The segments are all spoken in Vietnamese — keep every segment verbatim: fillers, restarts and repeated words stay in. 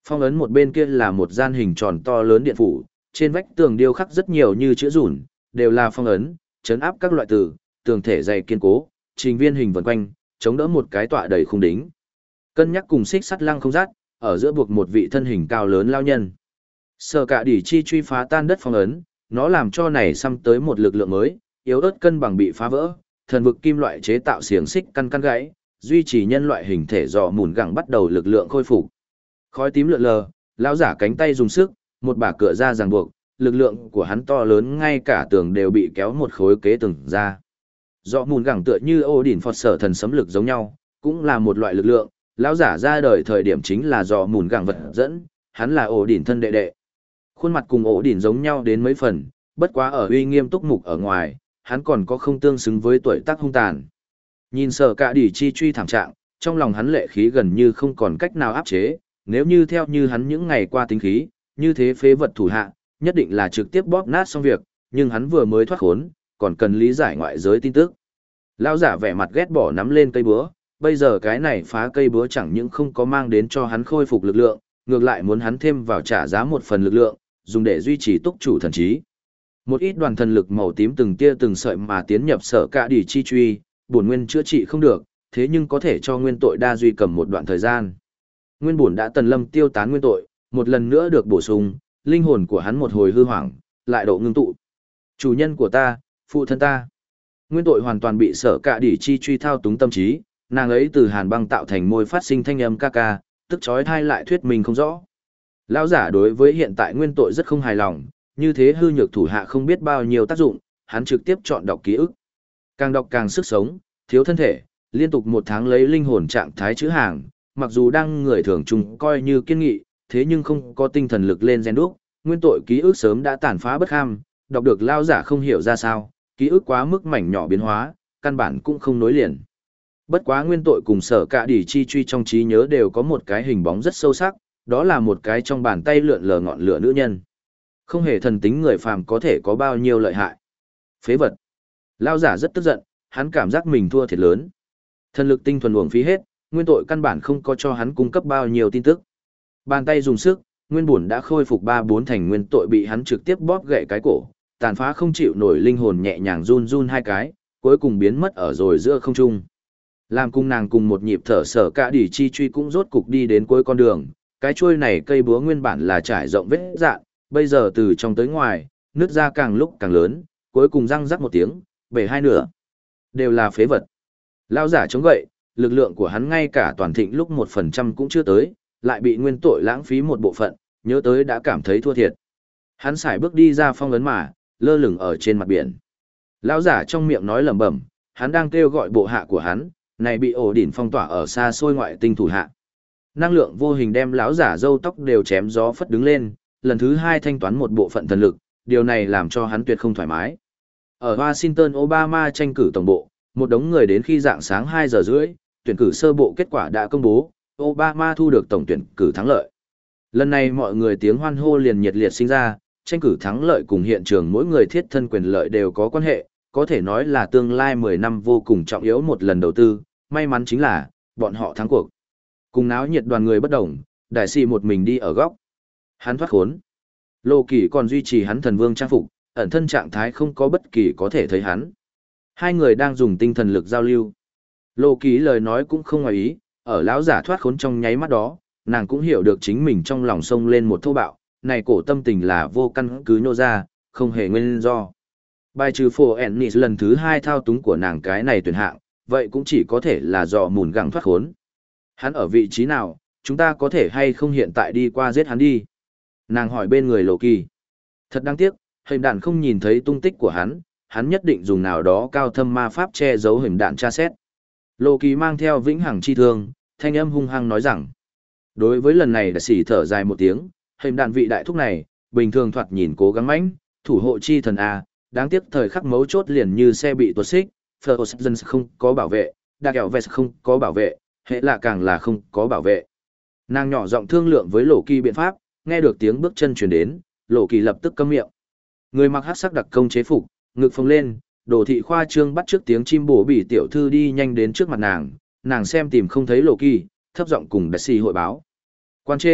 Phong ấn một bên kia là một gian hình tròn to lớn điện phủ, trên vách tường điêu khắc rất nhiều như chữ rủn, đều là phong ấn, chấn áp các loại từ, tường thể dày kiên cố, trình viên hình vần quanh, chống đỡ một cái tọa đầy khung đính. Cân nhắc cùng xích sắt lăng không rát, ở giữa buộc một vị thân hình cao lớn lao nhân. Sở Cạ Đỉ Chi truy phá tan đất phong ấn, nó làm cho này xăm tới một lực lượng mới, yếu ớt cân bằng bị phá vỡ, thần vực kim loại chế tạo xiềng xích căn căn gãy, duy trì nhân loại hình thể dò mùn gẳng bắt đầu lực lượng khôi phục. Khói tím lượn lờ, lão giả cánh tay dùng sức, một bả cửa ra ràng buộc, lực lượng của hắn to lớn ngay cả tường đều bị kéo một khối kế từng ra. Dọ mùn gẳng tựa như ô đỉnh phật sở thần sấm lực giống nhau, cũng là một loại lực lượng, lão giả ra đời thời điểm chính là dọ mùn gẳng vật dẫn, hắn là ổ đỉnh thân đệ đệ. Khuôn mặt cùng ổ đỉnh giống nhau đến mấy phần, bất quá ở uy nghiêm túc mục ở ngoài, hắn còn có không tương xứng với tuổi tác hung tàn. Nhìn Sở Cạ Đỉ Chi truy thảm trạng, trong lòng hắn lệ khí gần như không còn cách nào áp chế, nếu như theo như hắn những ngày qua tính khí, như thế phế vật thủ hạ, nhất định là trực tiếp bóp nát xong việc, nhưng hắn vừa mới thoát khốn, còn cần lý giải ngoại giới tin tức. Lão giả vẻ mặt ghét bỏ nắm lên cây búa, bây giờ cái này phá cây búa chẳng những không có mang đến cho hắn khôi phục lực lượng, ngược lại muốn hắn thêm vào trả giá một phần lực lượng, dùng để duy trì túc chủ thần trí. Một ít đoàn thần lực màu tím từng tia từng sợi mà tiến nhập Sở Cạ Đỉ Chi truy, bổn nguyên chữa trị không được, thế nhưng có thể cho nguyên tội đa duy cầm một đoạn thời gian. Nguyên bổn đã tần lâm tiêu tán nguyên tội, một lần nữa được bổ sung, linh hồn của hắn một hồi hư hoảng, lại độ ngưng tụ. Chủ nhân của ta, phụ thân ta. Nguyên tội hoàn toàn bị Sở Cạ Đỉ Chi truy thao túng tâm trí, nàng ấy từ hàn băng tạo thành môi phát sinh thanh âm ca ca, tức chói tai lại thuyết mình không rõ. Lão giả đối với hiện tại nguyên tội rất không hài lòng, như thế hư nhược thủ hạ không biết bao nhiêu tác dụng, hắn trực tiếp chọn đọc ký ức. Càng đọc càng sức sống, thiếu thân thể, liên tục một tháng lấy linh hồn trạng thái chữ hàng, mặc dù đang người thường chung coi như kiên nghị, thế nhưng không có tinh thần lực lên gen đúc, nguyên tội ký ức sớm đã tàn phá bất ham, đọc được lao giả không hiểu ra sao, ký ức quá mức mảnh nhỏ biến hóa, căn bản cũng không nối liền. Bất quá nguyên tội cùng Sở Cạ Đỉ Chi truy trong trí nhớ đều có một cái hình bóng rất sâu sắc, đó là một cái trong bàn tay lượn lờ ngọn lửa nữ nhân. Không hề thần tính người phàm có thể có bao nhiêu lợi hại. Phế vật. Lao giả rất tức giận, hắn cảm giác mình thua thiệt lớn. Thần lực tinh thuần uổng phí hết, nguyên tội căn bản không có cho hắn cung cấp bao nhiêu tin tức. Bàn tay dùng sức, nguyên bổn đã khôi phục ba bốn thành nguyên tội bị hắn trực tiếp bóp gãy cái cổ, tàn phá không chịu nổi linh hồn nhẹ nhàng run run hai cái, cuối cùng biến mất ở rồi giữa không trung. Làm cung nàng cùng một nhịp thở Sở Cạ Đỉ Chi truy cũng rốt cục đi đến cuối con đường, cái chuôi này cây búa nguyên bản là trải rộng vết dạn, bây giờ từ trong tới ngoài, nứt ra càng lúc càng lớn, cuối cùng răng rắc một tiếng, bể hai nửa. Đều là phế vật. Lao giả chống gậy, lực lượng của hắn ngay cả toàn thịnh lúc một phần trăm cũng chưa tới, lại bị nguyên tội lãng phí một bộ phận, nhớ tới đã cảm thấy thua thiệt. Hắn xài bước đi ra phong ấn mà, lơ lửng ở trên mặt biển. Lão giả trong miệng nói lẩm bẩm, hắn đang kêu gọi bộ hạ của hắn, này bị ổ đỉnh phong tỏa ở xa xôi ngoại tinh thủ hạ. Năng lượng vô hình đem lão giả râu tóc đều chém gió phất đứng lên, lần thứ hai thanh toán một bộ phận thần lực, điều này làm cho hắn tuyệt không thoải mái. Ở Washington Obama tranh cử tổng bộ, một đống người đến khi dạng sáng hai giờ rưỡi, tuyển cử sơ bộ kết quả đã công bố, Obama thu được tổng tuyển cử thắng lợi. Lần này mọi người tiếng hoan hô liền nhiệt liệt sinh ra, tranh cử thắng lợi cùng hiện trường mỗi người thiết thân quyền lợi đều có quan hệ, có thể nói là tương lai mười năm vô cùng trọng yếu một lần đầu tư, may mắn chính là, bọn họ thắng cuộc. Cùng náo nhiệt đoàn người bất động, đại sĩ một mình đi ở góc. Hắn thoát khốn. Lô Kỳ còn duy trì hắn thần vương trang phục, ẩn thân trạng thái không có bất kỳ có thể thấy hắn. Hai người đang dùng tinh thần lực giao lưu. Lô Kỳ lời nói cũng không ngoài ý, ở lão giả thoát khốn trong nháy mắt đó, nàng cũng hiểu được chính mình trong lòng sông lên một thô bạo, này cổ tâm tình là vô căn cứ nhô ra, không hề nguyên do. Bài trừ phổ Ennis lần thứ hai thao túng của nàng cái này tuyển hạng, vậy cũng chỉ có thể là do mùn gẳng thoát khốn. Hắn ở vị trí nào, chúng ta có thể hay không hiện tại đi qua giết hắn đi? Nàng hỏi bên người Lộ Kỳ. Thật đáng tiếc, hình đạn không nhìn thấy tung tích của hắn, hắn nhất định dùng nào đó cao thâm ma pháp che giấu hình đạn tra xét. Lộ Kỳ mang theo vĩnh hằng chi thương, thanh âm hung hăng nói rằng. Đối với lần này đã xỉ thở dài một tiếng, hình đạn vị đại thúc này, bình thường thoạt nhìn cố gắng mãnh, thủ hộ chi thần A, đáng tiếc thời khắc mấu chốt liền như xe bị tuột xích, Ferguson không có bảo vệ, Đặc Kẹo Vest không có bảo vệ, hệ lạ càng là không có bảo vệ. Nàng nhỏ giọng thương lượng với Lộ Kỳ biện pháp, nghe được tiếng bước chân truyền đến, Lộ Kỳ lập tức câm miệng. Người mặc hắc sắc đặc công chế phục, ngực phồng lên, Đồ thị khoa trương bắt trước tiếng chim bổ bỉ tiểu thư đi nhanh đến trước mặt nàng, nàng xem tìm không thấy Lộ Kỳ, thấp giọng cùng Đại sĩ hội báo. Quan trên,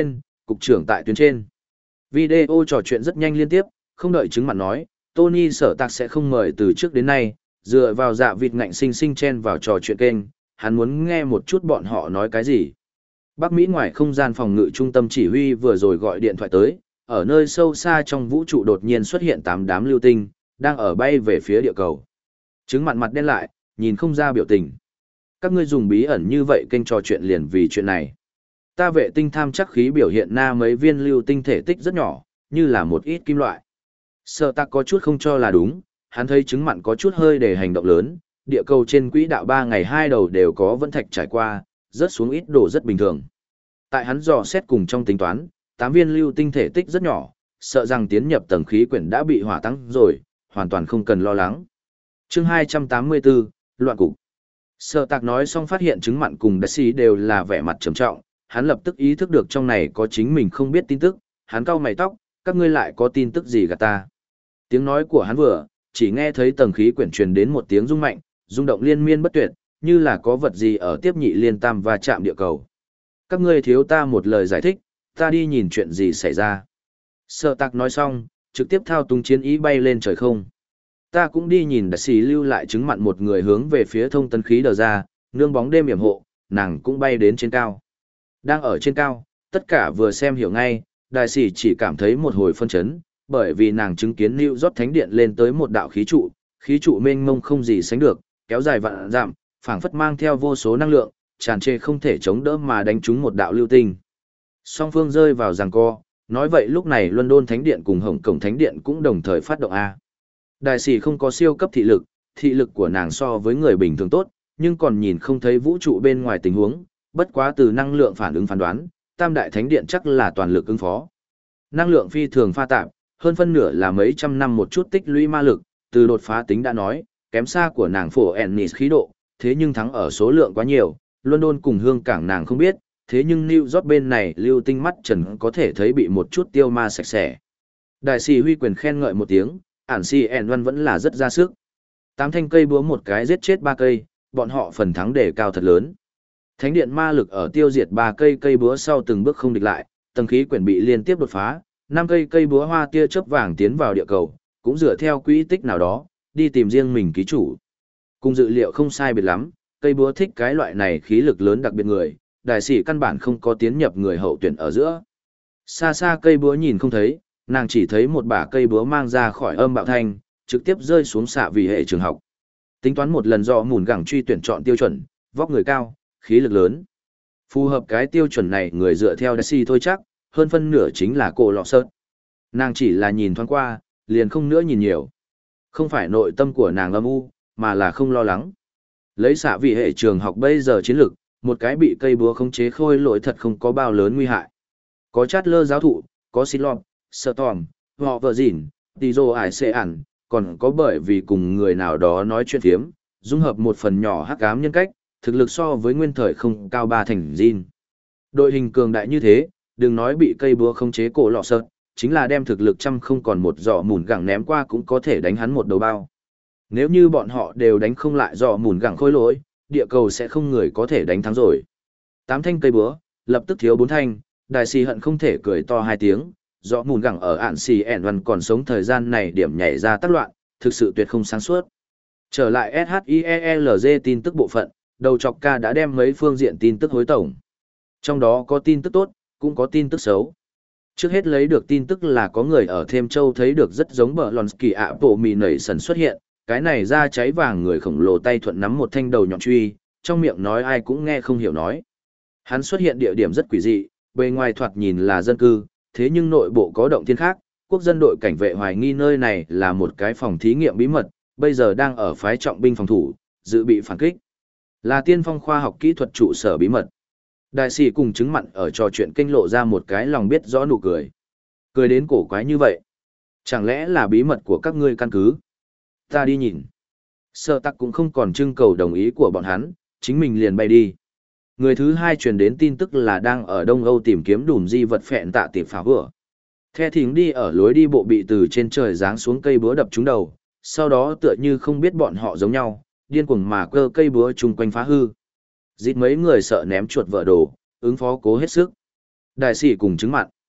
cục trưởng tại tuyến trên. Video trò chuyện rất nhanh liên tiếp, không đợi chứng mặn nói, Tony Sở Tạc sẽ không mời từ trước đến nay, dựa vào dạ vịt ngạnh sinh sinh chen vào trò chuyện kênh, hắn muốn nghe một chút bọn họ nói cái gì. Bắc Mỹ ngoài không gian phòng ngự trung tâm chỉ huy vừa rồi gọi điện thoại tới, ở nơi sâu xa trong vũ trụ đột nhiên xuất hiện tám đám lưu tinh, đang ở bay về phía địa cầu. Chứng mặn mặt đen lại, nhìn không ra biểu tình. Các ngươi dùng bí ẩn như vậy kênh trò chuyện liền vì chuyện này. Ta vệ tinh tham chắc khí biểu hiện na mấy viên lưu tinh thể tích rất nhỏ, như là một ít kim loại. Sợ ta có chút không cho là đúng, hắn thấy chứng mặn có chút hơi để hành động lớn, địa cầu trên quỹ đạo ba ngày hai đầu đều có vẫn thạch trải qua, rớt xuống ít đồ rất bình thường. Tại hắn dò xét cùng trong tính toán, tám viên lưu tinh thể tích rất nhỏ, sợ rằng tiến nhập tầng khí quyển đã bị hỏa tăng rồi, hoàn toàn không cần lo lắng. Chương hai trăm tám mươi bốn, Loạn cục. Sợ tạc nói xong phát hiện chứng mặn cùng đại sĩ đều là vẻ mặt trầm trọng, hắn lập tức ý thức được trong này có chính mình không biết tin tức, hắn cau mày tóc, các ngươi lại có tin tức gì gạt ta. Tiếng nói của hắn vừa, chỉ nghe thấy tầng khí quyển truyền đến một tiếng rung mạnh, rung động liên miên bất tuyệt, như là có vật gì ở tiếp nhị liên tam và chạm địa cầu. Các ngươi thiếu ta một lời giải thích, ta đi nhìn chuyện gì xảy ra. Sợ tạc nói xong, trực tiếp thao túng chiến ý bay lên trời không. Ta cũng đi nhìn đại sĩ lưu lại chứng mặn một người hướng về phía thông tấn khí đờ ra, nương bóng đêm yểm hộ, nàng cũng bay đến trên cao. Đang ở trên cao, tất cả vừa xem hiểu ngay, đại sĩ chỉ cảm thấy một hồi phân chấn, bởi vì nàng chứng kiến New York thánh điện lên tới một đạo khí trụ, khí trụ mênh mông không gì sánh được, kéo dài vạn dặm, phảng phất mang theo vô số năng lượng, tràn trề không thể chống đỡ mà đánh trúng một đạo lưu tinh. Song phương rơi vào giằng co, nói vậy lúc này London thánh điện cùng Hồng Kông thánh điện cũng đồng thời phát động a. Đại sĩ không có siêu cấp thị lực, thị lực của nàng so với người bình thường tốt, nhưng còn nhìn không thấy vũ trụ bên ngoài tình huống, bất quá từ năng lượng phản ứng phán đoán, Tam đại thánh điện chắc là toàn lực ứng phó. Năng lượng phi thường pha tạp, hơn phân nửa là mấy trăm năm một chút tích lũy ma lực, từ đột phá tính đã nói, kém xa của nàng phổ Ennis khí độ, thế nhưng thắng ở số lượng quá nhiều, London cùng hương cảng nàng không biết, thế nhưng New York bên này lưu tinh mắt trần có thể thấy bị một chút tiêu ma sạch sẽ. Đại sĩ huy quyền khen ngợi một tiếng, ản si ẻn văn vẫn là rất ra sức. Tám thanh cây búa một cái giết chết ba cây, bọn họ phần thắng đề cao thật lớn. Thánh điện ma lực ở tiêu diệt ba cây cây búa sau từng bước không địch lại, tầng khí quyển bị liên tiếp đột phá, năm cây cây búa hoa tia chớp vàng tiến vào địa cầu, cũng dựa theo quỹ tích nào đó, đi tìm riêng mình ký chủ. Cùng dự liệu không sai biệt lắm, cây búa thích cái loại này khí lực lớn đặc biệt người, đại sĩ căn bản không có tiến nhập người hậu tuyển ở giữa. Xa xa cây búa nhìn không thấy, nàng chỉ thấy một bả cây búa mang ra khỏi âm bạo thanh, trực tiếp rơi xuống xạ vì hệ trường học. Tính toán một lần do mùn gẳng truy tuyển chọn tiêu chuẩn, vóc người cao, khí lực lớn. Phù hợp cái tiêu chuẩn này người dựa theo Daisy thôi chắc, hơn phân nửa chính là cô lọ sớt. Nàng chỉ là nhìn thoáng qua, liền không nữa nhìn nhiều. Không phải nội tâm của nàng âm u, mà là không lo lắng. Lấy xạ vì hệ trường học bây giờ chiến lực, một cái bị cây búa khống chế khôi lỗi thật không có bao lớn nguy hại. Có chát lơ giáo thụ, có xịt lọt, sợ tòm, họ vợ dịn, tì dô ải xê ản, còn có bởi vì cùng người nào đó nói chuyện thiếm, dung hợp một phần nhỏ hắc ám nhân cách, thực lực so với nguyên thời không cao ba thành Jin. Đội hình cường đại như thế, đừng nói bị cây búa khống chế cổ lọ sợt, chính là đem thực lực trăm không còn một giỏ mùn gẳng ném qua cũng có thể đánh hắn một đầu bao. Nếu như bọn họ đều đánh không lại giỏ mùn gẳng khôi lỗi, địa cầu sẽ không người có thể đánh thắng rồi. Tám thanh cây búa, lập tức thiếu bốn thanh, đại sĩ hận không thể cười to hai tiếng, giỏ mùn gẳng ở ạn xì ẻn văn còn sống thời gian này điểm nhảy ra tác loạn, thực sự tuyệt không sáng suốt. Trở lại ét hát i e lờ giê tin tức bộ phận, đầu chọc ca đã đem mấy phương diện tin tức hối tổng. Trong đó có tin tức tốt, cũng có tin tức xấu. Trước hết lấy được tin tức là có người ở Thêm Châu thấy được rất giống bờ Lonsky ạ bộ mì nảy sần xuất hiện, cái này da cháy vàng người khổng lồ tay thuận nắm một thanh đầu nhọn truy, trong miệng nói ai cũng nghe không hiểu nói. Hắn xuất hiện địa điểm rất quỷ dị, bề ngoài thoạt nhìn là dân cư, thế nhưng nội bộ có động thiên khác, quốc dân đội cảnh vệ hoài nghi nơi này là một cái phòng thí nghiệm bí mật, bây giờ đang ở phái trọng binh phòng thủ, dự bị phản kích. Là tiên phong khoa học kỹ thuật trụ sở bí mật. Đại sĩ cùng chứng mặn ở trò chuyện kênh lộ ra một cái lòng biết rõ nụ cười. Cười đến cổ quái như vậy. Chẳng lẽ là bí mật của các ngươi căn cứ? Ta đi nhìn. Sợ tắc cũng không còn trưng cầu đồng ý của bọn hắn, chính mình liền bay đi. Người thứ hai truyền đến tin tức là đang ở Đông Âu tìm kiếm đùm di vật phẹn tạ tiệp phá vừa. The thính đi ở lối đi bộ bị từ trên trời giáng xuống cây búa đập trúng đầu, sau đó tựa như không biết bọn họ giống nhau, điên cuồng mà cơ cây búa chung quanh phá hư. Dít mấy người sợ ném chuột vợ đồ, ứng phó cố hết sức. Đại sĩ cùng chứng mặn.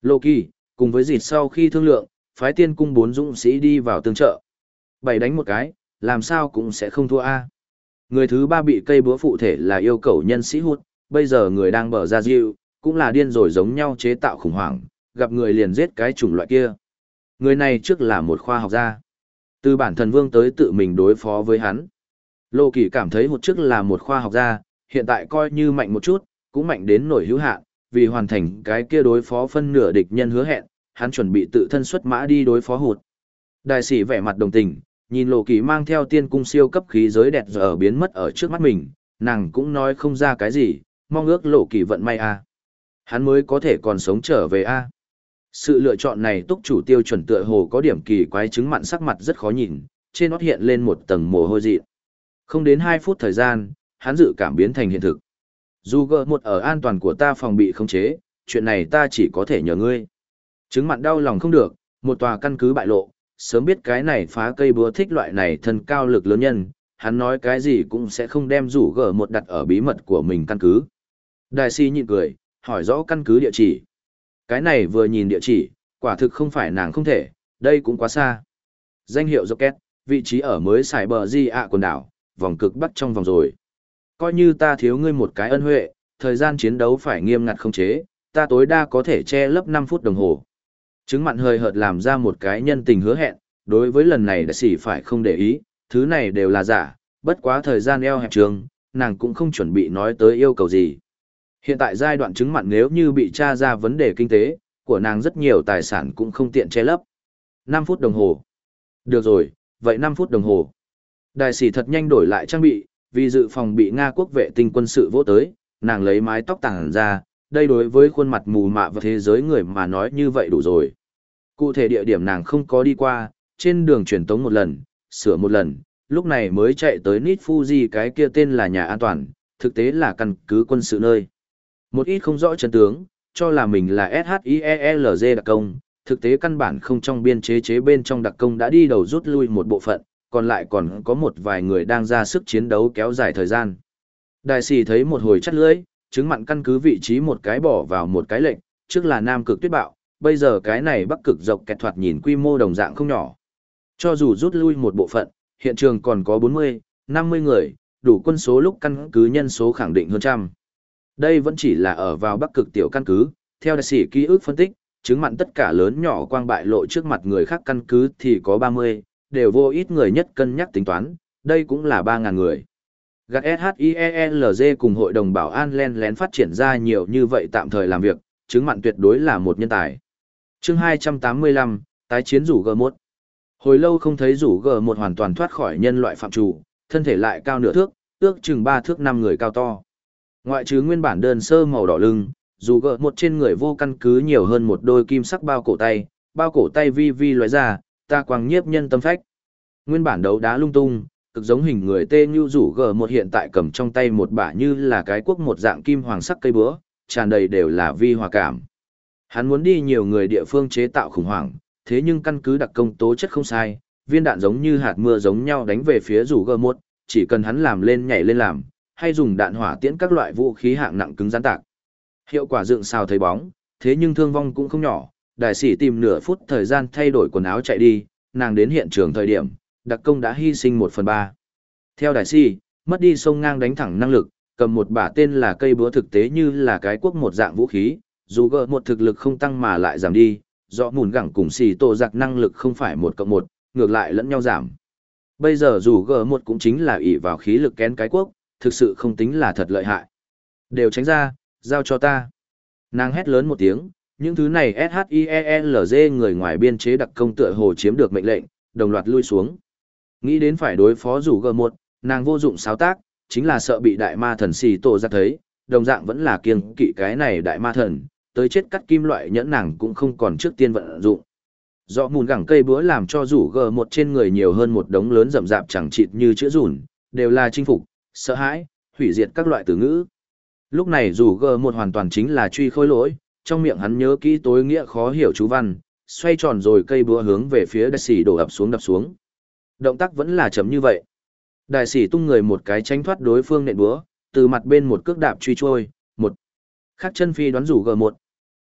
Loki, cùng với dịt sau khi thương lượng, phái tiên cung bốn dũng sĩ đi vào tương trợ. Bảy đánh một cái, làm sao cũng sẽ không thua a. Người thứ ba bị cây búa phụ thể là yêu cầu nhân sĩ hút, bây giờ người đang bờ ra diệu, cũng là điên rồi giống nhau chế tạo khủng hoảng, gặp người liền giết cái chủng loại kia. Người này trước là một khoa học gia. Từ bản thần vương tới tự mình đối phó với hắn. Lô Kỳ cảm thấy hụt trước là một khoa học gia, hiện tại coi như mạnh một chút, cũng mạnh đến nổi hữu hạn, vì hoàn thành cái kia đối phó phân nửa địch nhân hứa hẹn, hắn chuẩn bị tự thân xuất mã đi đối phó hụt. Đại sĩ vẻ mặt đồng tình, nhìn Lô Kỳ mang theo tiên cung siêu cấp khí giới đẹp giờ biến mất ở trước mắt mình, nàng cũng nói không ra cái gì, mong ước Lô Kỳ vận may a. Hắn mới có thể còn sống trở về a. Sự lựa chọn này túc chủ tiêu chuẩn tựa hồ có điểm kỳ quái, chứng mặn sắc mặt rất khó nhìn, trên nót hiện lên một tầng mồ hôi dị. Không đến hai phút thời gian, hắn dự cảm biến thành hiện thực. Dù gỡ một ở an toàn của ta phòng bị không chế, chuyện này ta chỉ có thể nhờ ngươi. Chứng mặn đau lòng không được, một tòa căn cứ bại lộ, sớm biết cái này phá cây búa thích loại này thân cao lực lớn nhân, hắn nói cái gì cũng sẽ không đem rủ gỡ một đặt ở bí mật của mình căn cứ. Đại si nhịn cười, hỏi rõ căn cứ địa chỉ. Cái này vừa nhìn địa chỉ, quả thực không phải nàng không thể, đây cũng quá xa. Danh hiệu Rocket, vị trí ở mới xài bờ di ạ quần đảo, vòng cực bắc trong vòng rồi. Coi như ta thiếu ngươi một cái ân huệ, thời gian chiến đấu phải nghiêm ngặt không chế, ta tối đa có thể che lấp năm phút đồng hồ. Chứng mặn hơi hợt làm ra một cái nhân tình hứa hẹn, đối với lần này đại sĩ phải không để ý, thứ này đều là giả, bất quá thời gian eo hẹp trường, nàng cũng không chuẩn bị nói tới yêu cầu gì. Hiện tại giai đoạn chứng mặn nếu như bị tra ra vấn đề kinh tế, của nàng rất nhiều tài sản cũng không tiện che lấp. năm phút đồng hồ. Được rồi, vậy năm phút đồng hồ. Đại sĩ thật nhanh đổi lại trang bị, vì dự phòng bị Nga quốc vệ tinh quân sự vỗ tới, nàng lấy mái tóc tàng ra, đây đối với khuôn mặt mù mạ và thế giới người mà nói như vậy đủ rồi. Cụ thể địa điểm nàng không có đi qua, trên đường truyền tống một lần, sửa một lần, lúc này mới chạy tới Nít Fuji, cái kia tên là nhà an toàn, thực tế là căn cứ quân sự nơi. Một ít không rõ chân tướng, cho là mình là ét hát i e lờ giê đặc công, thực tế căn bản không trong biên chế chế bên trong đặc công đã đi đầu rút lui một bộ phận, còn lại còn có một vài người đang ra sức chiến đấu kéo dài thời gian. Đại sĩ thấy một hồi chắt lưỡi, chứng mặn căn cứ vị trí một cái bỏ vào một cái lệnh, trước là Nam Cực Tuyết Bạo, bây giờ cái này Bắc Cực Dọc Kẹt thoạt nhìn quy mô đồng dạng không nhỏ. Cho dù rút lui một bộ phận, hiện trường còn có bốn mươi, năm mươi người, đủ quân số lúc căn cứ nhân số khẳng định hơn trăm. Đây vẫn chỉ là ở vào Bắc Cực tiểu căn cứ, theo đại sĩ ký ức phân tích, chứng mặn tất cả lớn nhỏ quang bại lộ trước mặt người khác căn cứ thì có ba mươi, đều vô ít người nhất cân nhắc tính toán, đây cũng là ba nghìn người. Gạt ét hát i e lờ giê cùng hội đồng bảo an len lén phát triển ra nhiều như vậy tạm thời làm việc, chứng mặn tuyệt đối là một nhân tài. Chương hai trăm tám mươi lăm, tái chiến rủ G một. Hồi lâu không thấy rủ G một hoàn toàn thoát khỏi nhân loại phạm trù, thân thể lại cao nửa thước, ước chừng ba thước năm người cao to. Ngoại trừ nguyên bản đơn sơ màu đỏ lưng, rủ G một trên người vô căn cứ nhiều hơn một đôi kim sắc bao cổ tay, bao cổ tay vi vi lóe ra, ta quang nhiếp nhân tâm phách. Nguyên bản đấu đá lung tung, cực giống hình người tê như rủ G một hiện tại cầm trong tay một bả như là cái cuốc một dạng kim hoàng sắc cây búa, tràn đầy đều là vi hòa cảm. Hắn muốn đi nhiều người địa phương chế tạo khủng hoảng, thế nhưng căn cứ đặc công tố chất không sai, viên đạn giống như hạt mưa giống nhau đánh về phía rủ G một, chỉ cần hắn làm lên nhảy lên làm, hay dùng đạn hỏa tiễn các loại vũ khí hạng nặng cứng rắn tạc. Hiệu quả dựng sao thấy bóng, thế nhưng thương vong cũng không nhỏ, đại sĩ tìm nửa phút thời gian thay đổi quần áo chạy đi, nàng đến hiện trường thời điểm, đặc công đã hy sinh một phần ba. Theo đại sĩ, mất đi sông ngang đánh thẳng năng lực, cầm một bả tên là cây búa thực tế như là cái cuốc một dạng vũ khí, dù gỡ một thực lực không tăng mà lại giảm đi, do mùn gẳng cùng xì tổ giặc năng lực không phải một cộng một, ngược lại lẫn nhau giảm. Bây giờ dù gỡ một cũng chính là ỷ vào khí lực kén cái cuốc, thực sự không tính là thật lợi hại. Đều tránh ra, giao cho ta. Nàng hét lớn một tiếng, những thứ này ét hát i e lờ giê người ngoài biên chế đặc công tựa hồ chiếm được mệnh lệnh, đồng loạt lui xuống. Nghĩ đến phải đối phó rủ G một, nàng vô dụng xáo tác, chính là sợ bị đại ma thần xì tổ ra thấy, đồng dạng vẫn là kiêng kỵ cái này đại ma thần, tới chết cắt kim loại nhẫn nàng cũng không còn trước tiên vận dụng. Do mùn gẳng cây búa làm cho rủ G một trên người nhiều hơn một đống lớn rậm rạp chẳng chịt như chữa rủn, đều là chinh phục, sợ hãi, hủy diệt các loại từ ngữ. Lúc này rủ G một hoàn toàn chính là truy khôi lỗi, trong miệng hắn nhớ kỹ tối nghĩa khó hiểu chú văn, xoay tròn rồi cây búa hướng về phía đại sĩ đổ ập xuống đập xuống. Động tác vẫn là chấm như vậy. Đại sĩ tung người một cái tránh thoát đối phương nện búa, từ mặt bên một cước đạp truy trôi, một khắc chân phi đoán rủ G một.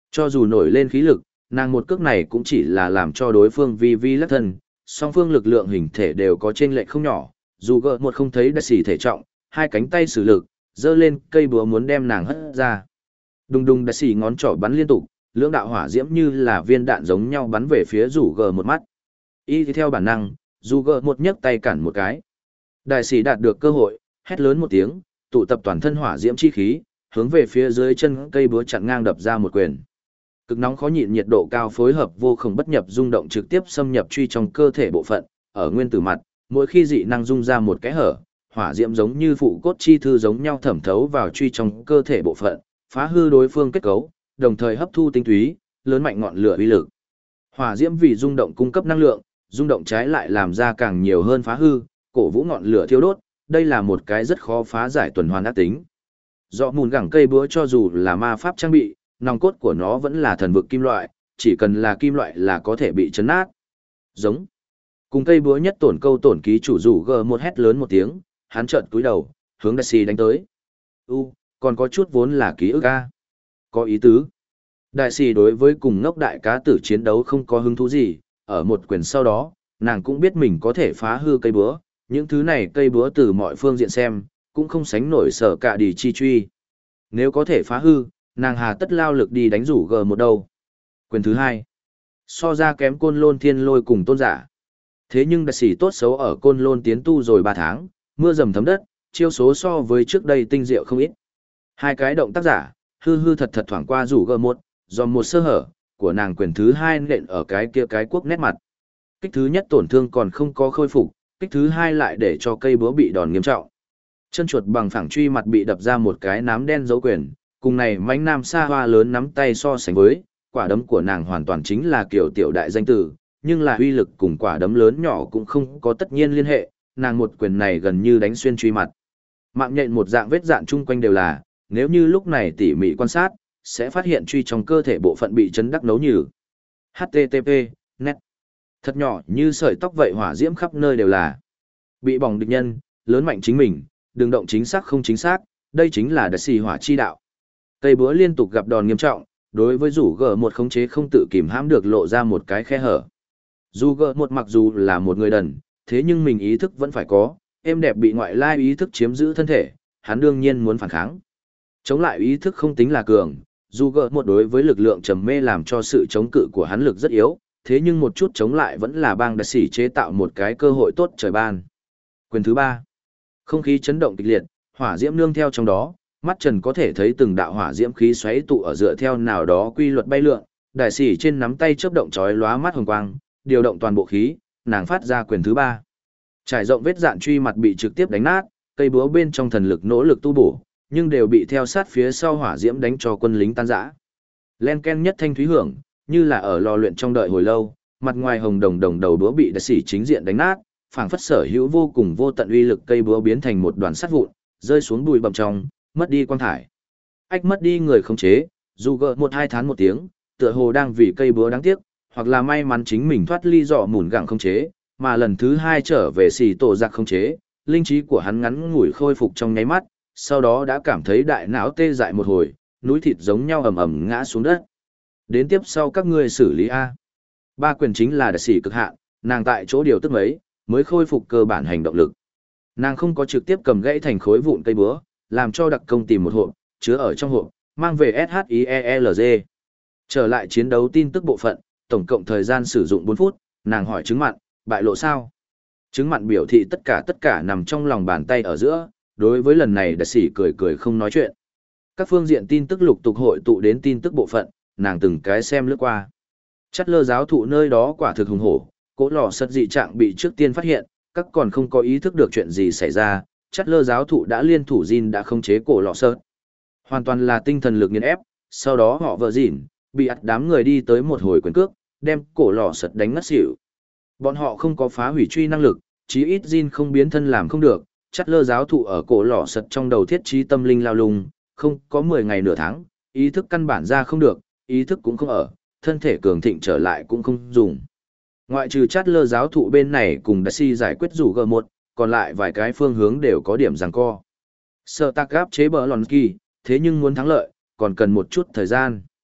Cho dù nổi lên khí lực, nàng một cước này cũng chỉ là làm cho đối phương vi vi lắc thân, song phương lực lượng hình thể đều có chênh lệch không nhỏ, dù gỡ một không thấy đại sĩ thể trọng, hai cánh tay sử lực, giơ lên cây búa muốn đem nàng hất ra. Đùng đùng đại sĩ ngón trỏ bắn liên tục, lưỡng đạo hỏa diễm như là viên đạn giống nhau bắn về phía rủ gờ một mắt. Y theo bản năng, dù gờ một nhấc tay cản một cái. Đại sĩ đạt được cơ hội, hét lớn một tiếng, tụ tập toàn thân hỏa diễm chi khí, hướng về phía dưới chân cây búa chặn ngang đập ra một quyền. Cực nóng khó nhịn nhiệt độ cao phối hợp vô cùng bất nhập rung động trực tiếp xâm nhập truy trong cơ thể bộ phận, ở nguyên tử mặt, mỗi khi dị năng rung ra một cái hở, hỏa diễm giống như phụ cốt chi thư giống nhau thẩm thấu vào truy trong cơ thể bộ phận, phá hư đối phương kết cấu, đồng thời hấp thu tinh túy, lớn mạnh ngọn lửa uy lực. Hỏa diễm vì rung động cung cấp năng lượng, rung động trái lại làm ra càng nhiều hơn phá hư, cổ vũ ngọn lửa thiêu đốt, đây là một cái rất khó phá giải tuần hoàn ác tính. Do mùn gẳng cây búa cho dù là ma pháp trang bị, nòng cốt của nó vẫn là thần vực kim loại, chỉ cần là kim loại là có thể bị chấn nát. Giống. Cùng cây búa nhất tổn câu tổn ký chủ rủ g một hét lớn một tiếng, hắn trợn cúi đầu, hướng đại sĩ đánh tới. U, còn có chút vốn là ký ức a. Có ý tứ. Đại sĩ đối với cùng ngốc đại cá tử chiến đấu không có hứng thú gì, ở một quyền sau đó, nàng cũng biết mình có thể phá hư cây búa, những thứ này cây búa từ mọi phương diện xem, cũng không sánh nổi sở cả đi chi truy. Nếu có thể phá hư, nàng hà tất lao lực đi đánh rủ g một đầu. Quyền thứ hai, so ra kém côn lôn thiên lôi cùng tôn giả. Thế nhưng đại sĩ tốt xấu ở côn lôn tiến tu rồi ba tháng, mưa dầm thấm đất, chiêu số so với trước đây tinh diệu không ít. Hai cái động tác giả, hư hư thật thật thoảng qua rủ g một, do một sơ hở của nàng quyền thứ hai nện ở cái kia cái quốc nét mặt. Kích thứ nhất tổn thương còn không có khôi phục, kích thứ hai lại để cho cây búa bị đòn nghiêm trọng. Chân chuột bằng phẳng truy mặt bị đập ra một cái nám đen dấu quyền, cùng này mãnh nam sa hoa lớn nắm tay so sánh với, quả đấm của nàng hoàn toàn chính là kiểu tiểu đại danh tử, nhưng là uy lực cùng quả đấm lớn nhỏ cũng không có tất nhiên liên hệ, nàng một quyền này gần như đánh xuyên truy mặt. Mạng nhện một dạng vết dạn chung quanh đều là, nếu như lúc này tỉ mỉ quan sát, sẽ phát hiện truy trong cơ thể bộ phận bị chấn đắc nấu nhừ. H T T P, net. Thật nhỏ như sợi tóc vậy hỏa diễm khắp nơi đều là. Bị bỏng địch nhân, lớn mạnh chính mình, đừng động chính xác không chính xác, đây chính là đại sĩ hỏa chi đạo. Cây búa liên tục gặp đòn nghiêm trọng, đối với rủ g một khống chế không tự kìm hãm được lộ ra một cái khe hở. Dù g một mặc dù là một người đần, thế nhưng mình ý thức vẫn phải có, êm đẹp bị ngoại lai ý thức chiếm giữ thân thể, hắn đương nhiên muốn phản kháng. Chống lại ý thức không tính là cường, dù g một đối với lực lượng trầm mê làm cho sự chống cự của hắn lực rất yếu, thế nhưng một chút chống lại vẫn là bang đại sĩ chế tạo một cái cơ hội tốt trời ban. Quyền thứ ba, không khí chấn động kịch liệt, hỏa diễm nương theo trong đó, mắt trần có thể thấy từng đạo hỏa diễm khí xoáy tụ ở dựa theo nào đó quy luật bay lượn, đại sĩ trên nắm tay chớp động chói lóa mắt hồng quang, điều động toàn bộ khí, nàng phát ra quyền thứ ba. Trải rộng vết dạn truy mặt bị trực tiếp đánh nát, cây búa bên trong thần lực nỗ lực tu bổ, nhưng đều bị theo sát phía sau hỏa diễm đánh cho quân lính tan rã. Len ken nhất thanh thúy hưởng, như là ở lò luyện trong đợi hồi lâu, mặt ngoài hồng đồng đồng đầu búa bị đại sĩ chính diện đánh nát, phảng phất sở hữu vô cùng vô tận uy lực cây búa biến thành một đoàn sắt vụn, rơi xuống bụi bặm trong, mất đi quang thải. Ách mất đi người khống chế, dù gợ một hai tháng một tiếng, tựa hồ đang vì cây búa đáng tiếc, hoặc là may mắn chính mình thoát ly dọ mùn gặng khống chế, mà lần thứ hai trở về xì tổ giặc khống chế, linh trí của hắn ngắn ngủi khôi phục trong nháy mắt, sau đó đã cảm thấy đại não tê dại một hồi, núi thịt giống nhau ầm ầm ngã xuống đất. Đến tiếp sau các ngươi xử lý A. Ba quyền chính là đại sĩ cực hạn, nàng tại chỗ điều tức mấy, mới khôi phục cơ bản hành động lực. Nàng không có trực tiếp cầm gãy thành khối vụn cây búa, làm cho đặc công tìm một hộp, chứa ở trong hộp, mang về ét hát i e lờ giê. Trở lại chiến đấu tin tức bộ phận, tổng cộng thời gian sử dụng bốn phút, nàng hỏi chứng mặn, bại lộ sao? Chứng mặn biểu thị tất cả tất cả nằm trong lòng bàn tay ở giữa, đối với lần này đại sĩ cười cười không nói chuyện. Các phương diện tin tức lục tục hội tụ đến tin tức bộ phận, nàng từng cái xem lướt qua. Chắt lơ giáo thụ nơi đó quả thực hùng hổ, cỗ lò sật dị trạng bị trước tiên phát hiện, các còn không có ý thức được chuyện gì xảy ra, chắt lơ giáo thụ đã liên thủ Jin đã khống chế cổ lò sật. Hoàn toàn là tinh thần lực nghiền ép, sau đó họ vợ Jin, bị ắt đám người đi tới một hồi quyền cước, đem cổ lò sật đánh ngất xỉu. Bọn họ không có phá hủy truy năng lực, chí ít Jin không biến thân làm không được, chắt lơ giáo thụ ở cổ lò sật trong đầu thiết trí tâm linh lao lung, không có mười ngày nửa tháng, ý thức căn bản ra không được, ý thức cũng không ở, thân thể cường thịnh trở lại cũng không dùng. Ngoại trừ chát lơ giáo thụ bên này cùng đại si giải quyết rủ g một, còn lại vài cái phương hướng đều có điểm giằng co. Sợ tạc gáp chế bờ lòn kỳ, thế nhưng muốn thắng lợi, còn cần một chút thời gian.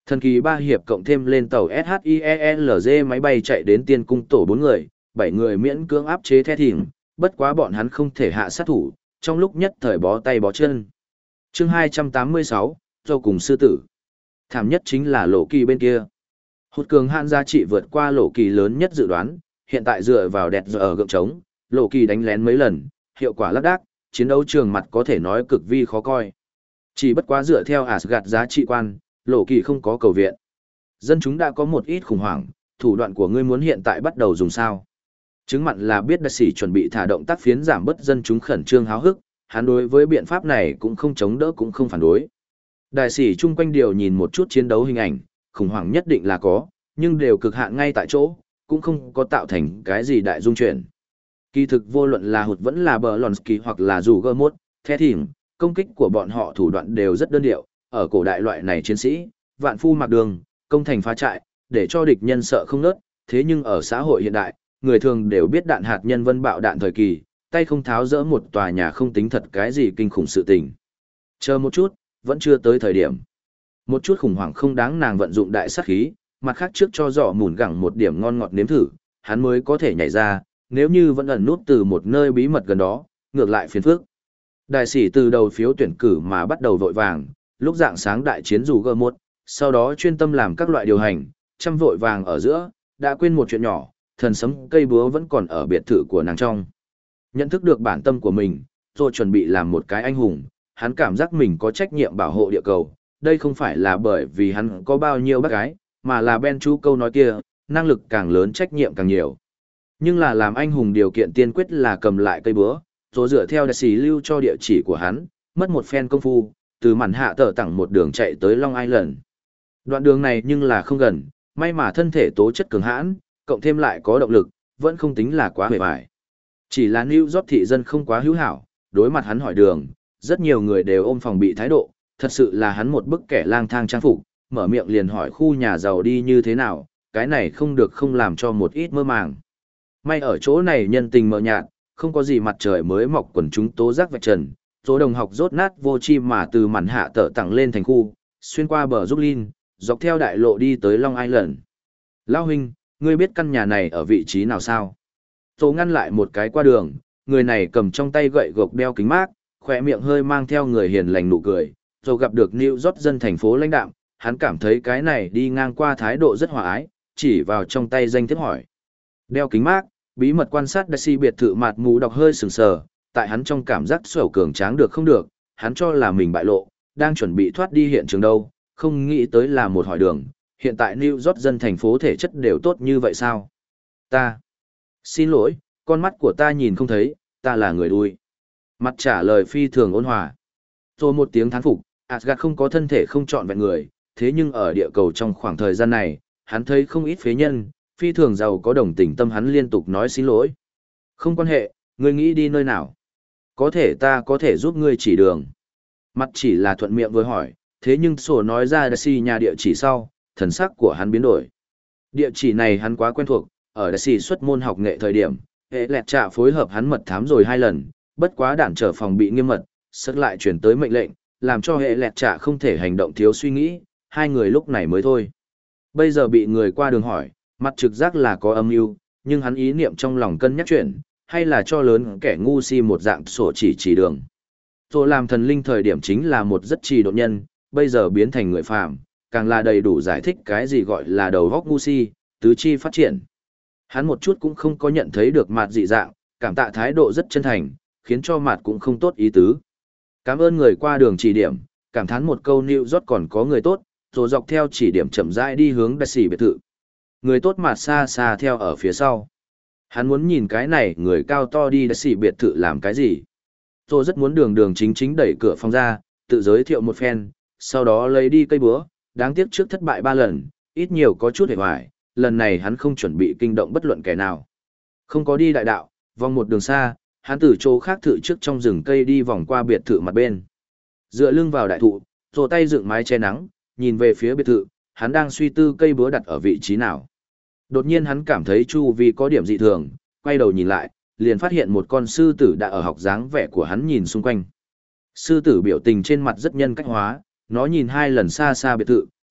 Thần kỳ ba hiệp cộng thêm lên tàu ét hát i e lờ giê máy bay chạy đến tiên cung tổ bốn người, bảy người miễn cưỡng áp chế The Thìm, bất quá bọn hắn không thể hạ sát thủ, trong lúc nhất thời bó tay bó chân. Chương hai trăm tám mươi sáu, do cùng sư tử. Thảm nhất chính là Lộ Kỳ bên kia. Hụt cường hạn giá trị vượt qua Lộ Kỳ lớn nhất dự đoán, hiện tại dựa vào đẹp giờ ở gượng trống, Lộ Kỳ đánh lén mấy lần, hiệu quả lác đác, chiến đấu trường mặt có thể nói cực vi khó coi. Chỉ bất quá dựa theo Asgard giá trị quan, Lộ Kỳ không có cầu viện. Dân chúng đã có một ít khủng hoảng, thủ đoạn của ngươi muốn hiện tại bắt đầu dùng sao? Chứng mặn là biết đại sĩ chuẩn bị thả động tác phiến giảm bớt dân chúng khẩn trương háo hức, hắn đối với biện pháp này cũng không chống đỡ cũng không phản đối. Đại sĩ chung quanh điều nhìn một chút chiến đấu hình ảnh, khủng hoảng nhất định là có, nhưng đều cực hạn ngay tại chỗ, cũng không có tạo thành cái gì đại dung chuyển. Kỳ thực vô luận là hụt vẫn là bờ Lonsky hoặc là dù gơ mốt, The Thìm, công kích của bọn họ thủ đoạn đều rất đơn điệu, ở cổ đại loại này chiến sĩ, vạn phu mặc đường, công thành phá trại, để cho địch nhân sợ không nớt, thế nhưng ở xã hội hiện đại, người thường đều biết đạn hạt nhân vân bạo đạn thời kỳ, tay không tháo dỡ một tòa nhà không tính thật cái gì kinh khủng sự tình. Chờ một chút, vẫn chưa tới thời điểm. Một chút khủng hoảng không đáng nàng vận dụng đại sát khí, mặt khác trước cho dọ mùn gẳng một điểm ngon ngọt nếm thử, hắn mới có thể nhảy ra, nếu như vẫn ẩn nút từ một nơi bí mật gần đó, ngược lại phiền phức. Đại sĩ từ đầu phiếu tuyển cử mà bắt đầu vội vàng, lúc dạng sáng đại chiến dù gơ một, sau đó chuyên tâm làm các loại điều hành, chăm vội vàng ở giữa, đã quên một chuyện nhỏ, thần sấm cây búa vẫn còn ở biệt thự của nàng trong. Nhận thức được bản tâm của mình, rồi chuẩn bị làm một cái anh hùng, hắn cảm giác mình có trách nhiệm bảo hộ địa cầu, đây không phải là bởi vì hắn có bao nhiêu bác gái, mà là Ben chú câu nói kia, năng lực càng lớn trách nhiệm càng nhiều. Nhưng là làm anh hùng điều kiện tiên quyết là cầm lại cây búa, rồi dựa theo đại sĩ lưu cho địa chỉ của hắn, mất một phen công phu, từ màn hạ tờ tặng một đường chạy tới Long Island. Đoạn đường này nhưng là không gần, may mà thân thể tố chất cường hãn, cộng thêm lại có động lực, vẫn không tính là quá hề bại. Chỉ là New York thị dân không quá hữu hảo, đối mặt hắn hỏi đường, rất nhiều người đều ôm phòng bị thái độ, thật sự là hắn một bức kẻ lang thang trang phục, mở miệng liền hỏi khu nhà giàu đi như thế nào, cái này không được không làm cho một ít mơ màng. May ở chỗ này nhân tình mờ nhạt, không có gì mặt trời mới mọc quần chúng tố giác vạch trần, số đồng học rốt nát vô chi mà từ màn hạ tở tặng lên thành khu, xuyên qua bờ Brooklyn, dọc theo đại lộ đi tới Long Island. Lão huynh, ngươi biết căn nhà này ở vị trí nào sao? Tô ngăn lại một cái qua đường, người này cầm trong tay gậy gộc đeo kính mát, khỏe miệng hơi mang theo người hiền lành nụ cười, rồi gặp được New York dân thành phố lãnh đạm, hắn cảm thấy cái này đi ngang qua thái độ rất hòa ái, chỉ vào trong tay danh thiếp hỏi. Đeo kính mát, bí mật quan sát đại sĩ biệt thự mạt mù đọc hơi sừng sờ, tại hắn trong cảm giác sầu cường tráng được không được, hắn cho là mình bại lộ, đang chuẩn bị thoát đi hiện trường đâu, không nghĩ tới là một hỏi đường, hiện tại New York dân thành phố thể chất đều tốt như vậy sao? Ta. Xin lỗi, con mắt của ta nhìn không thấy, ta là người đuôi. Mặt trả lời phi thường ôn hòa. Rồi một tiếng thán phục, Asgard không có thân thể không chọn vẹn người, thế nhưng ở địa cầu trong khoảng thời gian này, hắn thấy không ít phế nhân, phi thường giàu có đồng tình tâm hắn liên tục nói xin lỗi. Không quan hệ, ngươi nghĩ đi nơi nào? Có thể ta có thể giúp ngươi chỉ đường. Mặt chỉ là thuận miệng vừa hỏi, thế nhưng sổ nói ra đại sĩ nhà địa chỉ sau, thần sắc của hắn biến đổi. Địa chỉ này hắn quá quen thuộc, ở đại sĩ xuất môn học nghệ thời điểm, hệ lẹt trạ phối hợp hắn mật thám rồi hai lần, bất quá đản trở phòng bị nghiêm mật, sất lại chuyển tới mệnh lệnh, làm cho hệ lẹt trạ không thể hành động thiếu suy nghĩ, hai người lúc này mới thôi. Bây giờ bị người qua đường hỏi, mặt trực giác là có âm mưu, nhưng hắn ý niệm trong lòng cân nhắc chuyện, hay là cho lớn kẻ ngu si một dạng sổ chỉ chỉ đường. Rồi làm thần linh thời điểm chính là một rất trì độn nhân, bây giờ biến thành người phàm, càng là đầy đủ giải thích cái gì gọi là đầu góc ngu si, tứ chi phát triển. Hắn một chút cũng không có nhận thấy được mặt dị dạng, cảm tạ thái độ rất chân thành, khiến cho mặt cũng không tốt ý tứ. Cảm ơn người qua đường chỉ điểm, cảm thán một câu New York còn có người tốt, rồi dọc theo chỉ điểm chậm rãi đi hướng đại sĩ biệt thự. Người tốt mặt xa xa theo ở phía sau. Hắn muốn nhìn cái này người cao to đi đại sĩ biệt thự làm cái gì. Rồi rất muốn đường đường chính chính đẩy cửa phòng ra, tự giới thiệu một phen, sau đó lấy đi cây búa, đáng tiếc trước thất bại ba lần, ít nhiều có chút hề hoài, lần này hắn không chuẩn bị kinh động bất luận kẻ nào. Không có đi đại đạo, vòng một đường xa, hắn từ chỗ khác thự trước trong rừng cây đi vòng qua biệt thự mặt bên. Dựa lưng vào đại thụ, rồi tay dựng mái che nắng, nhìn về phía biệt thự, hắn đang suy tư cây búa đặt ở vị trí nào. Đột nhiên hắn cảm thấy chu vi có điểm dị thường, quay đầu nhìn lại, liền phát hiện một con sư tử đã ở học dáng vẻ của hắn nhìn xung quanh. Sư tử biểu tình trên mặt rất nhân cách hóa, nó nhìn hai lần xa xa biệt thự,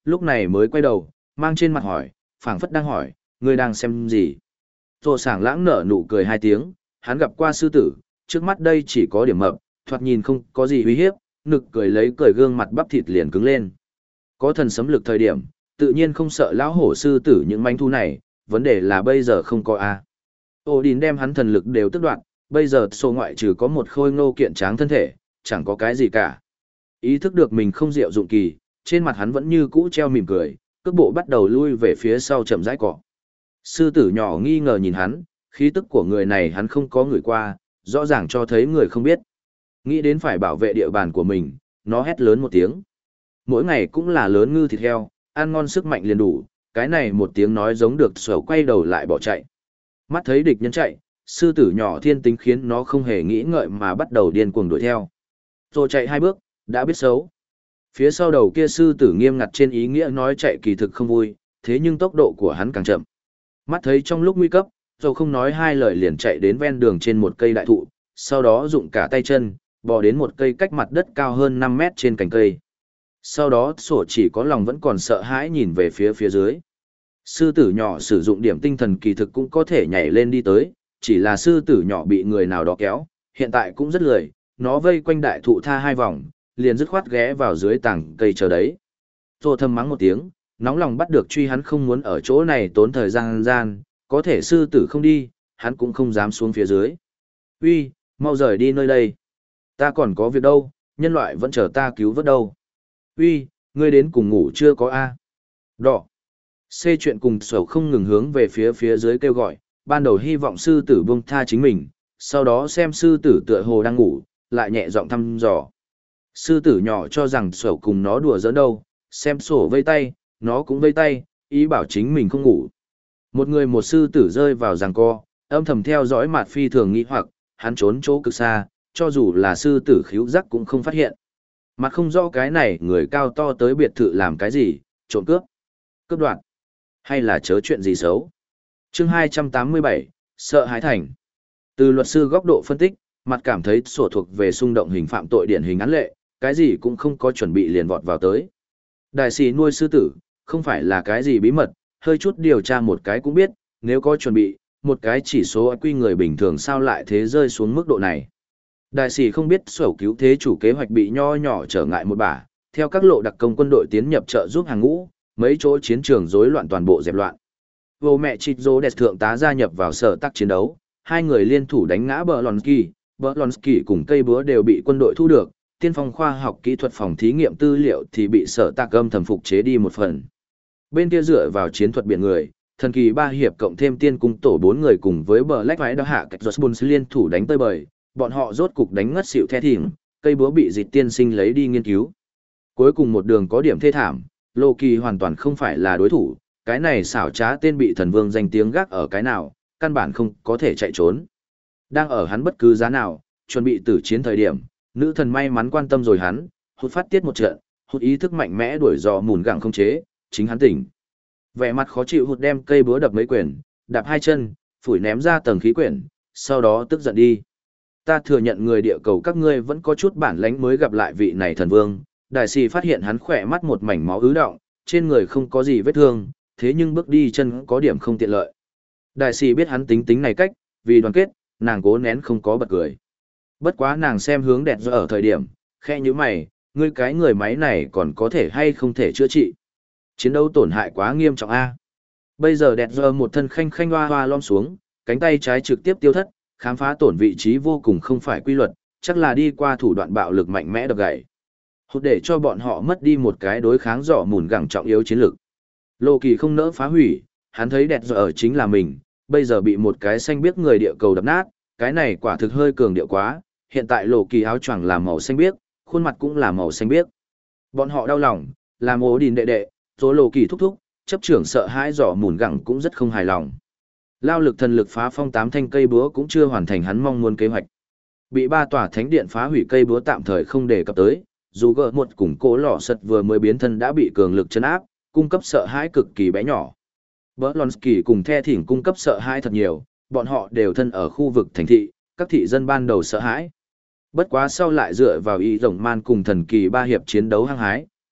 lúc này mới quay đầu, mang trên mặt hỏi, phảng phất đang hỏi, ngươi đang xem gì? Rồ sảng lãng nở nụ cười hai tiếng, hắn gặp qua sư tử, trước mắt đây chỉ có điểm mập, thoạt nhìn không có gì uy hiếp, nực cười lấy cười gương mặt bắp thịt liền cứng lên. Có thần sấm lực thời điểm, tự nhiên không sợ lão hổ sư tử những manh thu này, vấn đề là bây giờ không có a. Odin đem hắn thần lực đều tức đoạn, bây giờ sổ ngoại trừ có một khôi ngô kiện tráng thân thể, chẳng có cái gì cả. Ý thức được mình không diệu dụng kỳ, trên mặt hắn vẫn như cũ treo mỉm cười, cước bộ bắt đầu lui về phía sau chậm rãi cọ. Sư tử nhỏ nghi ngờ nhìn hắn, khí tức của người này hắn không có người qua, rõ ràng cho thấy người không biết. Nghĩ đến phải bảo vệ địa bàn của mình, nó hét lớn một tiếng. Mỗi ngày cũng là lớn ngư thịt heo, ăn ngon sức mạnh liền đủ, cái này một tiếng nói giống được sầu quay đầu lại bỏ chạy. Mắt thấy địch nhân chạy, sư tử nhỏ thiên tính khiến nó không hề nghĩ ngợi mà bắt đầu điên cuồng đuổi theo. Rồi chạy hai bước, đã biết xấu. Phía sau đầu kia sư tử nghiêm ngặt trên ý nghĩa nói chạy kỳ thực không vui, thế nhưng tốc độ của hắn càng chậm. Mắt thấy trong lúc nguy cấp, rồi không nói hai lời liền chạy đến ven đường trên một cây đại thụ, sau đó dụng cả tay chân, bò đến một cây cách mặt đất cao hơn năm mét trên cành cây. Sau đó sổ chỉ có lòng vẫn còn sợ hãi nhìn về phía phía dưới. Sư tử nhỏ sử dụng điểm tinh thần kỳ thực cũng có thể nhảy lên đi tới, chỉ là sư tử nhỏ bị người nào đó kéo, hiện tại cũng rất lười, nó vây quanh đại thụ tha hai vòng, liền dứt khoát ghé vào dưới tảng cây chờ đấy. Tô thầm mắng một tiếng, nóng lòng bắt được truy hắn không muốn ở chỗ này tốn thời gian gian, có thể sư tử không đi, hắn cũng không dám xuống phía dưới. Uy, mau rời đi nơi đây. Ta còn có việc đâu, nhân loại vẫn chờ ta cứu vớt đâu. Uy, ngươi đến cùng ngủ chưa có a? Đỏ. C chuyện cùng sầu không ngừng hướng về phía phía dưới kêu gọi, ban đầu hy vọng sư tử buông tha chính mình, sau đó xem sư tử tựa hồ đang ngủ, lại nhẹ giọng thăm dò. Sư tử nhỏ cho rằng sầu cùng nó đùa giỡn đâu, xem sổ vây tay, nó cũng vây tay, ý bảo chính mình không ngủ. Một người một sư tử rơi vào giằng co, âm thầm theo dõi mặt phi thường nghĩ hoặc, hắn trốn chỗ cực xa, cho dù là sư tử khíu giác cũng không phát hiện. Mặt không rõ cái này người cao to tới biệt thự làm cái gì, trộm cướp, cướp đoạt, hay là chớ chuyện gì xấu. Chương hai trăm tám mươi bảy, sợ hãi thành. Từ luật sư góc độ phân tích, mặt cảm thấy sổ thuộc về xung động hình phạm tội điển hình án lệ, cái gì cũng không có chuẩn bị liền vọt vào tới. Đại sĩ nuôi sư tử, không phải là cái gì bí mật, hơi chút điều tra một cái cũng biết, nếu có chuẩn bị, một cái chỉ số i kiu người bình thường sao lại thế rơi xuống mức độ này. Đại sĩ không biết sổ cứu thế chủ kế hoạch bị nho nhỏ trở ngại một bả, theo các lộ đặc công quân đội tiến nhập trợ giúp hàng ngũ, mấy chỗ chiến trường rối loạn toàn bộ dẹp loạn. Vô mẹ Chít Dô Đẹp thượng tá gia nhập vào sở tác chiến đấu, hai người liên thủ đánh ngã Blonsky, Blonsky cùng cây búa đều bị quân đội thu được, tiên phong khoa học kỹ thuật phòng thí nghiệm tư liệu thì bị sở tạc âm thầm phục chế đi một phần. Bên kia dựa vào chiến thuật biển người, thần kỳ ba hiệp cộng thêm tiên cung tổ bốn người cùng với Black Vãi đó hạ cách Josbun liên thủ đánh tơi bời, bọn họ rốt cục đánh ngất xỉu the thỉm, cây búa bị dịch tiên sinh lấy đi nghiên cứu. Cuối cùng một đường có điểm thê thảm, Loki hoàn toàn không phải là đối thủ, cái này xảo trá tên bị thần vương danh tiếng gác ở cái nào, căn bản không có thể chạy trốn. Đang ở hắn bất cứ giá nào, chuẩn bị tử chiến thời điểm, nữ thần may mắn quan tâm rồi hắn, hút phát tiết một trận, hút ý thức mạnh mẽ đuổi dò mùn gặng không chế, chính hắn tỉnh. Vẻ mặt khó chịu hút đem cây búa đập mấy quyền, đạp hai chân, phủi ném ra tầng khí quyển, sau đó tức giận đi. Ta thừa nhận người địa cầu các ngươi vẫn có chút bản lãnh mới gặp lại vị này thần vương. Đại sĩ phát hiện hắn khỏe mắt một mảnh máu ứ đọng, trên người không có gì vết thương, thế nhưng bước đi chân có điểm không tiện lợi. Đại sĩ biết hắn tính tính này cách, vì đoàn kết, nàng cố nén không có bật cười. Bất quá nàng xem hướng đẹp ở thời điểm, khe như mày, ngươi cái người máy này còn có thể hay không thể chữa trị. Chiến đấu tổn hại quá nghiêm trọng a. Bây giờ đẹp giờ một thân khanh khanh hoa hoa lom xuống, cánh tay trái trực tiếp tiêu thất, khám phá tổn vị trí vô cùng không phải quy luật, chắc là đi qua thủ đoạn bạo lực mạnh mẽ đập gãy. Hút để cho bọn họ mất đi một cái đối kháng rõ mùn gẳng trọng yếu chiến lược. Lô Kỳ không nỡ phá hủy, hắn thấy đẹp giờ ở chính là mình, bây giờ bị một cái xanh biếc người địa cầu đập nát, cái này quả thực hơi cường điệu quá, hiện tại Lô Kỳ áo choàng là màu xanh biếc, khuôn mặt cũng là màu xanh biếc. Bọn họ đau lòng, làm ố đình đệ đệ, số Lô Kỳ thúc thúc, chấp trưởng sợ hãi rõ mùn gẳng cũng rất không hài lòng. Lao lực thần lực phá phong tám thanh cây búa cũng chưa hoàn thành hắn mong muốn kế hoạch. Bị ba tòa thánh điện phá hủy cây búa tạm thời không đề cập tới, dù gỡ một cùng cố lò sật vừa mới biến thân đã bị cường lực chấn áp, cung cấp sợ hãi cực kỳ bé nhỏ. Blonsky cùng The Thỉnh cung cấp sợ hãi thật nhiều, bọn họ đều thân ở khu vực thành thị, các thị dân ban đầu sợ hãi. Bất quá sau lại dựa vào y rồng man cùng thần kỳ ba hiệp chiến đấu hăng hái,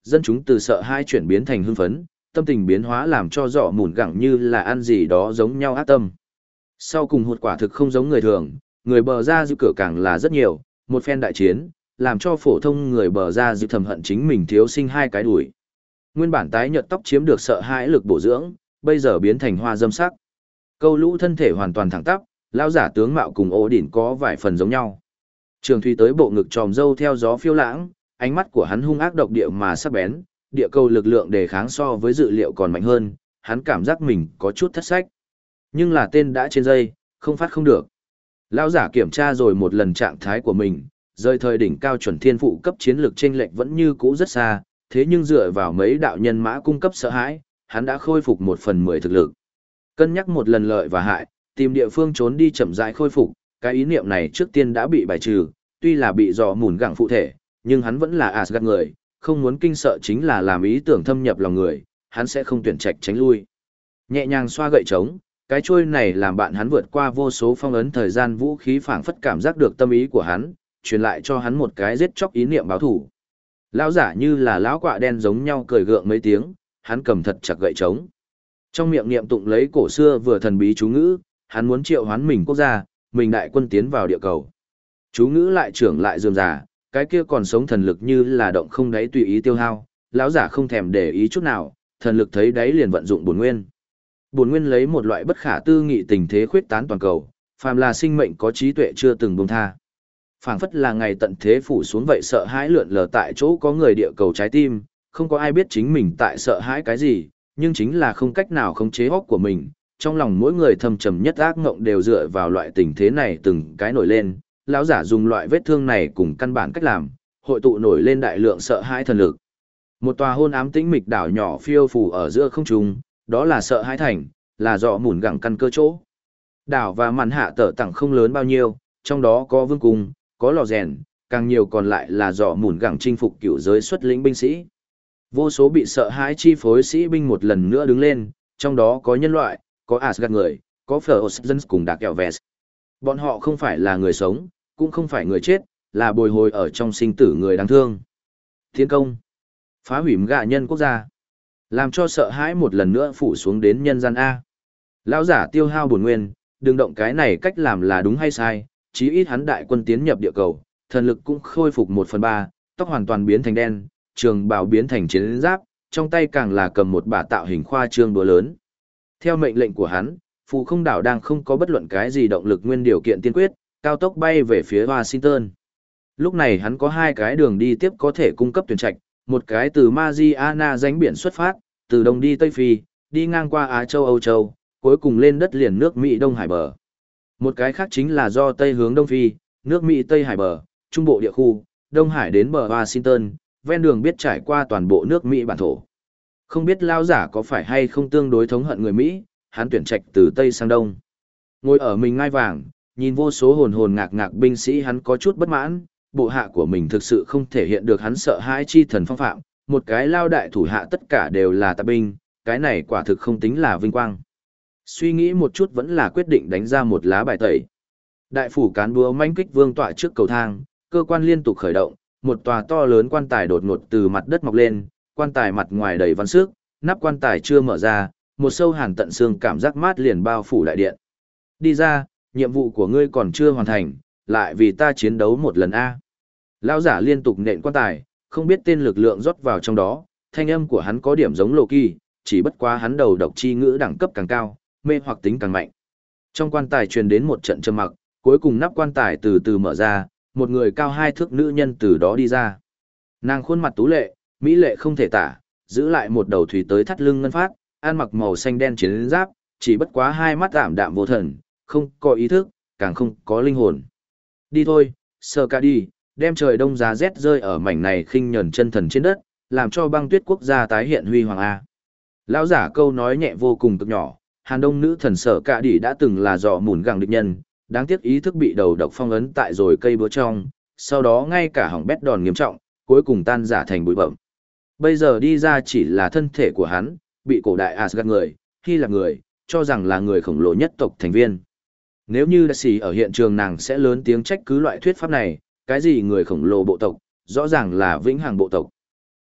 dân chúng từ sợ hãi chuyển biến thành hưng phấn, tâm tình biến hóa làm cho dọ mùn gẳng như là ăn gì đó giống nhau ác tâm. Sau cùng hụt quả thực không giống người thường, người bờ ra dư cửa càng là rất nhiều, một phen đại chiến, làm cho phổ thông người bờ ra dư thầm hận chính mình thiếu sinh hai cái đuổi. Nguyên bản tái nhợt tóc chiếm được sợ hãi lực bổ dưỡng, bây giờ biến thành hoa dâm sắc. Câu lũ thân thể hoàn toàn thẳng tắp, lão giả tướng mạo cùng ổ đỉnh có vài phần giống nhau. Trường Thủy tới bộ ngực tròm râu theo gió phiêu lãng, ánh mắt của hắn hung ác độc địa mà sắc bén, địa cầu lực lượng đề kháng so với dự liệu còn mạnh hơn, hắn cảm giác mình có chút thất sách. Nhưng là tên đã trên dây, không phát không được. Lão giả kiểm tra rồi một lần trạng thái của mình, rời thời đỉnh cao chuẩn thiên phụ cấp chiến lược chênh lệch vẫn như cũ rất xa, thế nhưng dựa vào mấy đạo nhân mã cung cấp sợ hãi, hắn đã khôi phục một phần mười thực lực. Cân nhắc một lần lợi và hại, tìm địa phương trốn đi chậm rãi khôi phục, cái ý niệm này trước tiên đã bị bài trừ, tuy là bị dò mùn gặng phụ thể, nhưng hắn vẫn là Asgard người, không muốn kinh sợ chính là làm ý tưởng thâm nhập lòng người, hắn sẽ không tuyển trạch tránh lui. Nhẹ nhàng xoa gậy trống, cái chuôi này làm bạn hắn vượt qua vô số phong ấn thời gian vũ khí phảng phất cảm giác được tâm ý của hắn, truyền lại cho hắn một cái giết chóc ý niệm báo thủ. Lão giả như là lão quạ đen giống nhau cười gượng mấy tiếng, hắn cầm thật chặt gậy trống. Trong miệng niệm tụng lấy cổ xưa vừa thần bí chú ngữ, hắn muốn triệu hoán mình quốc gia, mình đại quân tiến vào địa cầu. Chú ngữ lại trưởng lại dườm già, cái kia còn sống thần lực như là động không đáy tùy ý tiêu hao, lão giả không thèm để ý chút nào, thần lực thấy đáy liền vận dụng bổn nguyên. Bổn nguyên lấy một loại bất khả tư nghị tình thế khuyết tán toàn cầu, phàm là sinh mệnh có trí tuệ chưa từng buông tha. Phảng phất là ngày tận thế phủ xuống vậy sợ hãi lượn lờ tại chỗ có người địa cầu trái tim, không có ai biết chính mình tại sợ hãi cái gì, nhưng chính là không cách nào khống chế óc của mình, trong lòng mỗi người thâm trầm nhất ác ngộng đều dựa vào loại tình thế này từng cái nổi lên, lão giả dùng loại vết thương này cùng căn bản cách làm, hội tụ nổi lên đại lượng sợ hãi thần lực. Một tòa hôn ám tĩnh mịch đảo nhỏ phiêu phù ở giữa không trung, đó là sợ hãi thành, là dọ mủn gẳng căn cơ chỗ. Đảo và màn hạ tở tặng không lớn bao nhiêu, trong đó có vương cung, có lò rèn, càng nhiều còn lại là dọ mủn gẳng chinh phục cựu giới xuất lĩnh binh sĩ. Vô số bị sợ hãi chi phối sĩ binh một lần nữa đứng lên, trong đó có nhân loại, có Asgard người, có Frozen cùng Dark Elves. Bọn họ không phải là người sống, cũng không phải người chết, là bồi hồi ở trong sinh tử người đáng thương. Tiến công, phá hủy gạ nhân quốc gia, làm cho sợ hãi một lần nữa phủ xuống đến nhân gian A. Lão giả tiêu hao bổn nguyên, đừng động cái này cách làm là đúng hay sai, chí ít hắn đại quân tiến nhập địa cầu, thần lực cũng khôi phục một phần ba, tóc hoàn toàn biến thành đen, trường bào biến thành chiến giáp, trong tay càng là cầm một bả tạo hình khoa trương đũa lớn. Theo mệnh lệnh của hắn, phù không đảo đang không có bất luận cái gì động lực nguyên điều kiện tiên quyết, cao tốc bay về phía Washington. Lúc này hắn có hai cái đường đi tiếp có thể cung cấp tuyển trạch, một cái từ Mariana ránh biển xuất phát, từ Đông đi Tây Phi, đi ngang qua Á Châu Âu Châu, cuối cùng lên đất liền nước Mỹ Đông Hải bờ. Một cái khác chính là do Tây hướng Đông Phi, nước Mỹ Tây Hải bờ, Trung Bộ địa khu, Đông Hải đến bờ Washington, ven đường biết trải qua toàn bộ nước Mỹ bản thổ. Không biết lao giả có phải hay không tương đối thống hận người Mỹ, hắn tuyển trạch từ Tây sang Đông. Ngồi ở mình ngai vàng, nhìn vô số hồn hồn ngạc ngạc binh sĩ hắn có chút bất mãn, bộ hạ của mình thực sự không thể hiện được hắn sợ hãi chi thần phong phạm, một cái lao đại thủ hạ tất cả đều là tạp binh, cái này quả thực không tính là vinh quang. Suy nghĩ một chút vẫn là quyết định đánh ra một lá bài tẩy. Đại phủ cán búa manh kích vương tọa trước cầu thang, cơ quan liên tục khởi động, một tòa to lớn quan tài đột ngột từ mặt đất mọc lên, quan tài mặt ngoài đầy văn sức, nắp quan tài chưa mở ra, một sâu hàn tận xương cảm giác mát liền bao phủ đại điện. Đi ra, nhiệm vụ của ngươi còn chưa hoàn thành, lại vì ta chiến đấu một lần A. Lão giả liên tục nện quan tài, không biết tên lực lượng rót vào trong đó, thanh âm của hắn có điểm giống lộ kỳ, chỉ bất quá hắn đầu độc chi ngữ đẳng cấp càng cao, mê hoặc tính càng mạnh. Trong quan tài truyền đến một trận trầm mặc, cuối cùng nắp quan tài từ từ mở ra, một người cao hai thước nữ nhân từ đó đi ra. Nàng khuôn mặt tú lệ, mỹ lệ không thể tả, giữ lại một đầu thủy tới thắt lưng ngân phát, ăn mặc màu xanh đen chiến giáp, chỉ bất quá hai mắt ảm đạm vô thần, không có ý thức, càng không có linh hồn. Đi thôi, sơ ca đi, đem trời đông giá rét rơi ở mảnh này khinh nhẫn chân thần trên đất, làm cho băng tuyết quốc gia tái hiện huy hoàng A. Lão giả câu nói nhẹ vô cùng cực nhỏ, Hàn Đông nữ thần sở cả đỉ đã từng là dọ mùn gẳng địch nhân, đáng tiếc ý thức bị đầu độc phong ấn tại rồi cây búa trong, sau đó ngay cả hỏng bét đòn nghiêm trọng, cuối cùng tan rã thành bụi bậm. Bây giờ đi ra chỉ là thân thể của hắn, bị cổ đại Asgard người, Hy Lạp người, cho rằng là người khổng lồ nhất tộc thành viên. Nếu như đã xì ở hiện trường nàng sẽ lớn tiếng trách cứ loại thuyết pháp này, cái gì người khổng lồ bộ tộc, rõ ràng là vĩnh hằng bộ tộc.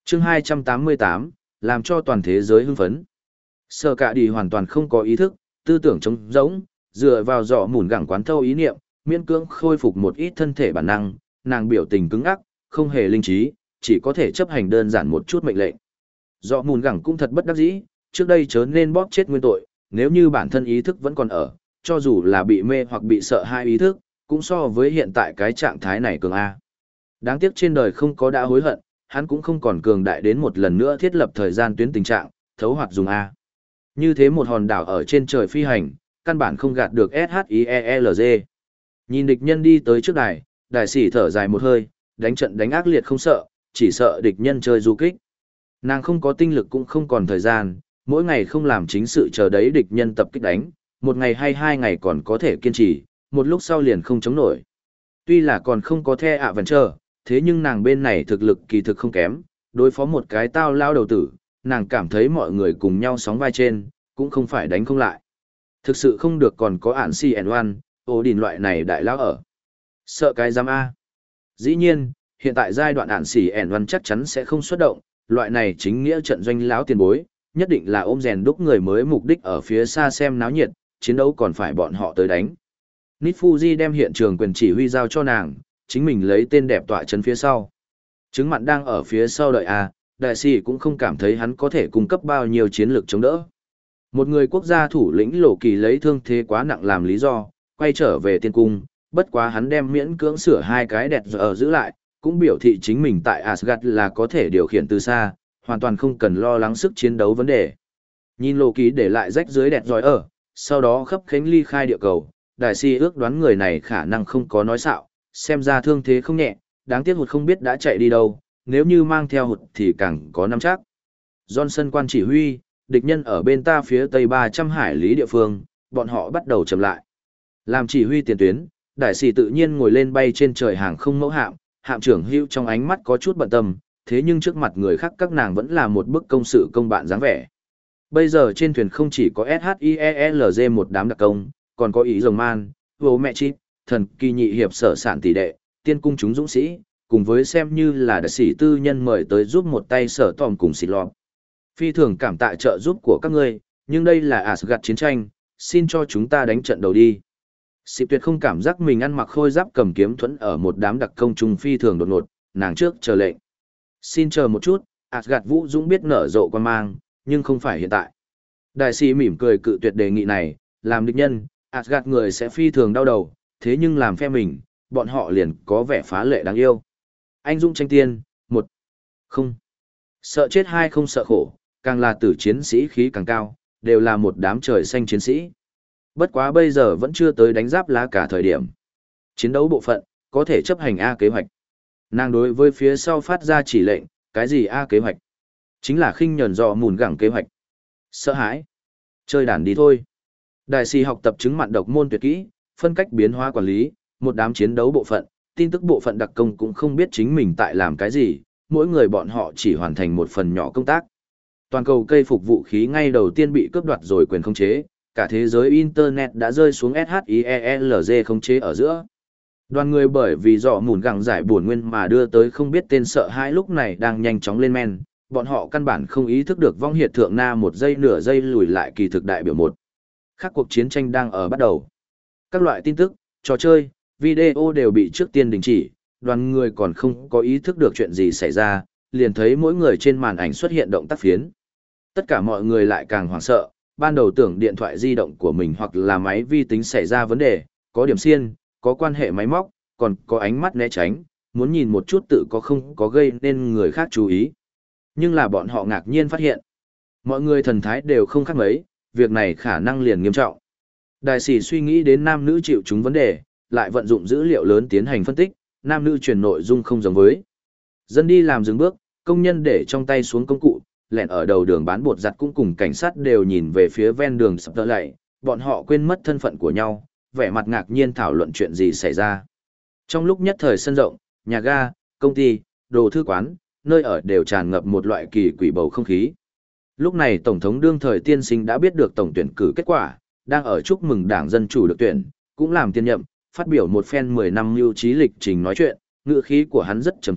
Chương hai trăm tám mươi tám, làm cho toàn thế giới hưng phấn. Sở Cạ Đi hoàn toàn không có ý thức, tư tưởng trống rỗng, dựa vào dọ mùn gẳng quán thâu ý niệm, miễn cưỡng khôi phục một ít thân thể bản năng, nàng biểu tình cứng ngắc, không hề linh trí, chỉ có thể chấp hành đơn giản một chút mệnh lệnh. Dọ mùn gẳng cũng thật bất đắc dĩ, trước đây chớ nên bóp chết nguyên tội, nếu như bản thân ý thức vẫn còn ở, cho dù là bị mê hoặc bị sợ hai ý thức, cũng so với hiện tại cái trạng thái này cường A. Đáng tiếc trên đời không có đã hối hận, hắn cũng không còn cường đại đến một lần nữa thiết lập thời gian tuyến tình trạng, thấu hoạt dùng A. Như thế một hòn đảo ở trên trời phi hành, căn bản không gạt được ét hát i e lờ giê. Nhìn địch nhân đi tới trước đài, đại sĩ thở dài một hơi, đánh trận đánh ác liệt không sợ, chỉ sợ địch nhân chơi du kích. Nàng không có tinh lực cũng không còn thời gian, mỗi ngày không làm chính sự chờ đấy địch nhân tập kích đánh, một ngày hay hai ngày còn có thể kiên trì, một lúc sau liền không chống nổi. Tuy là còn không có the ạ vẫn chờ, thế nhưng nàng bên này thực lực kỳ thực không kém, đối phó một cái tao lao đầu tử, nàng cảm thấy mọi người cùng nhau sóng vai trên, cũng không phải đánh không lại. Thực sự không được còn có ản si en oan, ổ đình loại này đại lao ở. Sợ cái giam A. Dĩ nhiên, hiện tại giai đoạn ản si en oan chắc chắn sẽ không xuất động, loại này chính nghĩa trận doanh lão tiền bối, nhất định là ôm rèn đúc người mới mục đích ở phía xa xem náo nhiệt, chiến đấu còn phải bọn họ tới đánh. Nít Fuji đem hiện trường quyền chỉ huy giao cho nàng, chính mình lấy tên đẹp tọa chấn phía sau. Trứng mặn đang ở phía sau đợi A, đại sĩ cũng không cảm thấy hắn có thể cung cấp bao nhiêu chiến lược chống đỡ. Một người quốc gia thủ lĩnh Lộ Kỳ lấy thương thế quá nặng làm lý do, quay trở về tiên cung, bất quá hắn đem miễn cưỡng sửa hai cái đẹp giờ giữ lại, cũng biểu thị chính mình tại Asgard là có thể điều khiển từ xa, hoàn toàn không cần lo lắng sức chiến đấu vấn đề. Nhìn Lộ Kỳ để lại rách dưới đẹp giỏi ở, sau đó khấp khánh ly khai địa cầu, đại sĩ ước đoán người này khả năng không có nói xạo, xem ra thương thế không nhẹ, đáng tiếc hụt không biết đã chạy đi đâu, nếu như mang theo hụt thì càng có nắm chắc. Johnson quan chỉ huy, địch nhân ở bên ta phía tây ba trăm hải lý địa phương, bọn họ bắt đầu chậm lại. Làm chỉ huy tiền tuyến, đại sĩ tự nhiên ngồi lên bay trên trời hàng không mẫu hạm, hạm trưởng hữu trong ánh mắt có chút bận tâm, thế nhưng trước mặt người khác các nàng vẫn là một bức công sự công bạn dáng vẻ. Bây giờ trên thuyền không chỉ có ét hát i e lờ giê một đám đặc công, còn có ý rồng man, vô mẹ chip, thần kỳ nhị hiệp sở sản tỷ đệ, tiên cung chúng dũng sĩ, cùng với xem như là đại sĩ tư nhân mời tới giúp một tay sở tòm cùng xịt lọt. Phi thường cảm tạ trợ giúp của các ngươi, nhưng đây là Asgard chiến tranh, xin cho chúng ta đánh trận đầu đi. Xịp tuyệt không cảm giác mình ăn mặc khôi giáp cầm kiếm thuẫn ở một đám đặc công trung phi thường đột ngột, nàng trước chờ lệnh. Xin chờ một chút, Asgard Vũ Dũng biết nở rộ quan mang, nhưng không phải hiện tại. Đại sĩ mỉm cười cự tuyệt đề nghị này, làm địch nhân, Asgard người sẽ phi thường đau đầu, thế nhưng làm phe mình, bọn họ liền có vẻ phá lệ đáng yêu. Anh Dũng tranh tiên, một, không. Sợ chết hai không sợ khổ, càng là tử chiến sĩ khí càng cao, đều là một đám trời xanh chiến sĩ. Bất quá bây giờ vẫn chưa tới đánh giáp lá cả thời điểm. Chiến đấu bộ phận, có thể chấp hành A kế hoạch. Nàng đối với phía sau phát ra chỉ lệnh, cái gì A kế hoạch? Chính là khinh nhẫn dò mùn gẳng kế hoạch. Sợ hãi. Chơi đàn đi thôi. Đại sĩ học tập chứng mạn độc môn tuyệt kỹ, phân cách biến hóa quản lý, một đám chiến đấu bộ phận, tin tức bộ phận đặc công cũng không biết chính mình tại làm cái gì, mỗi người bọn họ chỉ hoàn thành một phần nhỏ công tác. Toàn cầu cây phục vũ khí ngay đầu tiên bị cướp đoạt rồi quyền khống chế, cả thế giới Internet đã rơi xuống ét hát i e lờ giê khống chế ở giữa. Đoàn người bởi vì dọ mùn gẳng giải buồn nguyên mà đưa tới không biết tên sợ hãi lúc này đang nhanh chóng lên men, bọn họ căn bản không ý thức được vong hiệt thượng na một giây nửa giây lùi lại kỳ thực đại biểu một. Khác cuộc chiến tranh đang ở bắt đầu. Các loại tin tức, trò chơi, video đều bị trước tiên đình chỉ, đoàn người còn không có ý thức được chuyện gì xảy ra, liền thấy mỗi người trên màn ảnh xuất hiện động tác phiến. Tất cả mọi người lại càng hoảng sợ, ban đầu tưởng điện thoại di động của mình hoặc là máy vi tính xảy ra vấn đề, có điểm xiên, có quan hệ máy móc, còn có ánh mắt né tránh, muốn nhìn một chút tự có không có gây nên người khác chú ý. Nhưng là bọn họ ngạc nhiên phát hiện, mọi người thần thái đều không khác mấy, việc này khả năng liền nghiêm trọng. Đại sĩ suy nghĩ đến nam nữ chịu chúng vấn đề, lại vận dụng dữ liệu lớn tiến hành phân tích, nam nữ truyền nội dung không giống với. Dân đi làm dừng bước, công nhân để trong tay xuống công cụ, lẹn ở đầu đường bán bột giặt cũng cùng cảnh sát đều nhìn về phía ven đường sập tơ lạy, bọn họ quên mất thân phận của nhau, vẻ mặt ngạc nhiên thảo luận chuyện gì xảy ra. Trong lúc nhất thời sân rộng, nhà ga, công ty, đồ thư quán, nơi ở đều tràn ngập một loại kỳ quỷ bầu không khí. Lúc này Tổng thống đương thời tiên sinh đã biết được tổng tuyển cử kết quả, đang ở chúc mừng Đảng Dân Chủ được tuyển, cũng làm tiên nhậm, phát biểu một phen mười năm lưu trí lịch trình nói chuyện, ngữ khí của hắn rất trầm trọng,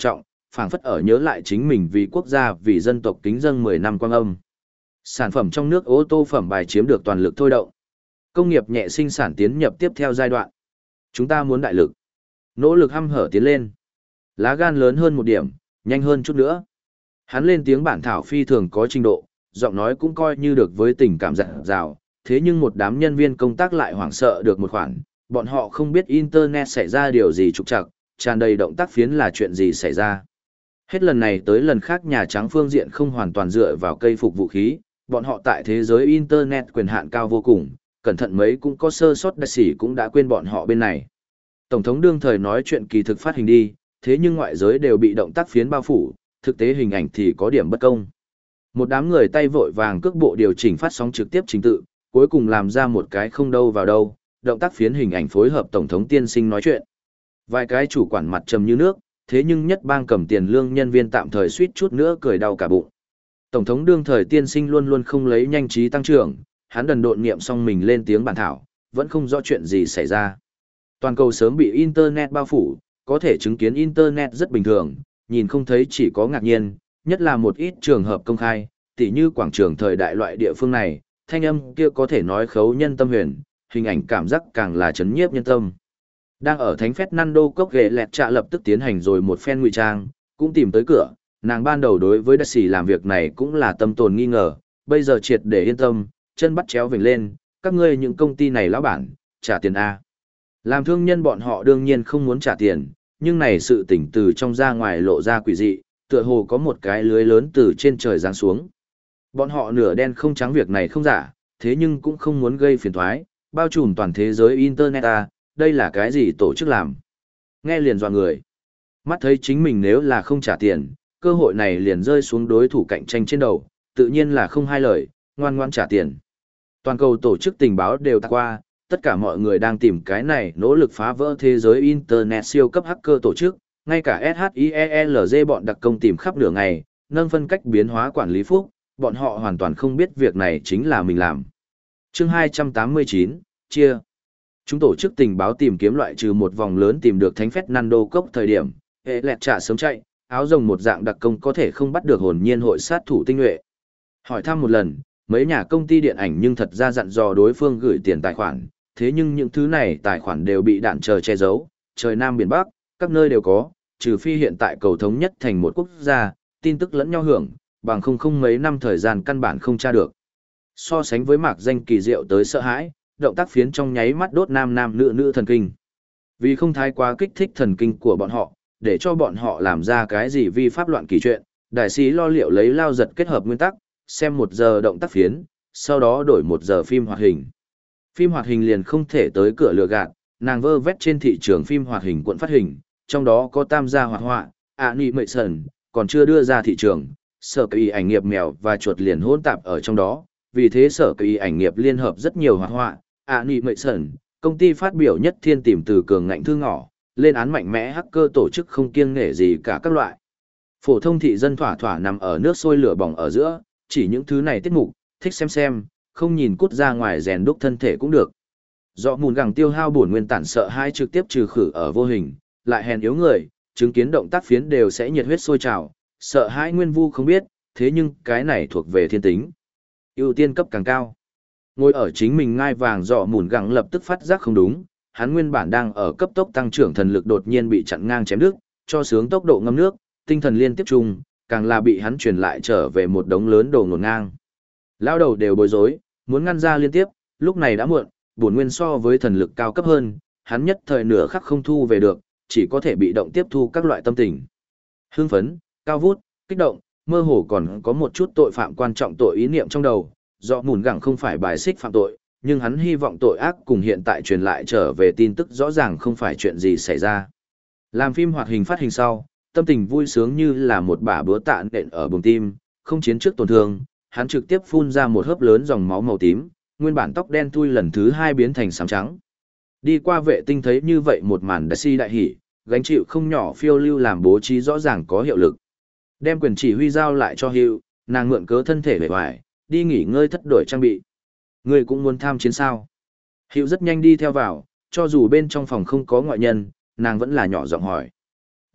phảng phất ở nhớ lại chính mình vì quốc gia vì dân tộc kính dâng mười năm quang âm. Sản phẩm trong nước ô tô phẩm bài chiếm được toàn lực thôi động. Công nghiệp nhẹ sinh sản tiến nhập tiếp theo giai đoạn. Chúng ta muốn đại lực, nỗ lực hăm hở tiến lên. Lá gan lớn hơn một điểm, nhanh hơn chút nữa. Hắn lên tiếng bản thảo phi thường có trình độ, giọng nói cũng coi như được với tình cảm dặn dào, thế nhưng một đám nhân viên công tác lại hoảng sợ được một khoản, bọn họ không biết Internet xảy ra điều gì trục trặc, tràn đầy động tác phiến là chuyện gì xảy ra. Hết lần này tới lần khác Nhà Trắng phương diện không hoàn toàn dựa vào cây phục vũ khí, bọn họ tại thế giới Internet quyền hạn cao vô cùng, cẩn thận mấy cũng có sơ sót đại sĩ cũng đã quên bọn họ bên này. Tổng thống đương thời nói chuyện kỳ thực phát hình đi, thế nhưng ngoại giới đều bị động tác phiến bao phủ, thực tế hình ảnh thì có điểm bất công. Một đám người tay vội vàng cước bộ điều chỉnh phát sóng trực tiếp trình tự, cuối cùng làm ra một cái không đâu vào đâu, động tác phiến hình ảnh phối hợp tổng thống tiên sinh nói chuyện. Vài cái chủ quản mặt trầm như nước, thế nhưng nhất bang cầm tiền lương nhân viên tạm thời suýt chút nữa cười đau cả bụng. Tổng thống đương thời tiên sinh luôn luôn không lấy nhanh trí tăng trưởng, hắn đần độn niệm xong mình lên tiếng bản thảo, vẫn không rõ chuyện gì xảy ra. Toàn cầu sớm bị Internet bao phủ, có thể chứng kiến Internet rất bình thường, nhìn không thấy chỉ có ngạc nhiên, nhất là một ít trường hợp công khai, tỉ như quảng trường thời đại loại địa phương này, thanh âm kia có thể nói khấu nhân tâm huyền, hình ảnh cảm giác càng là chấn nhiếp nhân tâm. Đang ở thánh phét Nando cốc ghệ lẹt trạ lập tức tiến hành rồi một phen ngụy trang, cũng tìm tới cửa, nàng ban đầu đối với đại sĩ làm việc này cũng là tâm tồn nghi ngờ, bây giờ triệt để yên tâm, chân bắt chéo vểnh lên, các ngươi những công ty này lão bản, trả tiền A. Làm thương nhân bọn họ đương nhiên không muốn trả tiền, nhưng này sự tỉnh từ trong ra ngoài lộ ra quỷ dị, tựa hồ có một cái lưới lớn từ trên trời giáng xuống. Bọn họ nửa đen không trắng việc này không giả, thế nhưng cũng không muốn gây phiền toái, bao trùm toàn thế giới Internet A, đây là cái gì tổ chức làm. Nghe liền dọa người. Mắt thấy chính mình nếu là không trả tiền, cơ hội này liền rơi xuống đối thủ cạnh tranh trên đầu, tự nhiên là không hai lời, ngoan ngoan trả tiền. Toàn cầu tổ chức tình báo đều tạc qua, tất cả mọi người đang tìm cái này nỗ lực phá vỡ thế giới Internet siêu cấp hacker tổ chức, ngay cả ét hát i e lờ giê bọn đặc công tìm khắp nửa ngày, nâng phân cách biến hóa quản lý phúc, bọn họ hoàn toàn không biết việc này chính là mình làm. Chương hai trăm tám mươi chín, chia. Chúng tổ chức tình báo tìm kiếm loại trừ một vòng lớn tìm được thánh phét Nando cốc thời điểm, hệ lẹt trả sớm chạy, áo rồng một dạng đặc công có thể không bắt được hồn nhiên hội sát thủ tinh nhuệ. Hỏi thăm một lần, mấy nhà công ty điện ảnh nhưng thật ra dặn dò đối phương gửi tiền tài khoản, thế nhưng những thứ này tài khoản đều bị đạn chờ che giấu, trời Nam biển Bắc, các nơi đều có, trừ phi hiện tại cầu thống nhất thành một quốc gia, tin tức lẫn nhau hưởng, bằng không không mấy năm thời gian căn bản không tra được. So sánh với mạc danh kỳ diệu tới sợ hãi, động tác phiến trong nháy mắt đốt nam nam nữ nữ thần kinh. Vì không thái quá kích thích thần kinh của bọn họ, để cho bọn họ làm ra cái gì vi pháp loạn kỳ chuyện, đại sĩ lo liệu lấy lao giật kết hợp nguyên tắc, xem một giờ động tác phiến, sau đó đổi một giờ phim hoạt hình. Phim hoạt hình liền không thể tới cửa lừa gạt, nàng vơ vét trên thị trường phim hoạt hình cuộn phát hình, trong đó có tam gia hoạt họa, ạ nị mệ sần, còn chưa đưa ra thị trường, sở kỳ ảnh nghiệp mèo và chuột liền hỗn tạp ở trong đó, vì thế sở kỳ ảnh nghiệp liên hợp rất nhiều hoạt họa, ạ nị mệ sần, công ty phát biểu nhất thiên tìm từ cường ngạnh thư ngỏ, lên án mạnh mẽ hacker tổ chức không kiêng nể gì cả các loại. Phổ thông thị dân thỏa thỏa nằm ở nước sôi lửa bỏng ở giữa, chỉ những thứ này tiết mục, thích xem xem, không nhìn cút ra ngoài rèn đúc thân thể cũng được. Do mùn gẳng tiêu hao bổn nguyên tản sợ hai trực tiếp trừ khử ở vô hình, lại hèn yếu người, chứng kiến động tác phiến đều sẽ nhiệt huyết sôi trào, sợ hãi nguyên vu không biết, thế nhưng cái này thuộc về thiên tính. Ưu tiên cấp càng cao. Ngồi ở chính mình ngai vàng dọ mùn gẳng lập tức phát giác không đúng, hắn nguyên bản đang ở cấp tốc tăng trưởng thần lực đột nhiên bị chặn ngang chém đứt, cho sướng tốc độ ngâm nước, tinh thần liên tiếp chung, càng là bị hắn truyền lại trở về một đống lớn đồ ngổn ngang. Lao đầu đều bối rối, muốn ngăn ra liên tiếp, lúc này đã muộn, bổn nguyên so với thần lực cao cấp hơn, hắn nhất thời nửa khắc không thu về được, chỉ có thể bị động tiếp thu các loại tâm tình. Hưng phấn, cao vút, kích động, mơ hồ còn có một chút tội phạm quan trọng tội ý niệm trong đầu, do mùn gẳng không phải bài xích phạm tội, nhưng hắn hy vọng tội ác cùng hiện tại truyền lại trở về tin tức rõ ràng không phải chuyện gì xảy ra. Làm phim hoạt hình phát hình sau, tâm tình vui sướng như là một bả búa tạ nện ở bùng tim, không chiến trước tổn thương, hắn trực tiếp phun ra một hớp lớn dòng máu màu tím, nguyên bản tóc đen thui lần thứ hai biến thành xám trắng. Đi qua vệ tinh thấy như vậy một màn đại si đại hỉ, gánh chịu không nhỏ phiêu lưu làm bố trí rõ ràng có hiệu lực. Đem quyền chỉ huy giao lại cho Hugh, nàng mượn cớ thân thể vẻ vải, đi nghỉ ngơi thất đổi trang bị. Người cũng muốn tham chiến sao? Hugh rất nhanh đi theo vào, cho dù bên trong phòng không có ngoại nhân, nàng vẫn là nhỏ giọng hỏi.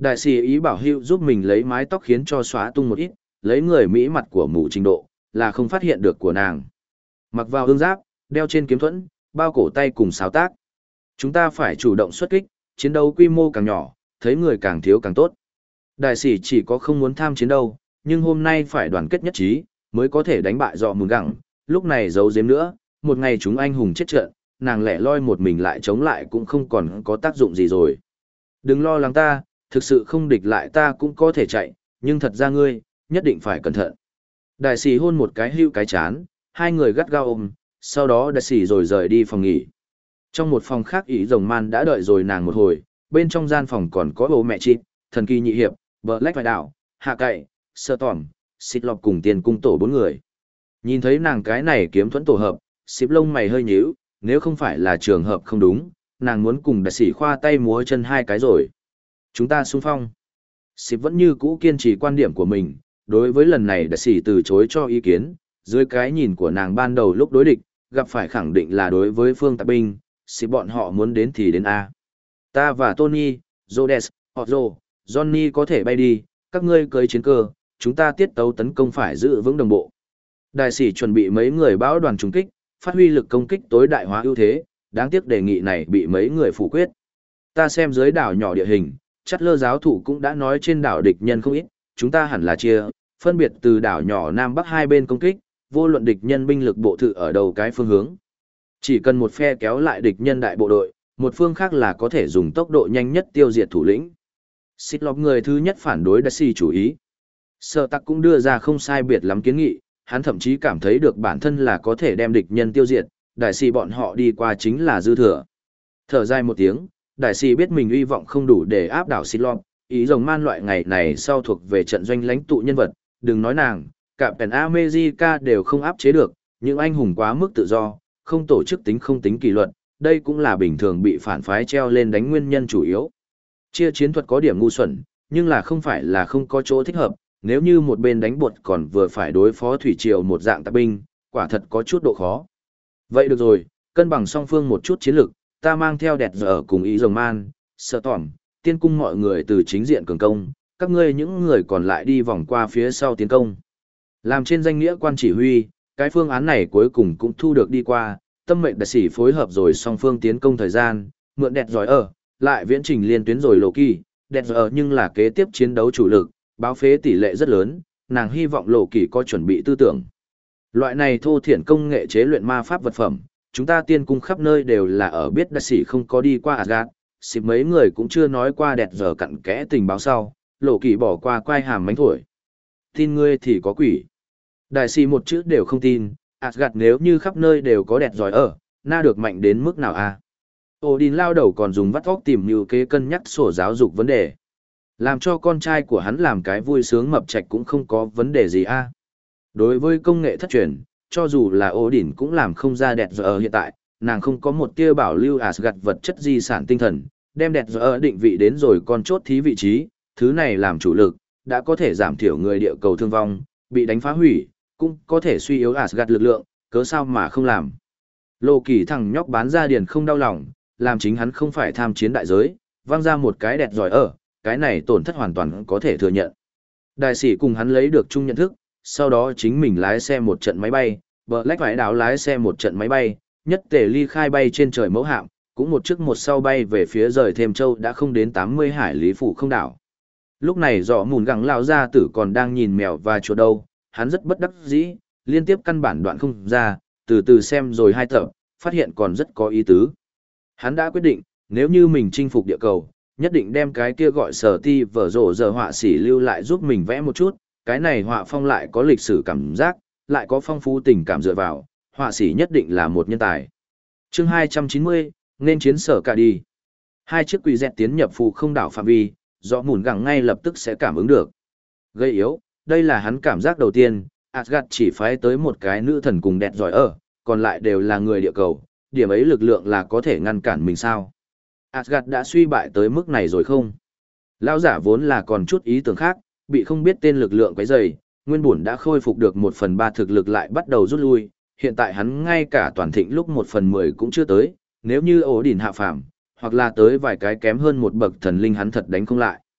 Đại sĩ ý bảo Hữu giúp mình lấy mái tóc khiến cho xóa tung một ít, lấy người Mỹ mặt của mụ trình độ, là không phát hiện được của nàng. Mặc vào ương giáp, đeo trên kiếm thuẫn, bao cổ tay cùng xáo tác. Chúng ta phải chủ động xuất kích, chiến đấu quy mô càng nhỏ, thấy người càng thiếu càng tốt. Đại sĩ chỉ có không muốn tham chiến đâu, nhưng hôm nay phải đoàn kết nhất trí, mới có thể đánh bại dọ mùn gẳng. Lúc này giấu giếm nữa, một ngày chúng anh hùng chết trận, nàng lẻ loi một mình lại chống lại cũng không còn có tác dụng gì rồi. Đừng lo lắng ta, thực sự không địch lại ta cũng có thể chạy, nhưng thật ra ngươi, nhất định phải cẩn thận. Đại sĩ hôn một cái hưu cái chán, hai người gắt gao ôm, sau đó đại sĩ rồi rời đi phòng nghỉ. Trong một phòng khác ý rồng man đã đợi rồi nàng một hồi, bên trong gian phòng còn có bố mẹ chị, thần kỳ nhị hiệp, Black Vài Đảo, Hạ Cậy, Sơ Tỏm, Xịt Lọc cùng tiền cung tổ bốn người. Nhìn thấy nàng cái này kiếm thuẫn tổ hợp, xịp lông mày hơi nhíu, nếu không phải là trường hợp không đúng, nàng muốn cùng đại sĩ khoa tay múa chân hai cái rồi. Chúng ta xung phong. Xịp vẫn như cũ kiên trì quan điểm của mình, đối với lần này đại sĩ từ chối cho ý kiến, dưới cái nhìn của nàng ban đầu lúc đối địch, gặp phải khẳng định là đối với phương tạp binh, xịp bọn họ muốn đến thì đến A. Ta và Tony, Rhodes, Otto, Johnny có thể bay đi, các ngươi cưới chiến cơ, chúng ta tiết tấu tấn công phải giữ vững đồng bộ. Đại sĩ chuẩn bị mấy người bão đoàn trùng kích, phát huy lực công kích tối đại hóa ưu thế, đáng tiếc đề nghị này bị mấy người phủ quyết. Ta xem dưới đảo nhỏ địa hình, chắc lơ giáo thủ cũng đã nói trên đảo địch nhân không ít, chúng ta hẳn là chia, phân biệt từ đảo nhỏ Nam Bắc hai bên công kích, vô luận địch nhân binh lực bộ thự ở đầu cái phương hướng. Chỉ cần một phe kéo lại địch nhân đại bộ đội, một phương khác là có thể dùng tốc độ nhanh nhất tiêu diệt thủ lĩnh. Xịt Lọc người thứ nhất phản đối đại sĩ chủ ý. Sở Tắc cũng đưa ra không sai biệt lắm kiến nghị, hắn thậm chí cảm thấy được bản thân là có thể đem địch nhân tiêu diệt, đại sĩ bọn họ đi qua chính là dư thừa. Thở dài một tiếng, đại sĩ biết mình uy vọng không đủ để áp đảo Xịt Lọc, ý rồng man loại ngày này sau thuộc về trận doanh lãnh tụ nhân vật, đừng nói nàng, cả Pen America đều không áp chế được, những anh hùng quá mức tự do, không tổ chức tính không tính kỷ luật, đây cũng là bình thường bị phản phái treo lên đánh nguyên nhân chủ yếu. Chia chiến thuật có điểm ngu xuẩn, nhưng là không phải là không có chỗ thích hợp, nếu như một bên đánh buột còn vừa phải đối phó thủy triều một dạng tạp binh, quả thật có chút độ khó. Vậy được rồi, cân bằng song phương một chút chiến lược, ta mang theo đẹp giờ cùng ý rồng man, sợ tỏm, tiên cung mọi người từ chính diện cường công, các ngươi những người còn lại đi vòng qua phía sau tiến công. Làm trên danh nghĩa quan chỉ huy, cái phương án này cuối cùng cũng thu được đi qua, tâm mệnh đại sĩ phối hợp rồi song phương tiến công thời gian, mượn đẹp giỏi ở, lại viễn trình liên tuyến rồi lộ kỳ, đẹp giỏi ở nhưng là kế tiếp chiến đấu chủ lực, báo phế tỷ lệ rất lớn, nàng hy vọng lộ kỳ có chuẩn bị tư tưởng. Loại này thô thiển công nghệ chế luyện ma pháp vật phẩm, chúng ta tiên cung khắp nơi đều là ở biết đại sĩ không có đi qua Asgard, xịp mấy người cũng chưa nói qua đẹp giờ cặn kẽ tình báo sau, lộ kỳ bỏ qua quai hàm mánh thổi. Tin ngươi thì có quỷ. Đại sĩ một chữ đều không tin, Asgard nếu như khắp nơi đều có đẹp giỏi ở, na được mạnh đến mức nào a? Odin lao đầu còn dùng vắt óc tìm như kế cân nhắc sổ giáo dục vấn đề. Làm cho con trai của hắn làm cái vui sướng mập trạch cũng không có vấn đề gì a. Đối với công nghệ thất truyền, cho dù là Odin cũng làm không ra đẹp giờ ở hiện tại, nàng không có một tia bảo lưu Asgard vật chất di sản tinh thần, đem đẹp giờ ở định vị đến rồi con chốt thí vị trí, thứ này làm chủ lực, đã có thể giảm thiểu người địa cầu thương vong, bị đánh phá hủy, cũng có thể suy yếu Asgard lực lượng, cớ sao mà không làm. Lô Kỳ thằng nhóc bán ra điền không đau lòng, làm chính hắn không phải tham chiến đại giới, văng ra một cái đẹp giỏi ở, cái này tổn thất hoàn toàn có thể thừa nhận. Đại sĩ cùng hắn lấy được chung nhận thức, sau đó chính mình lái xe một trận máy bay, Black Vài Đảo lái xe một trận máy bay, nhất tề ly khai bay trên trời mẫu hạm, cũng một trước một sau bay về phía rời thêm châu đã không đến tám mươi hải lý phủ không đảo. Lúc này dọ mùn gẳng lão gia tử còn đang nhìn mèo và chuột đâu, hắn rất bất đắc dĩ, liên tiếp căn bản đoạn không ra, từ từ xem rồi hai tập, phát hiện còn rất có ý tứ. Hắn đã quyết định, nếu như mình chinh phục địa cầu, nhất định đem cái kia gọi sở ti vở rộ giờ họa sĩ lưu lại giúp mình vẽ một chút, cái này họa phong lại có lịch sử cảm giác, lại có phong phú tình cảm dựa vào, họa sĩ nhất định là một nhân tài. Chương hai trăm chín mươi, nên chiến sở cả đi. Hai chiếc quỷ dẹt tiến nhập phù không đảo phạm vi, dọ mùn gẳng ngay lập tức sẽ cảm ứng được. Gây yếu, đây là hắn cảm giác đầu tiên, Asgard chỉ phái tới một cái nữ thần cùng đẹp giỏi ở, còn lại đều là người địa cầu, điểm ấy lực lượng là có thể ngăn cản mình sao? Asgard đã suy bại tới mức này rồi không? Lão giả vốn là còn chút ý tưởng khác, bị không biết tên lực lượng quấy rầy, nguyên bổn đã khôi phục được một phần ba thực lực lại bắt đầu rút lui, hiện tại hắn ngay cả toàn thịnh lúc một phần mười cũng chưa tới, nếu như ổ đỉnh hạ phàm, hoặc là tới vài cái kém hơn một bậc thần linh hắn thật đánh không lại.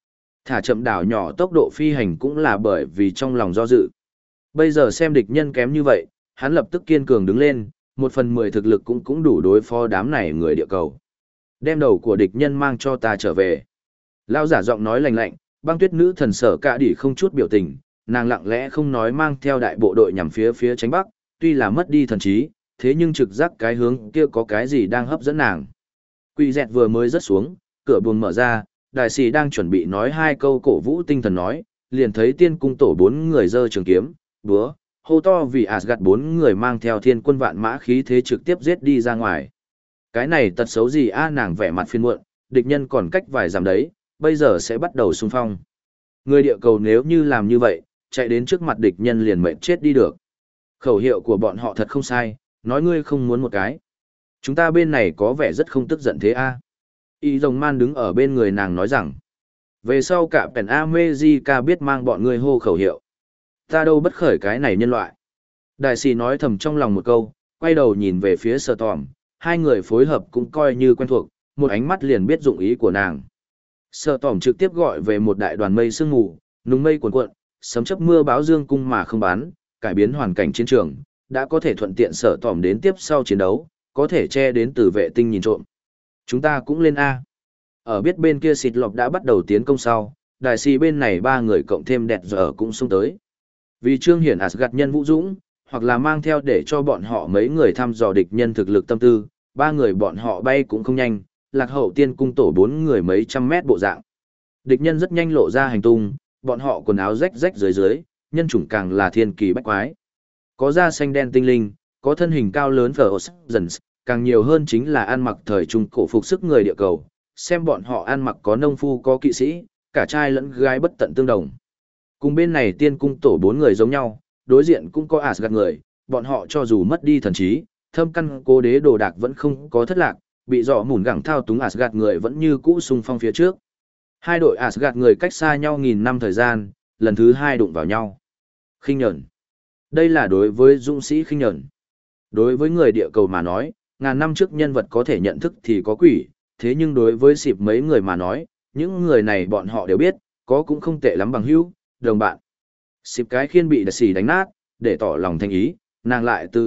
Thả chậm đảo nhỏ tốc độ phi hành cũng là bởi vì trong lòng do dự. Bây giờ xem địch nhân kém như vậy, hắn lập tức kiên cường đứng lên, một phần mười thực lực cũng cũng đủ đối phó đám này người địa cầu. Đem đầu của địch nhân mang cho ta trở về. Lao giả giọng nói lạnh lạnh, băng tuyết nữ thần sở cả đỉ không chút biểu tình, nàng lặng lẽ không nói mang theo đại bộ đội nhằm phía phía tránh bắc, tuy là mất đi thần trí, thế nhưng trực giác cái hướng kia có cái gì đang hấp dẫn nàng. Quỷ dẹt vừa mới rớt xuống, cửa buồng mở ra, đại sĩ đang chuẩn bị nói hai câu cổ vũ tinh thần nói, liền thấy tiên cung tổ bốn người giơ trường kiếm, búa, hô to vì Asgard bốn người mang theo thiên quân vạn mã khí thế trực tiếp giết đi ra ngoài. Cái này tật xấu gì a, nàng vẻ mặt phiền muộn, địch nhân còn cách vài dặm đấy, bây giờ sẽ bắt đầu xung phong. Người địa cầu nếu như làm như vậy, chạy đến trước mặt địch nhân liền mệnh chết đi được. Khẩu hiệu của bọn họ thật không sai, nói ngươi không muốn một cái. Chúng ta bên này có vẻ rất không tức giận thế a. Y rồng man đứng ở bên người nàng nói rằng, về sau cả Pen America biết mang bọn ngươi hô khẩu hiệu. Ta đâu bất khởi cái này nhân loại. Đại sĩ nói thầm trong lòng một câu, quay đầu nhìn về phía Sở Tòm, hai người phối hợp cũng coi như quen thuộc, một ánh mắt liền biết dụng ý của nàng. Sở Tòm trực tiếp gọi về một đại đoàn mây sương mù, nùng mây cuồn cuộn, sấm chớp mưa báo dương cung mà không bán, cải biến hoàn cảnh chiến trường, đã có thể thuận tiện Sở Tòm đến tiếp sau chiến đấu, có thể che đến từ vệ tinh nhìn trộm. Chúng ta cũng lên A. Ở biết bên kia xịt lọc đã bắt đầu tiến công sau, đại sĩ bên này ba người cộng thêm đẹp giờ cũng xung tới. Vì trương hiển Asgard nhân vũ dũng, hoặc là mang theo để cho bọn họ mấy người thăm dò địch nhân thực lực tâm tư, ba người bọn họ bay cũng không nhanh, lạc hậu tiên cung tổ bốn người mấy trăm mét bộ dạng. Địch nhân rất nhanh lộ ra hành tung, bọn họ quần áo rách rách dưới dưới, nhân chủng càng là thiên kỳ bách quái. Có da xanh đen tinh linh, có thân hình cao lớn phở dần, càng nhiều hơn chính là ăn mặc thời trung cổ phục sức người địa cầu, xem bọn họ ăn mặc có nông phu có kỵ sĩ, cả trai lẫn gái bất tận tương đồng. Cùng bên này tiên cung tổ bốn người giống nhau, đối diện cũng có Asgard người, bọn họ cho dù mất đi thần trí, thâm căn cố đế đồ đạc vẫn không có thất lạc, bị dọ mùn gẳng thao túng Asgard người vẫn như cũ xung phong phía trước. Hai đội Asgard người cách xa nhau nghìn năm thời gian, lần thứ hai đụng vào nhau. Khinh nhẫn. Đây là đối với dũng sĩ khinh nhẫn. Đối với người địa cầu mà nói, ngàn năm trước nhân vật có thể nhận thức thì có quỷ, thế nhưng đối với xịp mấy người mà nói, những người này bọn họ đều biết, có cũng không tệ lắm bằng hữu, đồng bạn. Xịp cái khiên bị đặc xì đánh nát, để tỏ lòng thành ý, nàng lại từ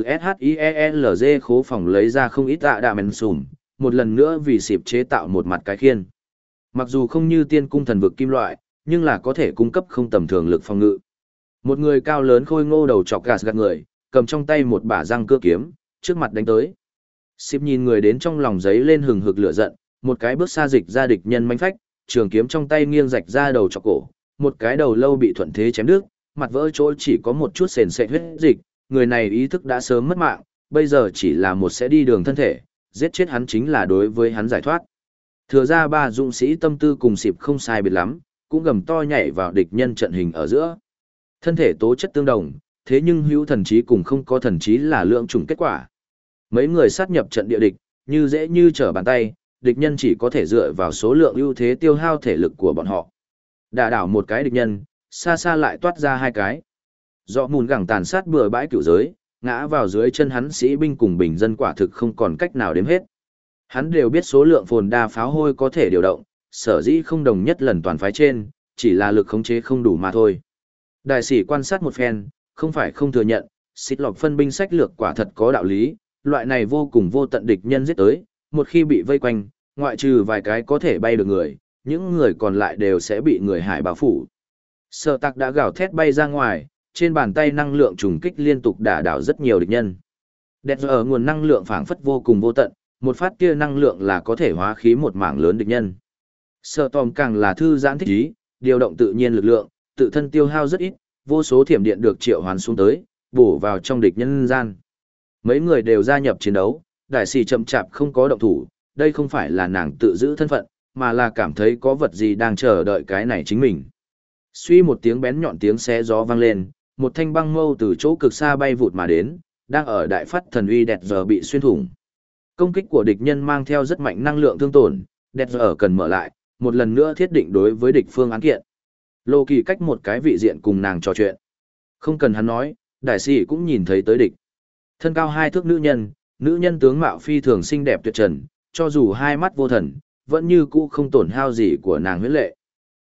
SHIELZ khố phòng lấy ra không ít tạ đạ mèn sùm, một lần nữa vì xịp chế tạo một mặt cái khiên. Mặc dù không như tiên cung thần vực kim loại, nhưng là có thể cung cấp không tầm thường lực phòng ngự. Một người cao lớn khôi ngô đầu chọc gạt gạt người, cầm trong tay một bả răng cưa kiếm, trước mặt đánh tới. Xịp nhìn người đến trong lòng giấy lên hừng hực lửa giận, một cái bước xa dịch ra địch nhân manh phách, trường kiếm trong tay nghiêng rạch ra đầu chọc cổ, một cái đầu lâu bị thuận thế chém đứt, mặt vỡ chỗ chỉ có một chút sền sệt huyết dịch, người này ý thức đã sớm mất mạng, bây giờ chỉ là một sẽ đi đường thân thể, giết chết hắn chính là đối với hắn giải thoát. Thừa ra ba dũng sĩ tâm tư cùng xịp không sai biệt lắm, cũng gầm to nhảy vào địch nhân trận hình ở giữa. Thân thể tố chất tương đồng, thế nhưng hữu thần trí cùng không có thần trí là lượng trùng kết quả. Mấy người sát nhập trận địa địch, như dễ như trở bàn tay, địch nhân chỉ có thể dựa vào số lượng ưu thế tiêu hao thể lực của bọn họ. Đả đảo một cái địch nhân, xa xa lại toát ra hai cái. Dọ mùn gẳng tàn sát bừa bãi cửu giới, ngã vào dưới chân hắn sĩ binh cùng bình dân quả thực không còn cách nào đếm hết. Hắn đều biết số lượng phồn đa pháo hôi có thể điều động, sở dĩ không đồng nhất lần toàn phái trên, chỉ là lực khống chế không đủ mà thôi. Đại sĩ quan sát một phen, không phải không thừa nhận, xịt lọc phân binh sách lược quả thật có đạo lý, loại này vô cùng vô tận địch nhân giết tới, một khi bị vây quanh, ngoại trừ vài cái có thể bay được người, những người còn lại đều sẽ bị người hải bao phủ. Sở tạc đã gào thét bay ra ngoài, trên bàn tay năng lượng trùng kích liên tục đả đảo rất nhiều địch nhân. Đẹp ở nguồn năng lượng phảng phất vô cùng vô tận, một phát kia năng lượng là có thể hóa khí một mảng lớn địch nhân. Sở tòm càng là thư giãn thích ý, điều động tự nhiên lực lượng, tự thân tiêu hao rất ít, vô số thiểm điện được triệu hoán xuống tới, bổ vào trong địch nhân gian. Mấy người đều gia nhập chiến đấu, đại sĩ chậm chạp không có động thủ, đây không phải là nàng tự giữ thân phận, mà là cảm thấy có vật gì đang chờ đợi cái này chính mình. Suy một tiếng bén nhọn tiếng xé gió vang lên, một thanh băng mâu từ chỗ cực xa bay vụt mà đến, đang ở đại phát thần uy đẹp giờ bị xuyên thủng. Công kích của địch nhân mang theo rất mạnh năng lượng thương tổn, đẹp giờ cần mở lại, một lần nữa thiết định đối với địch phương án kiện. Lô Kỳ cách một cái vị diện cùng nàng trò chuyện. Không cần hắn nói, đại sĩ cũng nhìn thấy tới địch. Thân cao hai thước nữ nhân, nữ nhân tướng mạo phi thường xinh đẹp tuyệt trần, cho dù hai mắt vô thần, vẫn như cũ không tổn hao gì của nàng huyết lệ.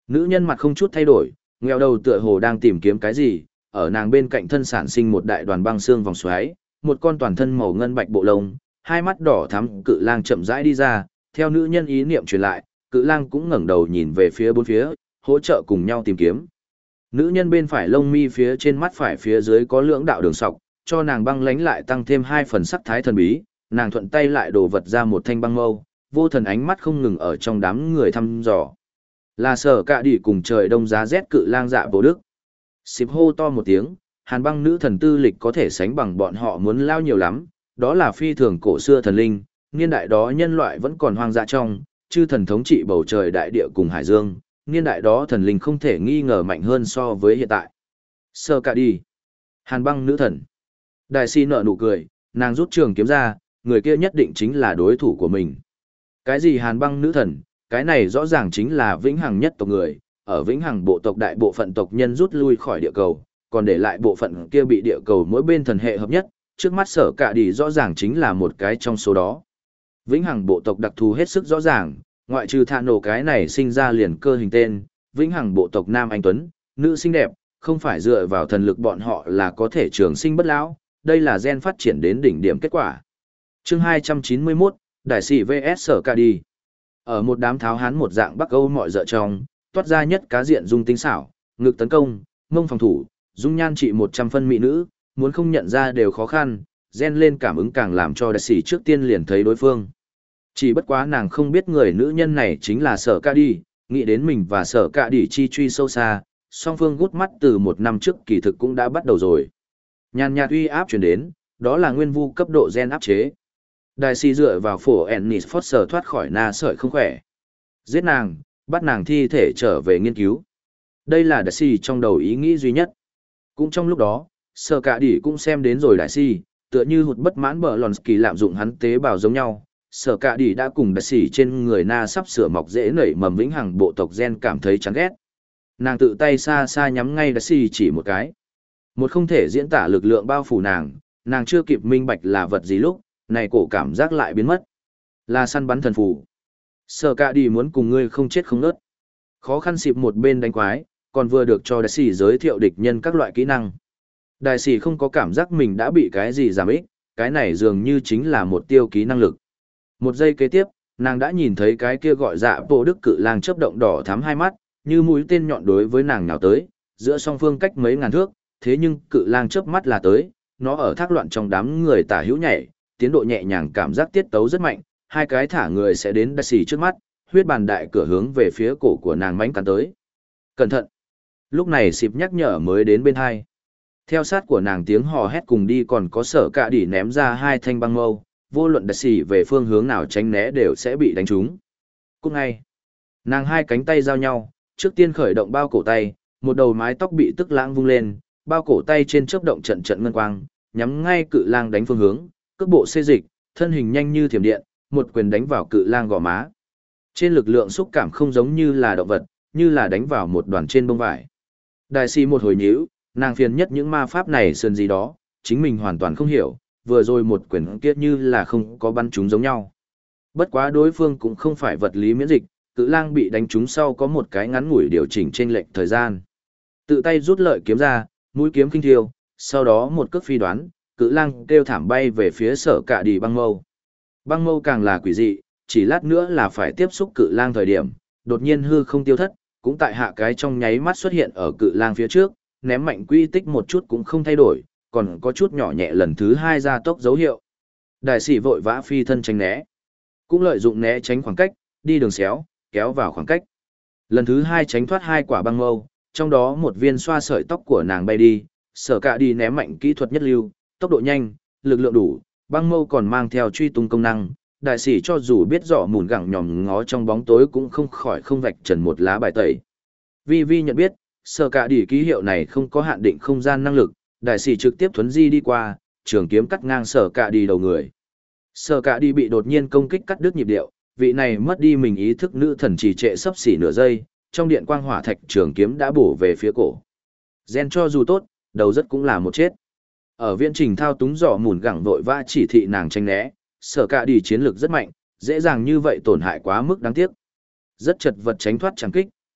Nữ nhân mặt không chút thay đổi, ngheo đầu tựa hồ đang tìm kiếm cái gì, ở nàng bên cạnh thân sản sinh một đại đoàn băng xương vòng xoáy, một con toàn thân màu ngân bạch bộ lông, hai mắt đỏ thắm cự lang chậm rãi đi ra, theo nữ nhân ý niệm truyền lại, cự lang cũng ngẩng đầu nhìn về phía bốn phía, hỗ trợ cùng nhau tìm kiếm. Nữ nhân bên phải lông mi phía trên mắt phải phía dưới có lưỡng đạo đường sọc, cho nàng băng lánh lại tăng thêm hai phần sắc thái thần bí, nàng thuận tay lại đổ vật ra một thanh băng mâu, vô thần ánh mắt không ngừng ở trong đám người thăm dò. Là Sở Cạ Đỉ cùng trời đông giá rét cự lang dạ bố đức. Xịp hô to một tiếng, hàn băng nữ thần tư lịch có thể sánh bằng bọn họ muốn lao nhiều lắm, đó là phi thường cổ xưa thần linh, niên đại đó nhân loại vẫn còn hoang dã trong, chư thần thống trị bầu trời đại địa cùng hải dương, niên đại đó thần linh không thể nghi ngờ mạnh hơn so với hiện tại. Sở Cạ Đỉ, hàn băng nữ thần. Đại si nở nụ cười, nàng rút trường kiếm ra, người kia nhất định chính là đối thủ của mình. Cái gì hàn băng nữ thần, cái này rõ ràng chính là vĩnh hằng nhất tộc người, ở vĩnh hằng bộ tộc đại bộ phận tộc nhân rút lui khỏi địa cầu, còn để lại bộ phận kia bị địa cầu mỗi bên thần hệ hợp nhất, trước mắt Sở Cạ Đỉ rõ ràng chính là một cái trong số đó. Vĩnh hằng bộ tộc đặc thù hết sức rõ ràng, ngoại trừ thạ nổ cái này sinh ra liền cơ hình tên, vĩnh hằng bộ tộc nam anh tuấn, nữ xinh đẹp, không phải dựa vào thần lực bọn họ là có thể trường sinh bất lão, đây là gen phát triển đến đỉnh điểm kết quả. Chương hai trăm chín mươi mốt, Đại sĩ vs Sở Cạ Đỉ. Ở một đám tháo hán một dạng Bắc Âu mọi dợ trong, toát ra nhất cá diện dung tinh xảo, ngực tấn công, mông phòng thủ, dung nhan trị một trăm phân mỹ nữ, muốn không nhận ra đều khó khăn, gen lên cảm ứng càng làm cho đại sĩ trước tiên liền thấy đối phương. Chỉ bất quá nàng không biết người nữ nhân này chính là Sở Cạ Đỉ, nghĩ đến mình và Sở Cạ Đỉ chi truy sâu xa, song phương gút mắt từ một năm trước kỳ thực cũng đã bắt đầu rồi. Nhàn nhạt uy áp chuyển đến, đó là nguyên vu cấp độ gen áp chế. Đại sĩ dựa vào phổ Ennis Foster thoát khỏi na sợi không khỏe. Giết nàng, bắt nàng thi thể trở về nghiên cứu. Đây là đại sĩ trong đầu ý nghĩ duy nhất. Cũng trong lúc đó, Sở Cạ Đỉ cũng xem đến rồi đại sĩ, tựa như hụt bất mãn bờ Lonsky lạm dụng hắn tế bào giống nhau. Sở Cạ Đỉ đã cùng đại sĩ trên người na sắp sửa mọc rễ nảy mầm vĩnh hằng bộ tộc gen cảm thấy chán ghét. Nàng tự tay xa xa nhắm ngay đại sĩ chỉ một cái. Một không thể diễn tả lực lượng bao phủ nàng, nàng chưa kịp minh bạch là vật gì lúc, này cổ cảm giác lại biến mất. Là săn bắn thần phù. Sở Cạ Đỉ muốn cùng ngươi không chết không nớt. Khó khăn xịp một bên đánh quái, còn vừa được cho đại sĩ giới thiệu địch nhân các loại kỹ năng. Đại sĩ không có cảm giác mình đã bị cái gì giảm ích, cái này dường như chính là một tiêu ký năng lực. Một giây kế tiếp, nàng đã nhìn thấy cái kia gọi dạ bộ đức cự lang chớp động đỏ thắm hai mắt, như mũi tên nhọn đối với nàng nhào tới, giữa song phương cách mấy ngàn thước, thế nhưng cự lang chớp mắt là tới, nó ở thác loạn trong đám người tả hữu nhảy, tiến độ nhẹ nhàng cảm giác tiết tấu rất mạnh, hai cái thả người sẽ đến đại sĩ trước mắt, huyết bàn đại cửa hướng về phía cổ của nàng mãnh cắn tới. Cẩn thận! Lúc này xịp nhắc nhở mới đến bên hai. Theo sát của nàng tiếng hò hét cùng đi còn có Sở Cạ Đỉ ném ra hai thanh băng mâu, vô luận đại sĩ về phương hướng nào tránh né đều sẽ bị đánh trúng. Cũng ngay, nàng hai cánh tay giao nhau, trước tiên khởi động bao cổ tay, một đầu mái tóc bị tức lãng vung lên, bao cổ tay trên chớp động trận trận ngân quang, nhắm ngay cự lang đánh phương hướng, cước bộ xê dịch, thân hình nhanh như thiểm điện, một quyền đánh vào cự lang gò má. Trên lực lượng xúc cảm không giống như là động vật, như là đánh vào một đoàn trên bông vải. Đại sĩ một hồi nhíu, nàng phiền nhất những ma pháp này sơn gì đó, chính mình hoàn toàn không hiểu, vừa rồi một quyền kia như là không có bắn chúng giống nhau. Bất quá đối phương cũng không phải vật lý miễn dịch, cự lang bị đánh trúng sau có một cái ngắn ngủi điều chỉnh trên lệch thời gian. Tự tay rút lợi kiếm ra, mũi kiếm kinh thiêu, sau đó một cước phi đoán, cự lang kêu thảm bay về phía Sở Cạ Đỉ băng mâu. Băng mâu càng là quỷ dị, chỉ lát nữa là phải tiếp xúc cự lang thời điểm, đột nhiên hư không tiêu thất, cũng tại hạ cái trong nháy mắt xuất hiện ở cự lang phía trước, ném mạnh quy tích một chút cũng không thay đổi, còn có chút nhỏ nhẹ lần thứ hai ra tốc dấu hiệu. Đại sĩ vội vã phi thân tránh né, cũng lợi dụng né tránh khoảng cách, đi đường xéo, kéo vào khoảng cách. Lần thứ hai tránh thoát hai quả băng mâu, trong đó một viên xoa sợi tóc của nàng bay đi, Sở Cạ Đỉ ném mạnh kỹ thuật nhất lưu, tốc độ nhanh, lực lượng đủ, băng mâu còn mang theo truy tung công năng. Đại sĩ cho dù biết rõ mùn gẳng nhòm ngó trong bóng tối cũng không khỏi không vạch trần một lá bài tẩy. Vi Vi nhận biết, Sở Cạ Đỉ ký hiệu này không có hạn định không gian năng lực, đại sĩ trực tiếp thuấn di đi qua, trường kiếm cắt ngang Sở Cạ Đỉ đầu người. Sở Cạ Đỉ bị đột nhiên công kích cắt đứt nhịp điệu, vị này mất đi mình ý thức nữ thần trì trệ sấp xỉ nửa giây, trong điện quang hỏa thạch trường kiếm đã bổ về phía cổ. Gen cho dù tốt, đầu rất cũng là một chết. Ở viễn trình thao túng dò mùn gẳng vội vã chỉ thị nàng tránh né, Sở Cạ Đỉ chiến lược rất mạnh, dễ dàng như vậy tổn hại quá mức đáng tiếc. Rất chật vật tránh thoát chẳng kích,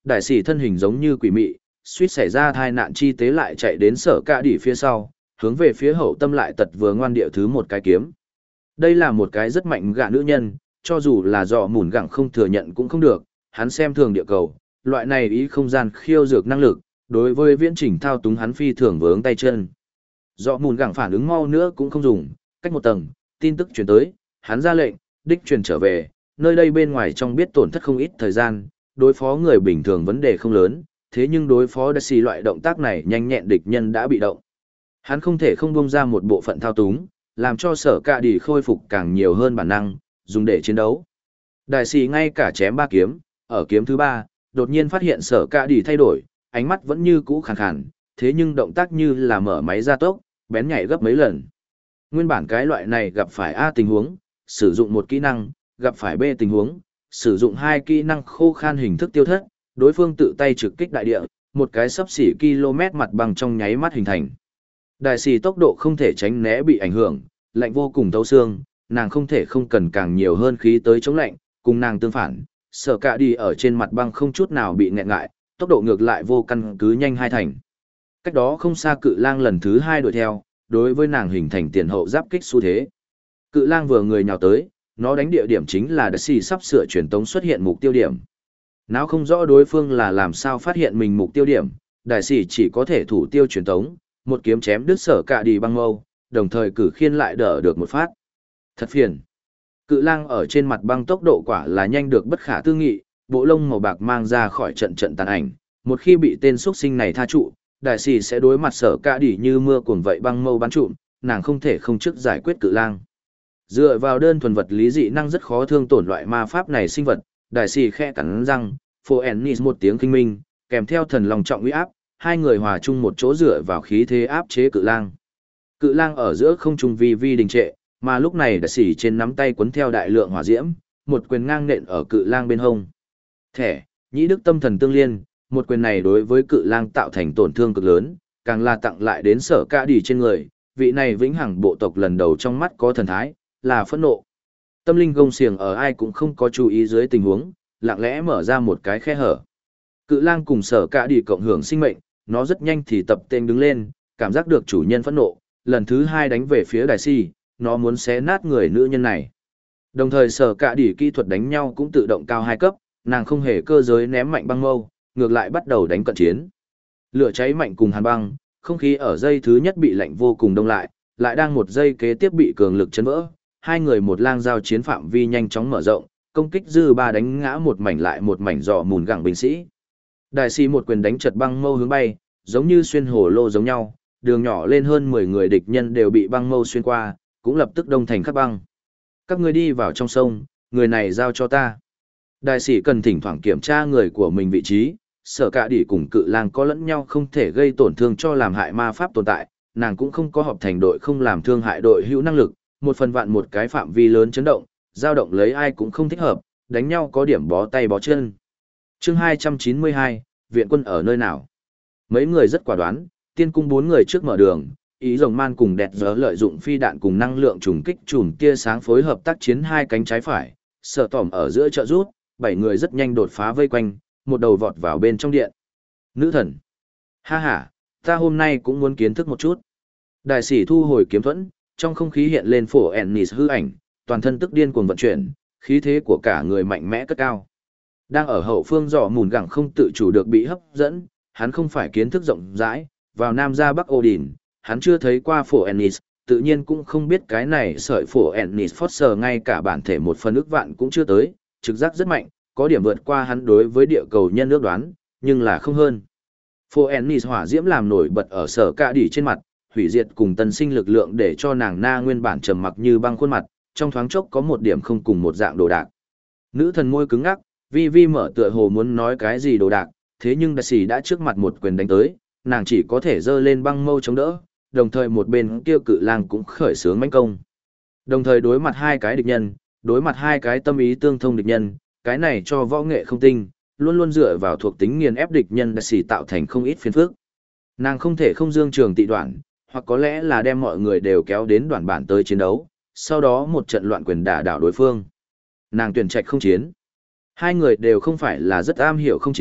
đại sĩ thân hình giống như quỷ mị, suýt xảy ra tai nạn chi tế lại chạy đến sở cạ đỉ phía sau, hướng về phía hậu tâm lại tật vừa ngoan địa thứ một cái kiếm. Đây là một cái rất mạnh gạ nữ nhân, cho dù là dọ mùn gặng không thừa nhận cũng không được, hắn xem thường địa cầu, loại này ý không gian khiêu dược năng lực, đối với viễn trình thao túng hắn phi thường vướng tay chân. Dọ mùn gặng phản ứng mau nữa cũng không dùng, cách một tầng, tin tức truyền tới, hắn ra lệnh, đích truyền trở về, nơi đây bên ngoài trong biết tổn thất không ít thời gian, đối phó người bình thường vấn đề không lớn, thế nhưng đối phó đa xì loại động tác này nhanh nhẹn địch nhân đã bị động. Hắn không thể không bung ra một bộ phận thao túng, làm cho sở cạ đi khôi phục càng nhiều hơn bản năng, dùng để chiến đấu. Đại sĩ ngay cả chém ba kiếm, ở kiếm thứ ba, đột nhiên phát hiện sở cạ đi thay đổi, ánh mắt vẫn như cũ khàn khàn, thế nhưng động tác như là mở máy gia tốc, bén nhảy gấp mấy lần. Nguyên bản cái loại này gặp phải A tình huống, sử dụng một kỹ năng, gặp phải B tình huống, sử dụng hai kỹ năng khô khan hình thức tiêu thất, đối phương tự tay trực kích đại địa, một cái sấp xỉ km mặt bằng trong nháy mắt hình thành. Đại sĩ tốc độ không thể tránh né bị ảnh hưởng, lạnh vô cùng thấu xương, nàng không thể không cần càng nhiều hơn khí tới chống lạnh, cùng nàng tương phản, sở cạ đi ở trên mặt băng không chút nào bị nghẹn ngại, tốc độ ngược lại vô căn cứ nhanh hai thành. Cách đó không xa cự lang lần thứ hai đuổi theo, đối với nàng hình thành tiền hậu giáp kích xu thế. Cự lang vừa người nhào tới, nó đánh địa điểm chính là Đại sĩ sắp sửa truyền tống xuất hiện mục tiêu điểm. Não không rõ đối phương là làm sao phát hiện mình mục tiêu điểm, Đại sĩ chỉ có thể thủ tiêu truyền tống, một kiếm chém đứt sở cạ đi băng mâu, đồng thời cử khiên lại đỡ được một phát. Thật phiền. Cự lang ở trên mặt băng tốc độ quả là nhanh được bất khả tư nghị, bộ lông màu bạc mang ra khỏi trận trận tàn ảnh. Một khi bị tên xuất sinh này tha trụ, đại sĩ sẽ đối mặt sở cạ đỉ như mưa cuồng vậy băng mâu bắn trụm, nàng không thể không trước giải quyết cự lang. Dựa vào đơn thuần vật lý dị năng rất khó thương tổn loại ma pháp này sinh vật, đại sĩ khẽ cắn răng, phô ennis một tiếng kinh minh, kèm theo thần lòng trọng uy áp, hai người hòa chung một chỗ dựa vào khí thế áp chế cự lang. Cự lang ở giữa không trung vi vi đình trệ, mà lúc này đại sĩ trên nắm tay cuốn theo đại lượng hỏa diễm, một quyền ngang nện ở cự lang bên hông. Thẻ, nhĩ đức tâm thần tương liên, một quyền này đối với cự lang tạo thành tổn thương cực lớn, càng là tặng lại đến sở cạ đỉ trên người, vị này vĩnh hằng bộ tộc lần đầu trong mắt có thần thái, là phẫn nộ. Tâm linh gông xiềng ở ai cũng không có chú ý dưới tình huống, lặng lẽ mở ra một cái khe hở. Cự lang cùng sở cạ đỉ cộng hưởng sinh mệnh, nó rất nhanh thì tập tên đứng lên, cảm giác được chủ nhân phẫn nộ, lần thứ hai đánh về phía đại sĩ, nó muốn xé nát người nữ nhân này. Đồng thời sở cạ đỉ kỹ thuật đánh nhau cũng tự động cao hai cấp, nàng không hề cơ giới ném mạnh băng mâu, ngược lại bắt đầu đánh cận chiến. Lửa cháy mạnh cùng hàn băng, không khí ở giây thứ nhất bị lạnh vô cùng đông lại, lại đang một giây kế tiếp bị cường lực chấn vỡ, hai người một lang giao chiến phạm vi nhanh chóng mở rộng, công kích dư ba đánh ngã một mảnh lại một mảnh dọ mùn gẳng binh sĩ. Đại sĩ một quyền đánh chật băng mâu hướng bay, giống như xuyên hồ lô giống nhau, đường nhỏ lên hơn mười người địch nhân đều bị băng mâu xuyên qua, cũng lập tức đông thành khắp băng. Các ngươi đi vào trong sông, người này giao cho ta. Đại sĩ cần thỉnh thoảng kiểm tra người của mình vị trí, sở cạ đỉ cùng cự lang có lẫn nhau không thể gây tổn thương cho làm hại ma pháp tồn tại, nàng cũng không có họp thành đội không làm thương hại đội hữu năng lực, một phần vạn một cái phạm vi lớn chấn động, dao động lấy ai cũng không thích hợp, đánh nhau có điểm bó tay bó chân. Chương hai trăm chín mươi hai, viện quân ở nơi nào? Mấy người rất quả đoán, tiên cung bốn người trước mở đường, ý rồng man cùng đẹp giờ lợi dụng phi đạn cùng năng lượng trùng kích chùm tia sáng phối hợp tác chiến hai cánh trái phải, sợ tỏm ở giữa trợ rút, bảy người rất nhanh đột phá vây quanh, một đầu vọt vào bên trong điện. Nữ thần! Ha ha, ta hôm nay cũng muốn kiến thức một chút. Đại sĩ thu hồi kiếm thuẫn, trong không khí hiện lên phổ Ennis hư ảnh, toàn thân tức điên cuồng vận chuyển, khí thế của cả người mạnh mẽ cất cao. Đang ở hậu phương dò mùn gẳng không tự chủ được bị hấp dẫn, hắn không phải kiến thức rộng rãi, vào Nam ra Bắc Odin, hắn chưa thấy qua phổ Ennis, tự nhiên cũng không biết cái này sợi phổ Ennis Foster ngay cả bản thể một phần ức vạn cũng chưa tới, trực giác rất mạnh, có điểm vượt qua hắn đối với địa cầu nhân ước đoán, nhưng là không hơn. Phổ Ennis hỏa diễm làm nổi bật ở sở cạ đỉ trên mặt, hủy diệt cùng tân sinh lực lượng để cho nàng na nguyên bản trầm mặc như băng khuôn mặt, trong thoáng chốc có một điểm không cùng một dạng đồ đạc. Nữ thần môi cứng ngắc, vi vi mở tựa hồ muốn nói cái gì đồ đạc, thế nhưng đại sĩ đã trước mặt một quyền đánh tới, nàng chỉ có thể giơ lên băng mâu chống đỡ, đồng thời một bên kia cự lang cũng khởi xướng mãnh công. Đồng thời đối mặt hai cái địch nhân, đối mặt hai cái tâm ý tương thông địch nhân, cái này cho võ nghệ không tinh, luôn luôn dựa vào thuộc tính nghiền ép địch nhân đại sĩ tạo thành không ít phiền phức. Nàng không thể không dương trường tị đoạn, hoặc có lẽ là đem mọi người đều kéo đến đoạn bản tới chiến đấu, sau đó một trận loạn quyền đả đảo đối phương. Nàng tuyển trạch không chiến. Hai người đều không phải là rất am hiểu không chiến,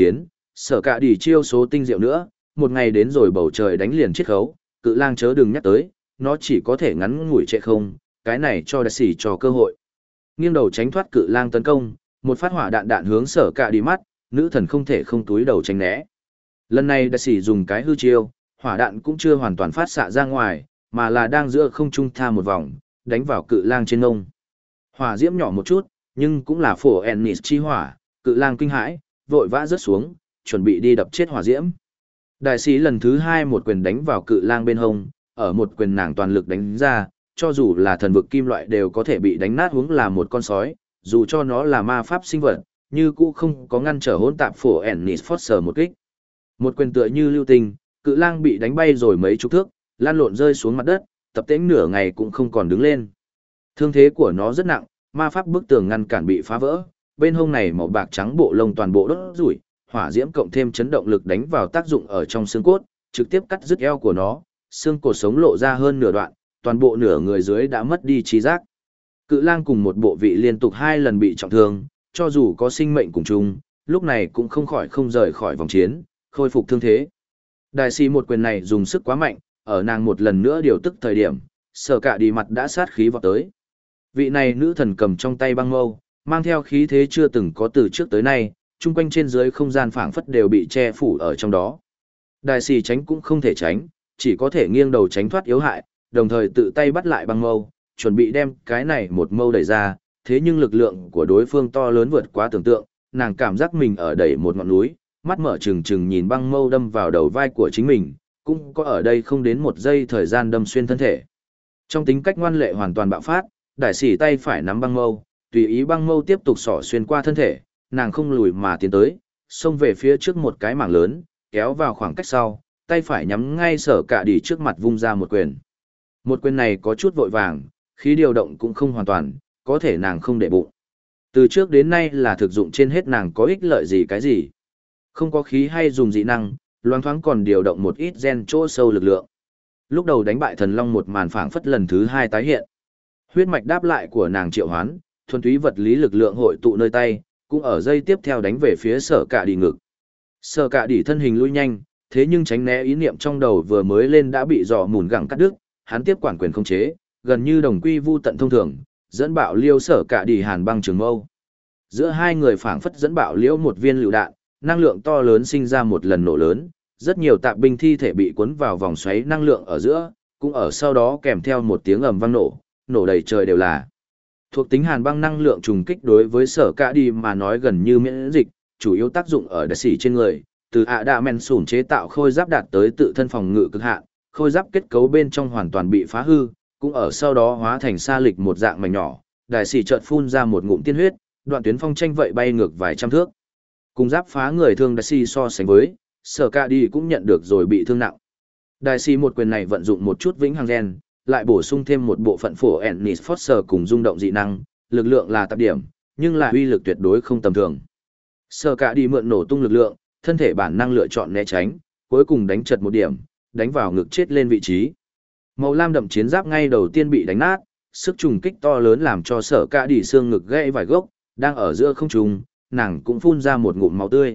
Sở Cạ Đi chiêu số tinh diệu nữa, một ngày đến rồi bầu trời đánh liền chiết khấu, cự lang chớ đừng nhắc tới, nó chỉ có thể ngắn ngủi trệ không, cái này cho đại sĩ cho cơ hội. Nghiêng đầu tránh thoát cự lang tấn công, một phát hỏa đạn đạn hướng Sở Cạ Đi mắt, nữ thần không thể không túi đầu tránh né. Lần này đại sĩ dùng cái hư chiêu, hỏa đạn cũng chưa hoàn toàn phát xạ ra ngoài, mà là đang giữa không trung tha một vòng, đánh vào cự lang trên ngông. Hỏa diễm nhỏ một chút, nhưng cũng là phổ ennis chi hỏa, cự lang kinh hãi, vội vã rớt xuống, chuẩn bị đi đập chết hỏa diễm. Đại sĩ lần thứ hai một quyền đánh vào cự lang bên hông, ở một quyền nàng toàn lực đánh ra, cho dù là thần vực kim loại đều có thể bị đánh nát huống là một con sói, dù cho nó là ma pháp sinh vật, như cũ không có ngăn trở hỗn tạp phổ ennis Foster một kích. Một quyền tựa như lưu tình, cự lang bị đánh bay rồi mấy chục thước, lan lộn rơi xuống mặt đất, tập tễnh nửa ngày cũng không còn đứng lên. Thương thế của nó rất nặng, ma pháp bức tường ngăn cản bị phá vỡ, bên hông này màu bạc trắng bộ lông toàn bộ đốt rủi, hỏa diễm cộng thêm chấn động lực đánh vào tác dụng ở trong xương cốt, trực tiếp cắt đứt eo của nó, xương cột sống lộ ra hơn nửa đoạn, toàn bộ nửa người dưới đã mất đi trí giác. Cự lang cùng một bộ vị liên tục hai lần bị trọng thương, cho dù có sinh mệnh cùng chung, lúc này cũng không khỏi không rời khỏi vòng chiến, khôi phục thương thế. Đại sĩ một quyền này dùng sức quá mạnh, ở nàng một lần nữa điều tức thời điểm, Sở Cạ Đi mặt đã sát khí vọt tới. Vị này nữ thần cầm trong tay băng mâu, mang theo khí thế chưa từng có từ trước tới nay, chung quanh trên dưới không gian phảng phất đều bị che phủ ở trong đó. Đại sĩ tránh cũng không thể tránh, chỉ có thể nghiêng đầu tránh thoát yếu hại, đồng thời tự tay bắt lại băng mâu, chuẩn bị đem cái này một mâu đẩy ra, thế nhưng lực lượng của đối phương to lớn vượt quá tưởng tượng, nàng cảm giác mình ở đẩy một ngọn núi, mắt mở trừng trừng nhìn băng mâu đâm vào đầu vai của chính mình, cũng có ở đây không đến một giây thời gian đâm xuyên thân thể. Trong tính cách ngoan lệ hoàn toàn bạo phát, đại sĩ tay phải nắm băng mâu, tùy ý băng mâu tiếp tục xỏ xuyên qua thân thể, nàng không lùi mà tiến tới, xông về phía trước một cái mảng lớn, kéo vào khoảng cách sau, tay phải nhắm ngay Sở Cạ Đi trước mặt vung ra một quyền. Một quyền này có chút vội vàng, khí điều động cũng không hoàn toàn, có thể nàng không để bụng. Từ trước đến nay là thực dụng trên hết nàng có ích lợi gì cái gì. Không có khí hay dùng dị năng, loáng thoáng còn điều động một ít gen chỗ sâu lực lượng. Lúc đầu đánh bại thần long một màn phảng phất lần thứ hai tái hiện. Huyết mạch đáp lại của nàng triệu hoán, thuần túy vật lý lực lượng hội tụ nơi tay, cũng ở dây tiếp theo đánh về phía Sở Cạ Đi ngực. Sở Cạ Đi thân hình lui nhanh, thế nhưng tránh né ý niệm trong đầu vừa mới lên đã bị dò mùn gẳng cắt đứt, hắn tiếp quản quyền không chế, gần như đồng quy vu tận thông thường, dẫn bạo liêu Sở Cạ Đi hàn băng trường mâu. Giữa hai người phảng phất dẫn bạo liễu một viên lựu đạn, năng lượng to lớn sinh ra một lần nổ lớn, rất nhiều tạp binh thi thể bị cuốn vào vòng xoáy năng lượng ở giữa, cũng ở sau đó kèm theo một tiếng ầm vang nổ, nổ đầy trời đều là. Thuộc tính hàn băng năng lượng trùng kích đối với Sở Cạ Đi mà nói gần như miễn dịch, chủ yếu tác dụng ở đại sĩ trên người, từ ạ đạ men sủn chế tạo khôi giáp đạt tới tự thân phòng ngự cực hạn, khôi giáp kết cấu bên trong hoàn toàn bị phá hư, cũng ở sau đó hóa thành sa lịch một dạng mảnh nhỏ, đại sĩ chợt phun ra một ngụm tiên huyết, đoạn tuyến phong tranh vậy bay ngược vài trăm thước. Cùng giáp phá người thương đại sĩ so sánh với, Sở Cạ Đi cũng nhận được rồi bị thương nặng. Đại sĩ một quyền này vận dụng một chút vĩnh hằng gen, lại bổ sung thêm một bộ phận phổ ennis Foster cùng rung động dị năng, lực lượng là tạp điểm, nhưng là uy lực tuyệt đối không tầm thường. Sở Cạ Đi mượn nổ tung lực lượng, thân thể bản năng lựa chọn né tránh, cuối cùng đánh trật một điểm, đánh vào ngực chết lên vị trí. Màu lam đậm chiến giáp ngay đầu tiên bị đánh nát, sức trùng kích to lớn làm cho Sở Cạ Đi xương ngực gãy vài gốc, đang ở giữa không trung, nàng cũng phun ra một ngụm máu tươi.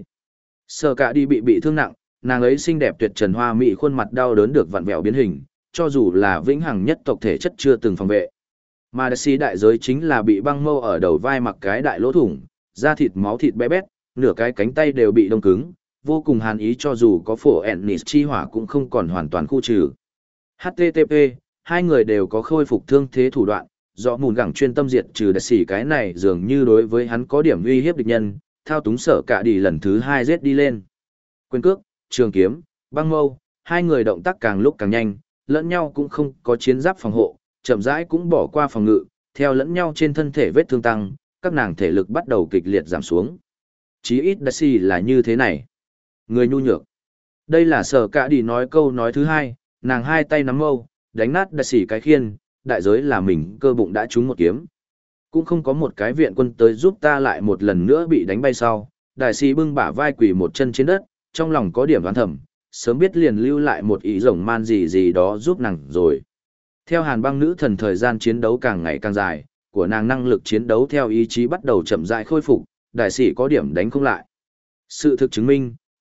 Sở Cạ Đi bị bị thương nặng, nàng ấy xinh đẹp tuyệt trần hoa mỹ khuôn mặt đau đớn được vặn vẹo biến hình, cho dù là vĩnh hằng nhất tộc thể chất chưa từng phòng vệ. Mà đại sĩ đại giới chính là bị băng mâu ở đầu vai mặc cái đại lỗ thủng, da thịt máu thịt bé bét, nửa cái cánh tay đều bị đông cứng, vô cùng hàn ý cho dù có phổ ennis chi hỏa cũng không còn hoàn toàn khu trừ. hát tê tê pê, hai người đều có khôi phục thương thế thủ đoạn, do mùn gẳng chuyên tâm diệt trừ đại sĩ cái này dường như đối với hắn có điểm uy hiếp địch nhân, thao túng Sở Cạ Đi lần thứ hai giết đi lên. Quyền cước, trường kiếm, băng mâu, hai người động tác càng lúc càng nhanh, lẫn nhau cũng không có chiến giáp phòng hộ, chậm rãi cũng bỏ qua phòng ngự, theo lẫn nhau trên thân thể vết thương tăng, các nàng thể lực bắt đầu kịch liệt giảm xuống. Chí ít đại sĩ là như thế này. Người nhu nhược. Đây là Sở Cạ Đi nói câu nói thứ hai, nàng hai tay nắm mâu, đánh nát đại sĩ cái khiên, đại giới là mình cơ bụng đã trúng một kiếm. Cũng không có một cái viện quân tới giúp ta lại một lần nữa bị đánh bay sau, đại sĩ bưng bả vai quỳ một chân trên đất, trong lòng có điểm đoán thầm, sớm biết liền lưu lại một ý rồng man gì gì đó giúp nàng rồi. Theo hàn băng nữ thần thời gian chiến đấu càng ngày càng dài, của nàng năng lực chiến đấu theo ý chí bắt đầu chậm rãi khôi phục, đại sĩ có điểm đánh không lại. Sự thực chứng minh,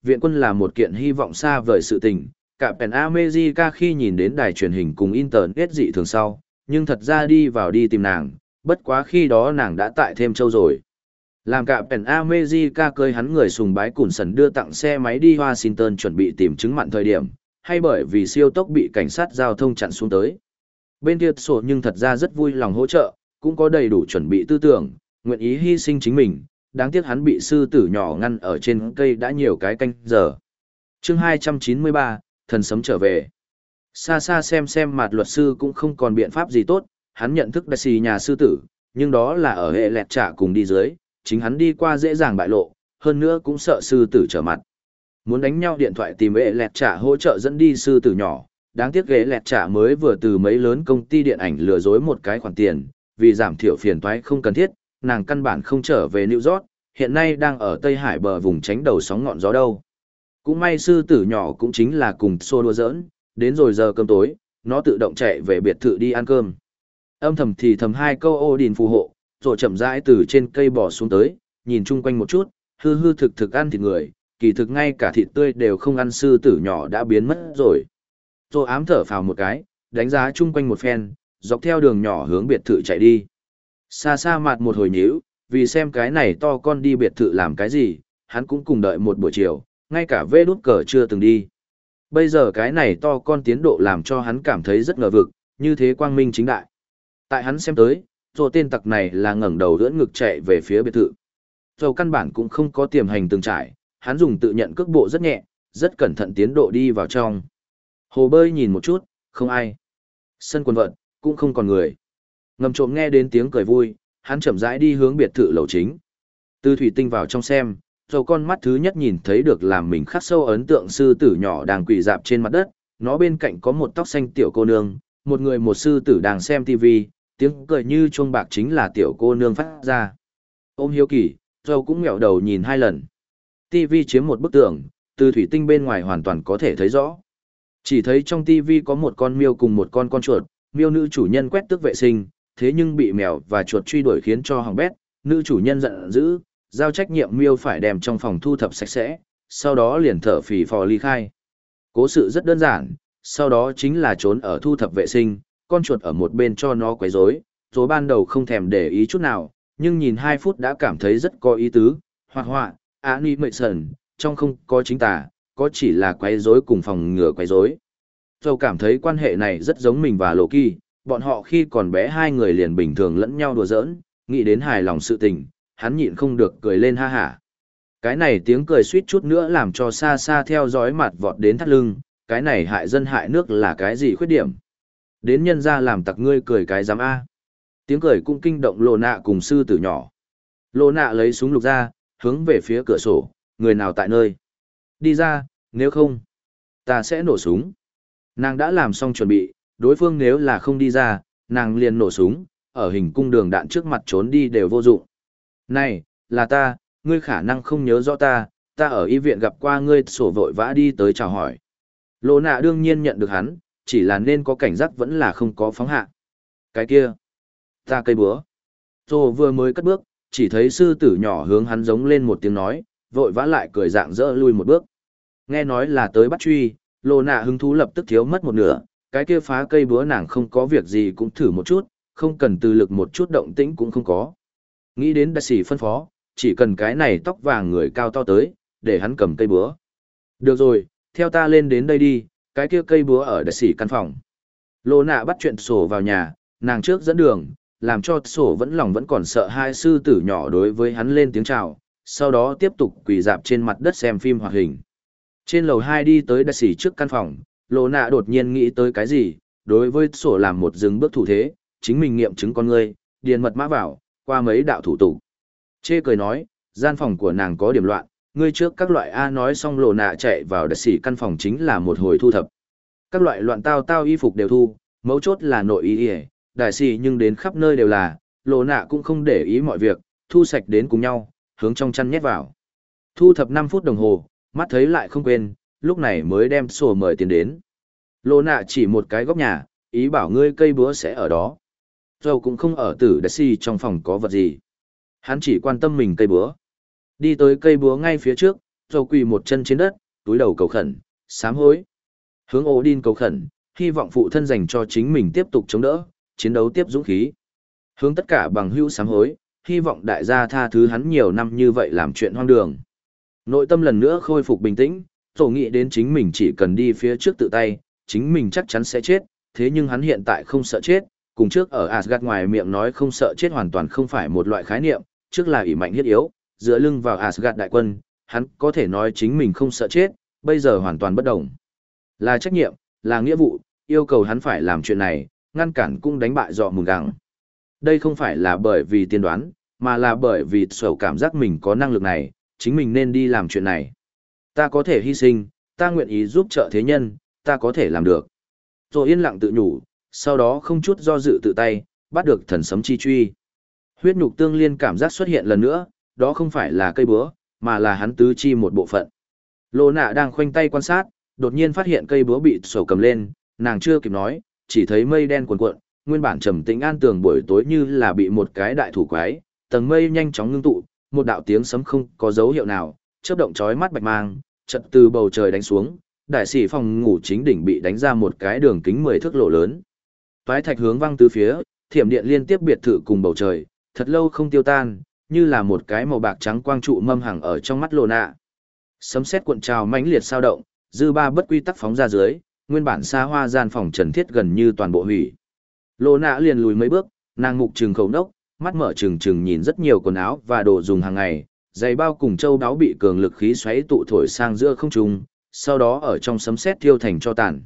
viện quân là một kiện hy vọng xa vời sự tình, cả Pen America khi nhìn đến đài truyền hình cùng internet dị thường sau, nhưng thật ra đi vào đi tìm nàng, bất quá khi đó nàng đã tại thêm châu rồi. Làm cả Pen America cơi hắn người sùng bái cùn sần đưa tặng xe máy đi Washington chuẩn bị tìm chứng mặn thời điểm, hay bởi vì siêu tốc bị cảnh sát giao thông chặn xuống tới. Bên kia sổ nhưng thật ra rất vui lòng hỗ trợ, cũng có đầy đủ chuẩn bị tư tưởng, nguyện ý hy sinh chính mình, đáng tiếc hắn bị sư tử nhỏ ngăn ở trên cây đã nhiều cái canh giờ. Chương hai trăm chín mươi ba, thần sấm trở về. Xa xa xem xem mặt luật sư cũng không còn biện pháp gì tốt, hắn nhận thức đại xì nhà sư tử, nhưng đó là ở hệ lẹt trả cùng đi dưới, chính hắn đi qua dễ dàng bại lộ, hơn nữa cũng sợ sư tử trở mặt. Muốn đánh nhau điện thoại tìm hệ lẹt trả hỗ trợ dẫn đi sư tử nhỏ, đáng tiếc hệ lẹt trả mới vừa từ mấy lớn công ty điện ảnh lừa dối một cái khoản tiền, vì giảm thiểu phiền toái không cần thiết, nàng căn bản không trở về New York, hiện nay đang ở Tây Hải bờ vùng tránh đầu sóng ngọn gió đâu. Cũng may sư tử nhỏ cũng chính là cùng xô đùa giỡn, đến rồi giờ cơm tối, nó tự động chạy về biệt thự đi ăn cơm. Âm thầm thì thầm hai câu ô đình phù hộ, rồi chậm rãi từ trên cây bò xuống tới, nhìn chung quanh một chút, hư hư thực thực ăn thịt người, kỳ thực ngay cả thịt tươi đều không ăn, sư tử nhỏ đã biến mất rồi. Rồi ám thở phào một cái, đánh giá chung quanh một phen, dọc theo đường nhỏ hướng biệt thự chạy đi. Xa xa mặt một hồi nhíu, vì xem cái này to con đi biệt thự làm cái gì, hắn cũng cùng đợi một buổi chiều, ngay cả vê đút cờ chưa từng đi. Bây giờ cái này to con tiến độ làm cho hắn cảm thấy rất ngờ vực, như thế quang minh chính đại. Tại hắn xem tới, rồi tên tặc này là ngẩng đầu đỡ ngực chạy về phía biệt thự. Rồi căn bản cũng không có tiềm hành từng trải, hắn dùng tự nhận cước bộ rất nhẹ, rất cẩn thận tiến độ đi vào trong. Hồ bơi nhìn một chút, không ai. Sân quần vợt, cũng không còn người. Ngầm trộm nghe đến tiếng cười vui, hắn chậm rãi đi hướng biệt thự lầu chính. Từ thủy tinh vào trong xem, rồi con mắt thứ nhất nhìn thấy được làm mình khắc sâu ấn tượng sư tử nhỏ đang quỳ dạp trên mặt đất, nó bên cạnh có một tóc xanh tiểu cô nương, một người một sư tử đang xem tivi, tiếng cười như chuông bạc chính là tiểu cô nương phát ra. Ôm hiếu kỳ, rồi cũng ngẹo đầu nhìn hai lần. Tivi chiếm một bức tường, từ thủy tinh bên ngoài hoàn toàn có thể thấy rõ. Chỉ thấy trong tivi có một con miêu cùng một con con chuột, miêu nữ chủ nhân quét tước vệ sinh, thế nhưng bị mèo và chuột truy đuổi khiến cho hỏng bét, nữ chủ nhân giận dữ, giao trách nhiệm miêu phải đem trong phòng thu thập sạch sẽ, sau đó liền thở phì phò ly khai. Cố sự rất đơn giản, sau đó chính là trốn ở thu thập vệ sinh, con chuột ở một bên cho nó quấy rối, rồi ban đầu không thèm để ý chút nào, nhưng nhìn hai phút đã cảm thấy rất có ý tứ, hoạt họa, á ni mệ sần, trong không có chính tà, có chỉ là quấy rối cùng phòng ngừa quấy rối. Rồi cảm thấy quan hệ này rất giống mình và Lộ Kỳ, bọn họ khi còn bé hai người liền bình thường lẫn nhau đùa giỡn, nghĩ đến hài lòng sự tình, hắn nhịn không được cười lên ha hả. Cái này tiếng cười suýt chút nữa làm cho xa xa theo dõi mặt vọt đến thắt lưng, cái này hại dân hại nước là cái gì khuyết điểm. Đến nhân ra làm tặc ngươi cười cái giám A. Tiếng cười cũng kinh động Lô Nạ cùng sư tử nhỏ. Lô Nạ lấy súng lục ra, hướng về phía cửa sổ, người nào tại nơi. Đi ra, nếu không, ta sẽ nổ súng. Nàng đã làm xong chuẩn bị, đối phương nếu là không đi ra, nàng liền nổ súng, ở hình cung đường đạn trước mặt trốn đi đều vô dụng. Này, là ta, ngươi khả năng không nhớ rõ ta, ta ở y viện gặp qua ngươi, sổ vội vã đi tới chào hỏi. Lô Nạ đương nhiên nhận được hắn, chỉ là nên có cảnh giác vẫn là không có phóng hạ. Cái kia, ta cây búa. Sổ vừa mới cất bước, chỉ thấy sư tử nhỏ hướng hắn giống lên một tiếng nói, vội vã lại cười dạng dỡ lui một bước. Nghe nói là tới bắt truy, Lô Nạ hứng thú lập tức thiếu mất một nửa, cái kia phá cây búa nàng không có việc gì cũng thử một chút, không cần từ lực một chút động tĩnh cũng không có. Nghĩ đến đại sĩ phân phó, chỉ cần cái này tóc vàng người cao to tới, để hắn cầm cây búa. Được rồi, theo ta lên đến đây đi, cái kia cây búa ở đại sĩ căn phòng. Lô Nạ bắt chuyện sổ vào nhà, nàng trước dẫn đường, làm cho sổ vẫn lòng vẫn còn sợ hai sư tử nhỏ đối với hắn lên tiếng chào, sau đó tiếp tục quỳ dạp trên mặt đất xem phim hoạt hình. Trên lầu hai đi tới đại sĩ trước căn phòng, Lô Nạ đột nhiên nghĩ tới cái gì, đối với sổ làm một dừng bước thủ thế, chính mình nghiệm chứng con ngươi, điền mật mã vào, qua mấy đạo thủ tục. Chê cười nói, gian phòng của nàng có điểm loạn, ngươi trước các loại A nói xong Lô Nạ chạy vào đại sĩ căn phòng chính là một hồi thu thập. Các loại loạn tao tao y phục đều thu, mấu chốt là nội y y, đại sĩ nhưng đến khắp nơi đều là, Lô Nạ cũng không để ý mọi việc, thu sạch đến cùng nhau, hướng trong chăn nhét vào. Thu thập năm phút đồng hồ, mắt thấy lại không quên, lúc này mới đem sổ mời tiền đến. Lô Nạ chỉ một cái góc nhà, ý bảo ngươi cây búa sẽ ở đó. Dầu cũng không ở tử đại si trong phòng có vật gì. Hắn chỉ quan tâm mình cây búa. Đi tới cây búa ngay phía trước, Rồi quỳ một chân trên đất, túi đầu cầu khẩn, sám hối. Hướng Odin cầu khẩn, hy vọng phụ thân dành cho chính mình tiếp tục chống đỡ, chiến đấu tiếp dũng khí. Hướng tất cả bằng hữu sám hối, hy vọng đại gia tha thứ hắn nhiều năm như vậy làm chuyện hoang đường. Nội tâm lần nữa khôi phục bình tĩnh, rồi nghĩ đến chính mình chỉ cần đi phía trước tự tay, chính mình chắc chắn sẽ chết, thế nhưng hắn hiện tại không sợ chết, cùng trước ở Asgard ngoài miệng nói không sợ chết hoàn toàn không phải một loại khái niệm, trước là ỷ mạnh hiết yếu, dựa lưng vào Asgard đại quân, hắn có thể nói chính mình không sợ chết, bây giờ hoàn toàn bất động. Là trách nhiệm, là nghĩa vụ, yêu cầu hắn phải làm chuyện này, ngăn cản cũng đánh bại dọ mùn gắng. Đây không phải là bởi vì tiên đoán, mà là bởi vì sầu cảm giác mình có năng lực này, chính mình nên đi làm chuyện này. Ta có thể hy sinh, ta nguyện ý giúp trợ thế nhân, ta có thể làm được. Rồi yên lặng tự nhủ, sau đó không chút do dự tự tay, bắt được thần sấm chi truy. Huyết nhục tương liên cảm giác xuất hiện lần nữa, đó không phải là cây búa, mà là hắn tứ chi một bộ phận. Lô nạ đang khoanh tay quan sát, đột nhiên phát hiện cây búa bị sổ cầm lên, nàng chưa kịp nói, chỉ thấy mây đen cuồn cuộn, nguyên bản trầm tĩnh an tường buổi tối như là bị một cái đại thủ quái, tầng mây nhanh chóng ngưng tụ, một đạo tiếng sấm không có dấu hiệu nào, chớp động chói mắt bạch mang, chợt từ bầu trời đánh xuống, đại sĩ phòng ngủ chính đỉnh bị đánh ra một cái đường kính mười thước lỗ lớn. Toái thạch hướng văng từ phía, thiểm điện liên tiếp biệt thự cùng bầu trời, thật lâu không tiêu tan, như là một cái màu bạc trắng quang trụ mâm hàng ở trong mắt Lô nạ. Sấm sét cuộn trào mãnh liệt sao động, dư ba bất quy tắc phóng ra dưới, nguyên bản xa hoa gian phòng trần thiết gần như toàn bộ hủy. Lô nạ liền lùi mấy bước, nàng mục trừng khẩu nốc, mắt mở trừng trừng nhìn rất nhiều quần áo và đồ dùng hàng ngày, giày bao cùng châu đáo bị cường lực khí xoáy tụ thổi sang giữa không trung, sau đó ở trong sấm sét thiêu thành cho tàn.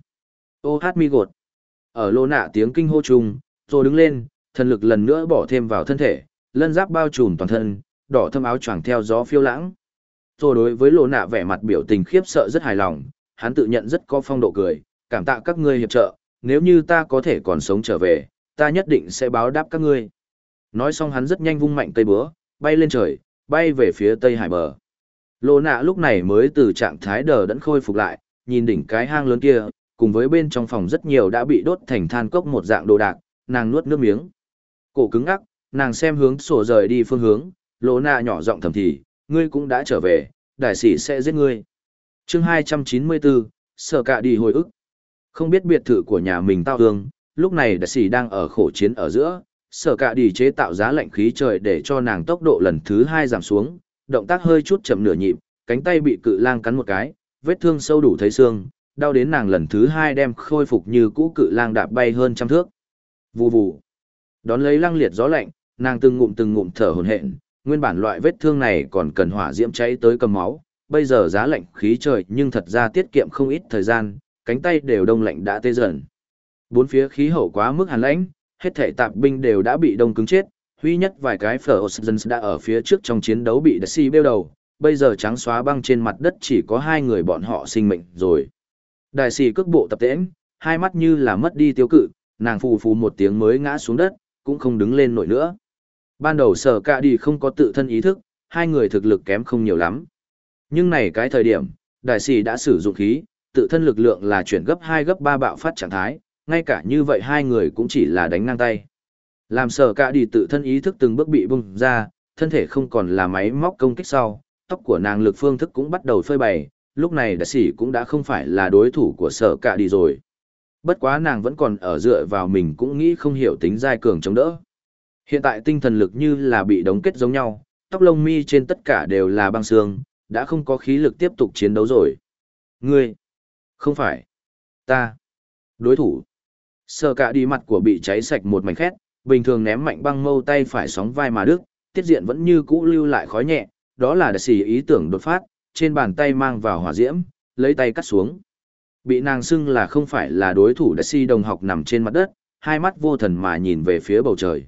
Ô hát mi gột. Ở Lô nạ tiếng kinh hô chung, rồi đứng lên, thần lực lần nữa bỏ thêm vào thân thể, lân giáp bao trùm toàn thân, đỏ thâm áo choàng theo gió phiêu lãng. Rồi đối với Lô nạ vẻ mặt biểu tình khiếp sợ rất hài lòng, hắn tự nhận rất có phong độ cười, cảm tạ các ngươi hiệp trợ, nếu như ta có thể còn sống trở về, ta nhất định sẽ báo đáp các ngươi. Nói xong hắn rất nhanh vung mạnh cây búa, bay lên trời, bay về phía tây hải bờ. Lô nạ lúc này mới từ trạng thái đờ đẫn khôi phục lại, nhìn đỉnh cái hang lớn kia, cùng với bên trong phòng rất nhiều đã bị đốt thành than cốc một dạng đồ đạc, nàng nuốt nước miếng. Cổ cứng ngắc, nàng xem hướng sổ rời đi phương hướng, Lô nạ nhỏ giọng thầm thì, ngươi cũng đã trở về, đại sĩ sẽ giết ngươi. Chương hai trăm chín mươi bốn, sợ cả đi hồi ức. Không biết biệt thự của nhà mình tao hương, lúc này đại sĩ đang ở khổ chiến ở giữa, sợ cả đi chế tạo giá lạnh khí trời để cho nàng tốc độ lần thứ hai giảm xuống, động tác hơi chút chậm nửa nhịp, cánh tay bị cự lang cắn một cái, vết thương sâu đủ thấy xương, đau đến nàng lần thứ hai đem khôi phục như cũ cự lang đạp bay hơn trăm thước. Vù vù. Đón lấy lăng liệt gió lạnh, nàng từng ngụm từng ngụm thở hổn hển, nguyên bản loại vết thương này còn cần hỏa diễm cháy tới cầm máu, bây giờ giá lạnh khí trời nhưng thật ra tiết kiệm không ít thời gian, cánh tay đều đông lạnh đã tê dần. Bốn phía khí hậu quá mức hàn lãnh, hết thảy tạp binh đều đã bị đông cứng chết, huy nhất vài cái Frozen đã ở phía trước trong chiến đấu bị Daisy bêu đầu, bây giờ trắng xóa băng trên mặt đất chỉ có hai người bọn họ sinh mệnh rồi. Đại sĩ cước bộ tập tễnh, hai mắt như là mất đi tiêu cự, nàng phù phù một tiếng mới ngã xuống đất, cũng không đứng lên nổi nữa. Ban đầu sở cả đi không có tự thân ý thức, hai người thực lực kém không nhiều lắm. Nhưng này cái thời điểm, đại sĩ đã sử dụng khí, tự thân lực lượng là chuyển gấp hai gấp ba bạo phát trạng thái, ngay cả như vậy hai người cũng chỉ là đánh ngang tay. Làm sở cả đi tự thân ý thức từng bước bị bung ra, thân thể không còn là máy móc công kích sau, tóc của nàng lực phương thức cũng bắt đầu phơi bày, lúc này đại sĩ cũng đã không phải là đối thủ của sở cả đi rồi. Bất quá nàng vẫn còn ở dựa vào mình cũng nghĩ không hiểu tính giai cường chống đỡ. Hiện tại tinh thần lực như là bị đóng kết giống nhau, tóc lông mi trên tất cả đều là băng xương, đã không có khí lực tiếp tục chiến đấu rồi. Ngươi, không phải, ta, đối thủ. Sở cả đi mặt của bị cháy sạch một mảnh khét, bình thường ném mạnh băng mâu tay phải sóng vai mà đứt, tiết diện vẫn như cũ lưu lại khói nhẹ, đó là đại sĩ ý tưởng đột phát, trên bàn tay mang vào hỏa diễm, lấy tay cắt xuống. Bị nàng xưng là không phải là đối thủ đại sĩ đồng học nằm trên mặt đất, hai mắt vô thần mà nhìn về phía bầu trời.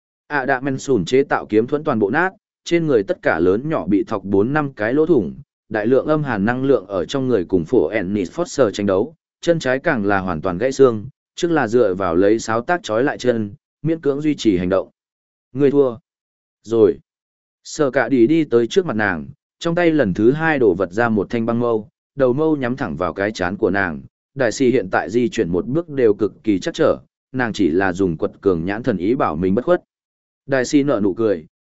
À đạ men sùn chế tạo kiếm thuẫn toàn bộ nát, trên người tất cả lớn nhỏ bị thọc bốn năm cái lỗ thủng, đại lượng âm hàn năng lượng ở trong người cùng phổ Ennis Foster tranh đấu, chân trái càng là hoàn toàn gãy xương, trước là dựa vào lấy sáo tác trói lại chân, miễn cưỡng duy trì hành động. Người thua. Rồi. Sở cả đi đi tới trước mặt nàng, trong tay lần thứ hai đổ vật ra một thanh băng mâu, đầu mâu nhắm thẳng vào cái chán của nàng. Đại sĩ hiện tại di chuyển một bước đều cực kỳ chắc trở, nàng chỉ là dùng quật cường nhãn thần ý bảo mình bất khuất. Đại sĩ nở nụ cười,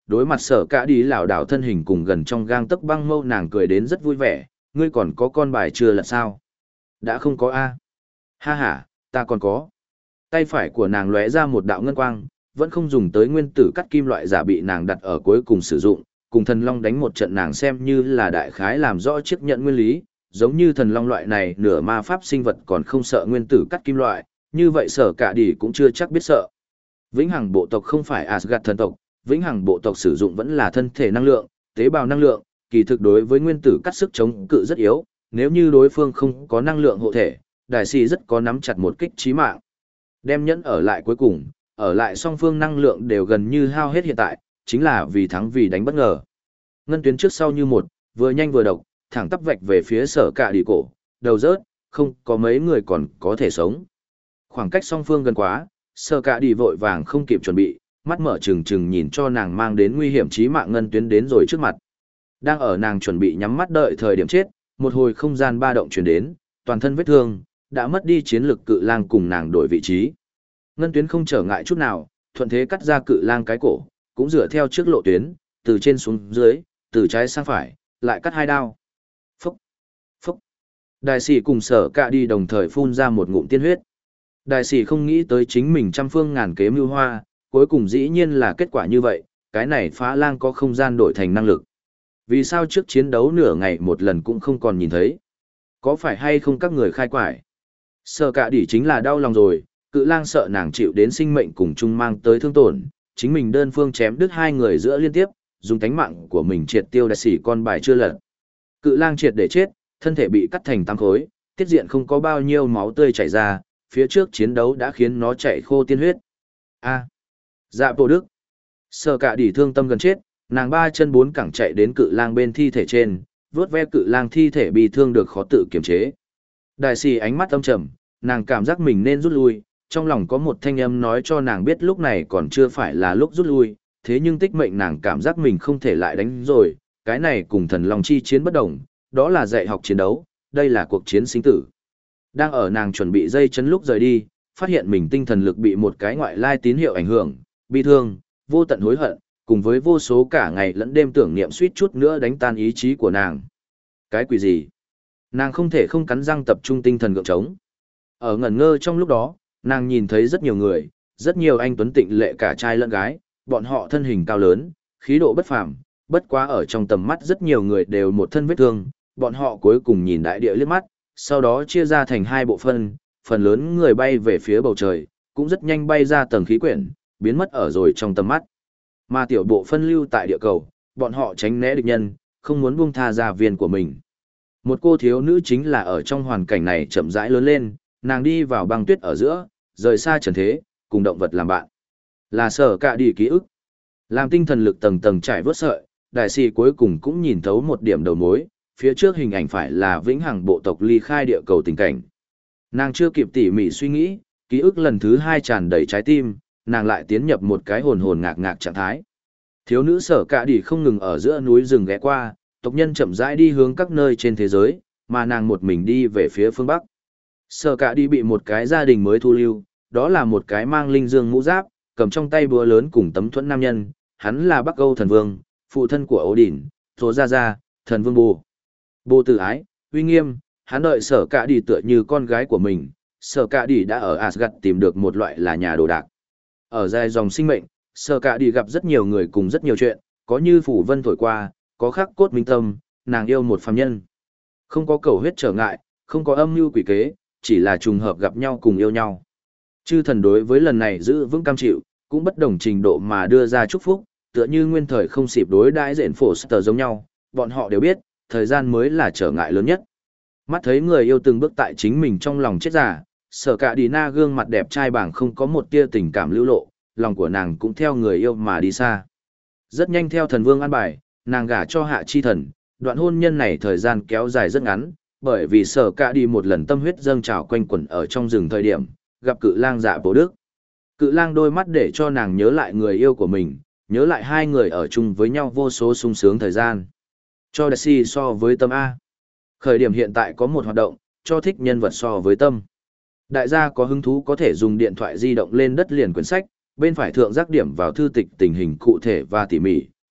đối mặt sở cả đi lảo đảo thân hình cùng gần trong gang tấc băng mâu nàng cười đến rất vui vẻ, ngươi còn có con bài chưa lật sao? Đã không có a. Ha ha, ta còn có. Tay phải của nàng lóe ra một đạo ngân quang, vẫn không dùng tới nguyên tử cắt kim loại giả bị nàng đặt ở cuối cùng sử dụng, cùng thần long đánh một trận nàng xem như là đại khái làm rõ chiếc nhận nguyên lý, giống như thần long loại này nửa ma pháp sinh vật còn không sợ nguyên tử cắt kim loại, như vậy sở cả đi cũng chưa chắc biết sợ. Vĩnh hằng bộ tộc không phải Asgard thần tộc, vĩnh hằng bộ tộc sử dụng vẫn là thân thể năng lượng, tế bào năng lượng, kỳ thực đối với nguyên tử cắt sức chống cự rất yếu, nếu như đối phương không có năng lượng hộ thể, đại sĩ rất có nắm chặt một kích chí mạng. Đem nhẫn ở lại cuối cùng, ở lại song phương năng lượng đều gần như hao hết hiện tại, chính là vì thắng vì đánh bất ngờ. Ngân tuyến trước sau như một, vừa nhanh vừa độc, thẳng tắp vạch về phía sở cả đi cổ, đầu rớt, không có mấy người còn có thể sống. Khoảng cách song phương gần quá, sở cả đi vội vàng không kịp chuẩn bị, mắt mở trừng trừng nhìn cho nàng mang đến nguy hiểm chí mạng ngân tuyến đến rồi trước mặt. Đang ở nàng chuẩn bị nhắm mắt đợi thời điểm chết, một hồi không gian ba động truyền đến, toàn thân vết thương, đã mất đi chiến lực cự lang cùng nàng đổi vị trí. Ngân tuyến không trở ngại chút nào, thuận thế cắt ra cự lang cái cổ, cũng dựa theo trước lộ tuyến, từ trên xuống dưới, từ trái sang phải, lại cắt hai đao. Phúc, phúc. Đại sĩ cùng sở cả đi đồng thời phun ra một ngụm tiên huyết. Đại sĩ không nghĩ tới chính mình trăm phương ngàn kế mưu hoa, cuối cùng dĩ nhiên là kết quả như vậy, cái này phá lang có không gian đổi thành năng lực. Vì sao trước chiến đấu nửa ngày một lần cũng không còn nhìn thấy? Có phải hay không các người khai quải? Sở cả đi chính là đau lòng rồi, cự lang sợ nàng chịu đến sinh mệnh cùng chung mang tới thương tổn, chính mình đơn phương chém đứt hai người giữa liên tiếp, dùng tánh mạng của mình triệt tiêu đại sĩ con bài chưa lật. Cự lang triệt để chết, thân thể bị cắt thành tám khối, tiết diện không có bao nhiêu máu tươi chảy ra, phía trước chiến đấu đã khiến nó chạy khô tiên huyết. A. Dạ bộ đức. Sở cả đỉ thương tâm gần chết, nàng ba chân bốn cẳng chạy đến cự lang bên thi thể trên, vuốt ve cự lang thi thể bị thương được khó tự kiềm chế. Đại sĩ ánh mắt âm trầm, nàng cảm giác mình nên rút lui, trong lòng có một thanh âm nói cho nàng biết lúc này còn chưa phải là lúc rút lui, thế nhưng tích mệnh nàng cảm giác mình không thể lại đánh rồi, cái này cùng thần long chi chiến bất đồng, đó là dạy học chiến đấu, đây là cuộc chiến sinh tử. Đang ở nàng chuẩn bị dây chấn lúc rời đi, phát hiện mình tinh thần lực bị một cái ngoại lai tín hiệu ảnh hưởng, bi thương, vô tận hối hận, cùng với vô số cả ngày lẫn đêm tưởng niệm suýt chút nữa đánh tan ý chí của nàng. Cái quỷ gì? Nàng không thể không cắn răng tập trung tinh thần gượng chống. Ở ngẩn ngơ trong lúc đó, nàng nhìn thấy rất nhiều người, rất nhiều anh tuấn tịnh lệ cả trai lẫn gái, bọn họ thân hình cao lớn, khí độ bất phàm, bất quá ở trong tầm mắt rất nhiều người đều một thân vết thương, bọn họ cuối cùng nhìn đại địa liếc mắt, sau đó chia ra thành hai bộ phân, phần lớn người bay về phía bầu trời, cũng rất nhanh bay ra tầng khí quyển, biến mất ở rồi trong tầm mắt. Mà tiểu bộ phân lưu tại địa cầu, bọn họ tránh né địch nhân, không muốn buông tha gia viên của mình. Một cô thiếu nữ chính là ở trong hoàn cảnh này chậm rãi lớn lên, nàng đi vào băng tuyết ở giữa, rời xa trần thế, cùng động vật làm bạn. Là sở cả đi ký ức. Làm tinh thần lực tầng tầng trải vớt sợi, đại sĩ cuối cùng cũng nhìn thấu một điểm đầu mối, phía trước hình ảnh phải là vĩnh hằng bộ tộc ly khai địa cầu tình cảnh. Nàng chưa kịp tỉ mỉ suy nghĩ, ký ức lần thứ hai tràn đầy trái tim, nàng lại tiến nhập một cái hồn hồn ngạc ngạc trạng thái. Thiếu nữ sở cả đi không ngừng ở giữa núi rừng ghé qua, tộc nhân chậm rãi đi hướng các nơi trên thế giới, mà nàng một mình đi về phía phương Bắc. Sở cả đi bị một cái gia đình mới thu lưu, đó là một cái mang linh dương mũ giáp, cầm trong tay búa lớn cùng tấm thuẫn nam nhân, hắn là Bắc Âu thần vương, phụ thân của Ổ Đỉnh, Thố Gia Gia, thần vương Bồ. Bồ tử ái, uy nghiêm, hắn đợi sở cả đi tựa như con gái của mình, sở cả đi đã ở Asgard tìm được một loại là nhà đồ đạc. Ở dài dòng sinh mệnh, sở cả đi gặp rất nhiều người cùng rất nhiều chuyện, có như phủ vân thổi qua, có khắc cốt minh tâm, nàng yêu một phàm nhân. Không có cầu huyết trở ngại, không có âm mưu quỷ kế, chỉ là trùng hợp gặp nhau cùng yêu nhau. Chư thần đối với lần này giữ vững cam chịu, cũng bất đồng trình độ mà đưa ra chúc phúc, tựa như nguyên thời không xịp đối đãi dện phổ sở giống nhau, bọn họ đều biết, thời gian mới là trở ngại lớn nhất. Mắt thấy người yêu từng bước tại chính mình trong lòng chết giả, sở cả đi na gương mặt đẹp trai bảng không có một tia tình cảm lưu lộ, lòng của nàng cũng theo người yêu mà đi xa. Rất nhanh theo thần vương an bài, nàng gả cho hạ chi thần, đoạn hôn nhân này thời gian kéo dài rất ngắn, bởi vì sở cả đi một lần tâm huyết dâng trào quanh quẩn ở trong rừng thời điểm, gặp cự lang dạ bố đức. Cự lang đôi mắt để cho nàng nhớ lại người yêu của mình, nhớ lại hai người ở chung với nhau vô số sung sướng thời gian. Cho đại si so với tâm A. Khởi điểm hiện tại có một hoạt động, cho thích nhân vật so với tâm. Đại gia có hứng thú có thể dùng điện thoại di động lên đất liền quyển sách, bên phải thượng giác điểm vào thư tịch tình hình cụ thể và tỉ mỉ,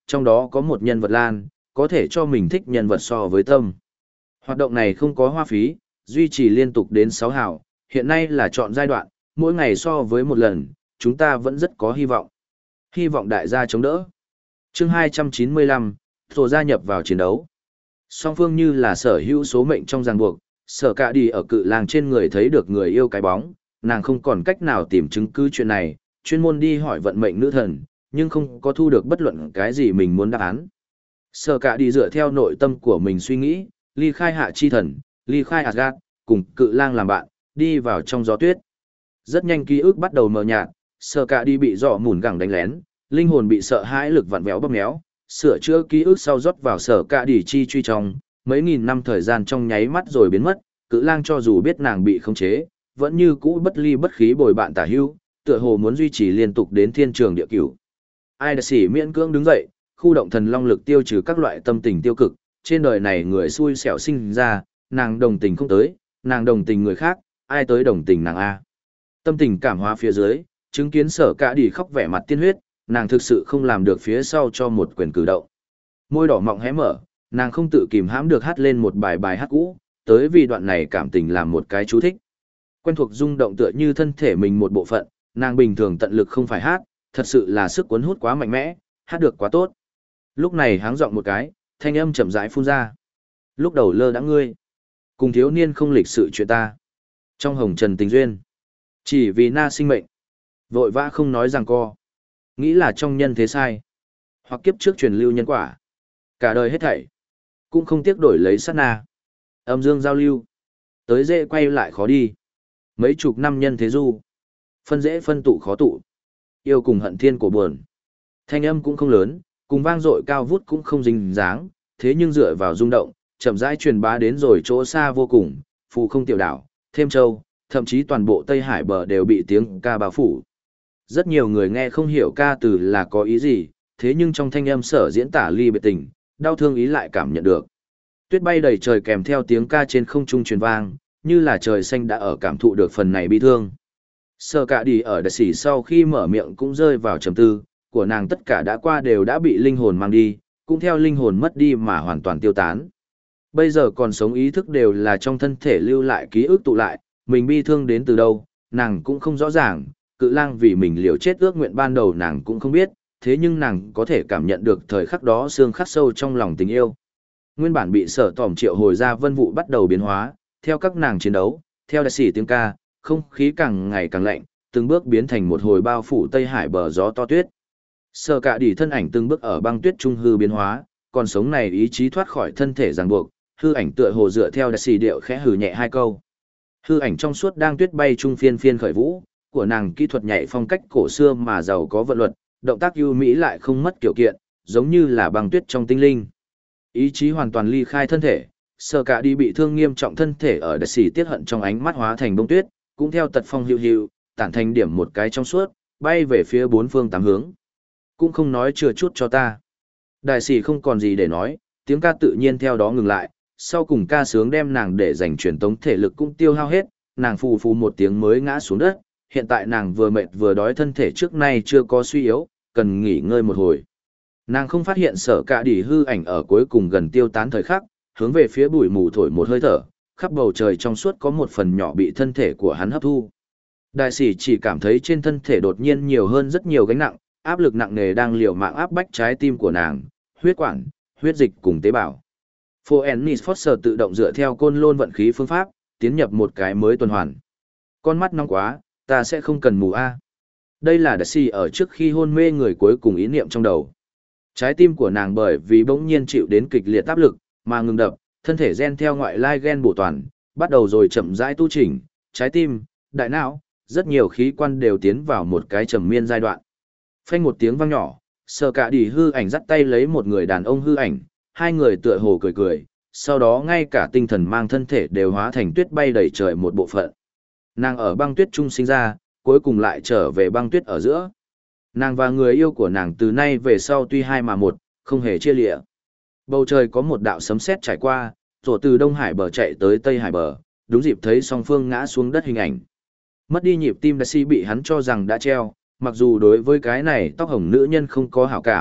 trong đó có một nhân vật lan, có thể cho mình thích nhân vật so với tâm. Hoạt động này không có hoa phí, duy trì liên tục đến sáu hào, hiện nay là chọn giai đoạn, mỗi ngày so với một lần, chúng ta vẫn rất có hy vọng. Hy vọng đại gia chống đỡ. Chương hai trăm chín mươi lăm, Thổ gia nhập vào chiến đấu. Song phương như là sở hữu số mệnh trong ràng buộc, sở cả đi ở cự lang trên người thấy được người yêu cái bóng, nàng không còn cách nào tìm chứng cứ chuyện này, chuyên môn đi hỏi vận mệnh nữ thần, nhưng không có thu được bất luận cái gì mình muốn đáp án. Sở cả đi dựa theo nội tâm của mình suy nghĩ, ly khai hạ chi thần, ly khai Asgard, cùng cự lang làm bạn, đi vào trong gió tuyết. Rất nhanh ký ức bắt đầu mờ nhạt, sở cả đi bị dọ mùn gẳng đánh lén, linh hồn bị sợ hãi lực vặn vẹo bóp méo, sửa chữa ký ức sau rót vào sở cả đi chi truy trong, mấy nghìn năm thời gian trong nháy mắt rồi biến mất, cự lang cho dù biết nàng bị khống chế, vẫn như cũ bất ly bất khí bồi bạn tả hưu, tựa hồ muốn duy trì liên tục đến thiên trường địa cửu. Ai đã xỉ miễn cưỡng đứng dậy, khu động thần long lực tiêu trừ các loại tâm tình tiêu cực, trên đời này người xui xẻo sinh ra, nàng đồng tình không tới, nàng đồng tình người khác, ai tới đồng tình nàng a. Tâm tình cảm hóa phía dưới, chứng kiến sở cả đi khóc vẻ mặt tiên huyết, nàng thực sự không làm được phía sau cho một quyền cử động. Môi đỏ mọng hé mở, nàng không tự kìm hãm được hát lên một bài bài hát cũ, tới vì đoạn này cảm tình làm một cái chú thích. Quen thuộc rung động tựa như thân thể mình một bộ phận, nàng bình thường tận lực không phải hát, thật sự là sức cuốn hút quá mạnh mẽ, hát được quá tốt. Lúc này háng giọng một cái, thanh âm chậm rãi phun ra. Lúc đầu lơ đã ngươi, cùng thiếu niên không lịch sự chuyện ta. Trong hồng trần tình duyên, chỉ vì na sinh mệnh, vội vã không nói rằng co. Nghĩ là trong nhân thế sai, hoặc kiếp trước truyền lưu nhân quả. Cả đời hết thảy, cũng không tiếc đổi lấy sát na. Âm dương giao lưu, tới dễ quay lại khó đi. Mấy chục năm nhân thế du, phân dễ phân tụ khó tụ. Yêu cùng hận thiên của buồn. Thanh âm cũng không lớn, cùng vang dội cao vút cũng không dính dáng, thế nhưng dựa vào rung động, chậm rãi truyền bá đến rồi chỗ xa vô cùng, phù không tiểu đảo, thêm châu, thậm chí toàn bộ Tây Hải bờ đều bị tiếng ca bao phủ. Rất nhiều người nghe không hiểu ca từ là có ý gì, thế nhưng trong thanh âm sở diễn tả ly biệt tình, đau thương ý lại cảm nhận được. Tuyết bay đầy trời kèm theo tiếng ca trên không trung truyền vang, như là trời xanh đã ở cảm thụ được phần này bi thương. Sở cả đi ở đại sỉ sau khi mở miệng cũng rơi vào trầm tư, của nàng tất cả đã qua đều đã bị linh hồn mang đi, cũng theo linh hồn mất đi mà hoàn toàn tiêu tán. Bây giờ còn sống ý thức đều là trong thân thể lưu lại ký ức tụ lại, mình bi thương đến từ đâu, nàng cũng không rõ ràng, cự lang vì mình liều chết ước nguyện ban đầu nàng cũng không biết, thế nhưng nàng có thể cảm nhận được thời khắc đó xương khắc sâu trong lòng tình yêu. Nguyên bản bị sở tỏm triệu hồi ra vân vụ bắt đầu biến hóa, theo các nàng chiến đấu, theo đại sĩ tiếng ca, không khí càng ngày càng lạnh, từng bước biến thành một hồi bao phủ Tây Hải bờ gió to tuyết. Sở cả đi thân ảnh từng bước ở băng tuyết trung hư biến hóa, còn sống này ý chí thoát khỏi thân thể ràng buộc, hư ảnh tựa hồ dựa theo đại sĩ điệu khẽ hừ nhẹ hai câu. Hư ảnh trong suốt đang tuyết bay trung phiên phiên khởi vũ, của nàng kỹ thuật nhảy phong cách cổ xưa mà giàu có vận luật, động tác ưu mỹ lại không mất kiểu kiện, giống như là băng tuyết trong tinh linh. Ý chí hoàn toàn ly khai thân thể, Sở cả đi bị thương nghiêm trọng thân thể ở đại sĩ tiết hận trong ánh mắt hóa thành bông tuyết, cũng theo tật phong hữu hữu, tản thành điểm một cái trong suốt, bay về phía bốn phương tám hướng. Cũng không nói chừa chút cho ta. Đại sĩ không còn gì để nói, tiếng ca tự nhiên theo đó ngừng lại, sau cùng ca sướng đem nàng để dành truyền tống thể lực cũng tiêu hao hết, nàng phù phù một tiếng mới ngã xuống đất, hiện tại nàng vừa mệt vừa đói thân thể trước nay chưa có suy yếu, cần nghỉ ngơi một hồi. Nàng không phát hiện sở cả đi hư ảnh ở cuối cùng gần tiêu tán thời khắc, hướng về phía bụi mù thổi một hơi thở, khắp bầu trời trong suốt có một phần nhỏ bị thân thể của hắn hấp thu. Đại sĩ chỉ cảm thấy trên thân thể đột nhiên nhiều hơn rất nhiều gánh nặng, áp lực nặng nề đang liều mạng áp bách trái tim của nàng, huyết quản, huyết dịch cùng tế bào. Phoenix Foster tự động dựa theo côn lôn vận khí phương pháp, tiến nhập một cái mới tuần hoàn. Con mắt nóng quá, ta sẽ không cần mù a. Đây là đại sĩ ở trước khi hôn mê người cuối cùng ý niệm trong đầu. Trái tim của nàng bởi vì bỗng nhiên chịu đến kịch liệt áp lực, mà ngừng đập, thân thể gen theo ngoại lai gen bổ toàn, bắt đầu rồi chậm rãi tu chỉnh, trái tim, đại não, rất nhiều khí quan đều tiến vào một cái trầm miên giai đoạn. Phanh một tiếng vang nhỏ, Sở cả đi hư ảnh dắt tay lấy một người đàn ông hư ảnh, hai người tựa hồ cười cười, sau đó ngay cả tinh thần mang thân thể đều hóa thành tuyết bay đầy trời một bộ phận. Nàng ở băng tuyết trung sinh ra, cuối cùng lại trở về băng tuyết ở giữa. Nàng và người yêu của nàng từ nay về sau tuy hai mà một, không hề chia lịa. Bầu trời có một đạo sấm sét trải qua, rồi từ Đông Hải bờ chạy tới Tây Hải bờ, đúng dịp thấy song phương ngã xuống đất hình ảnh. Mất đi nhịp tim đại sĩ bị hắn cho rằng đã treo, mặc dù đối với cái này tóc hồng nữ nhân không có hảo cảm,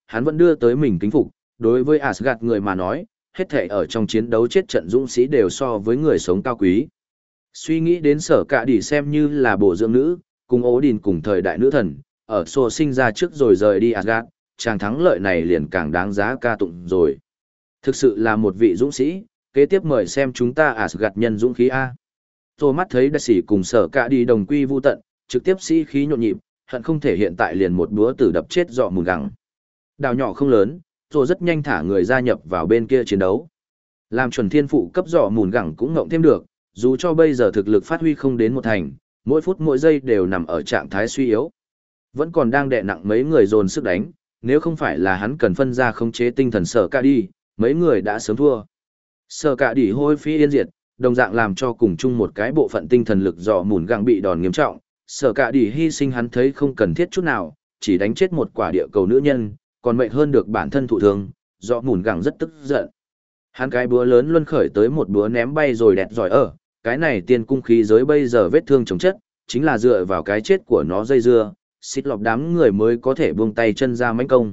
hắn vẫn đưa tới mình kính phục, đối với Asgard người mà nói, hết thảy ở trong chiến đấu chết trận dũng sĩ đều so với người sống cao quý. Suy nghĩ đến sở cả đỉ xem như là bổ dưỡng nữ, cùng ố đình cùng thời đại nữ thần, ở sổ sinh ra trước rồi rời đi Asgard, chàng thắng lợi này liền càng đáng giá ca tụng rồi. Thực sự là một vị dũng sĩ, kế tiếp mời xem chúng ta Asgard nhân dũng khí A. Tô mắt thấy đại sĩ cùng sở cả đi đồng quy vu tận, trực tiếp sĩ khí nhộn nhịp, hận không thể hiện tại liền một búa tử đập chết dọ mùn gẳng. Đảo nhỏ không lớn, rồi rất nhanh thả người gia nhập vào bên kia chiến đấu. Làm chuẩn thiên phụ cấp dọ mùn gẳng cũng ngộng thêm được, dù cho bây giờ thực lực phát huy không đến một thành, mỗi phút mỗi giây đều nằm ở trạng thái suy yếu. Vẫn còn đang đè nặng mấy người dồn sức đánh, nếu không phải là hắn cần phân ra khống chế tinh thần sở cả đi, mấy người đã sớm thua. Sở cả đi hôi phi yên diệt, đồng dạng làm cho cùng chung một cái bộ phận tinh thần lực dọ mùn gẳng bị đòn nghiêm trọng. Sở cả đi hy sinh hắn thấy không cần thiết chút nào, chỉ đánh chết một quả địa cầu nữ nhân, còn mệnh hơn được bản thân thụ thương, dọ mùn gẳng rất tức giận. Hắn cái búa lớn luân khởi tới một búa ném bay rồi đẹp giỏi ở, cái này tiên cung khí giới bây giờ vết thương chống chất, chính là dựa vào cái chết của nó dây dưa, xịt lọc đám người mới có thể buông tay chân ra mãnh công.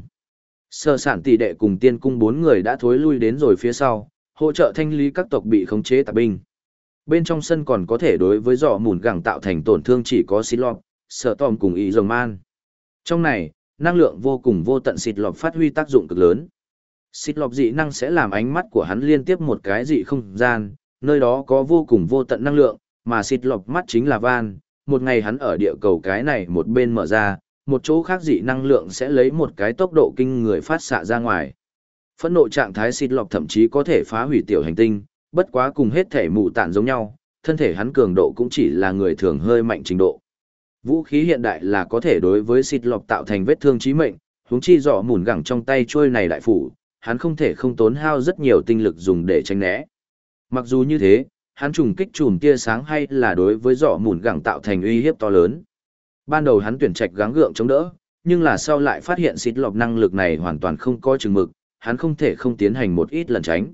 Sở sản tỷ đệ cùng tiên cung bốn người đã thối lui đến rồi phía sau, hỗ trợ thanh lý các tộc bị khống chế tạp binh. Bên trong sân còn có thể đối với dọ mùn gẳng tạo thành tổn thương chỉ có xịt lọc, sở tòm cùng ý rồng man. Trong này, năng lượng vô cùng vô tận xịt lọc phát huy tác dụng cực lớn. Xịt lọc dị năng sẽ làm ánh mắt của hắn liên tiếp một cái dị không gian, nơi đó có vô cùng vô tận năng lượng, mà xịt lọc mắt chính là van. Một ngày hắn ở địa cầu cái này một bên mở ra, một chỗ khác dị năng lượng sẽ lấy một cái tốc độ kinh người phát xạ ra ngoài. Phẫn nộ trạng thái xịt lọc thậm chí có thể phá hủy tiểu hành tinh, bất quá cùng hết thể mụ tản giống nhau, thân thể hắn cường độ cũng chỉ là người thường hơi mạnh trình độ. Vũ khí hiện đại là có thể đối với xịt lọc tạo thành vết thương chí mệnh, huống chi dọ mùn gẳng trong tay trôi này đại phủ, hắn không thể không tốn hao rất nhiều tinh lực dùng để tránh né. Mặc dù như thế, hắn trùng kích chùm tia sáng hay là đối với dọ mùn gẳng tạo thành uy hiếp to lớn. Ban đầu hắn tuyển trạch gắng gượng chống đỡ, nhưng là sau lại phát hiện xịt lọc năng lực này hoàn toàn không có chừng mực, hắn không thể không tiến hành một ít lần tránh.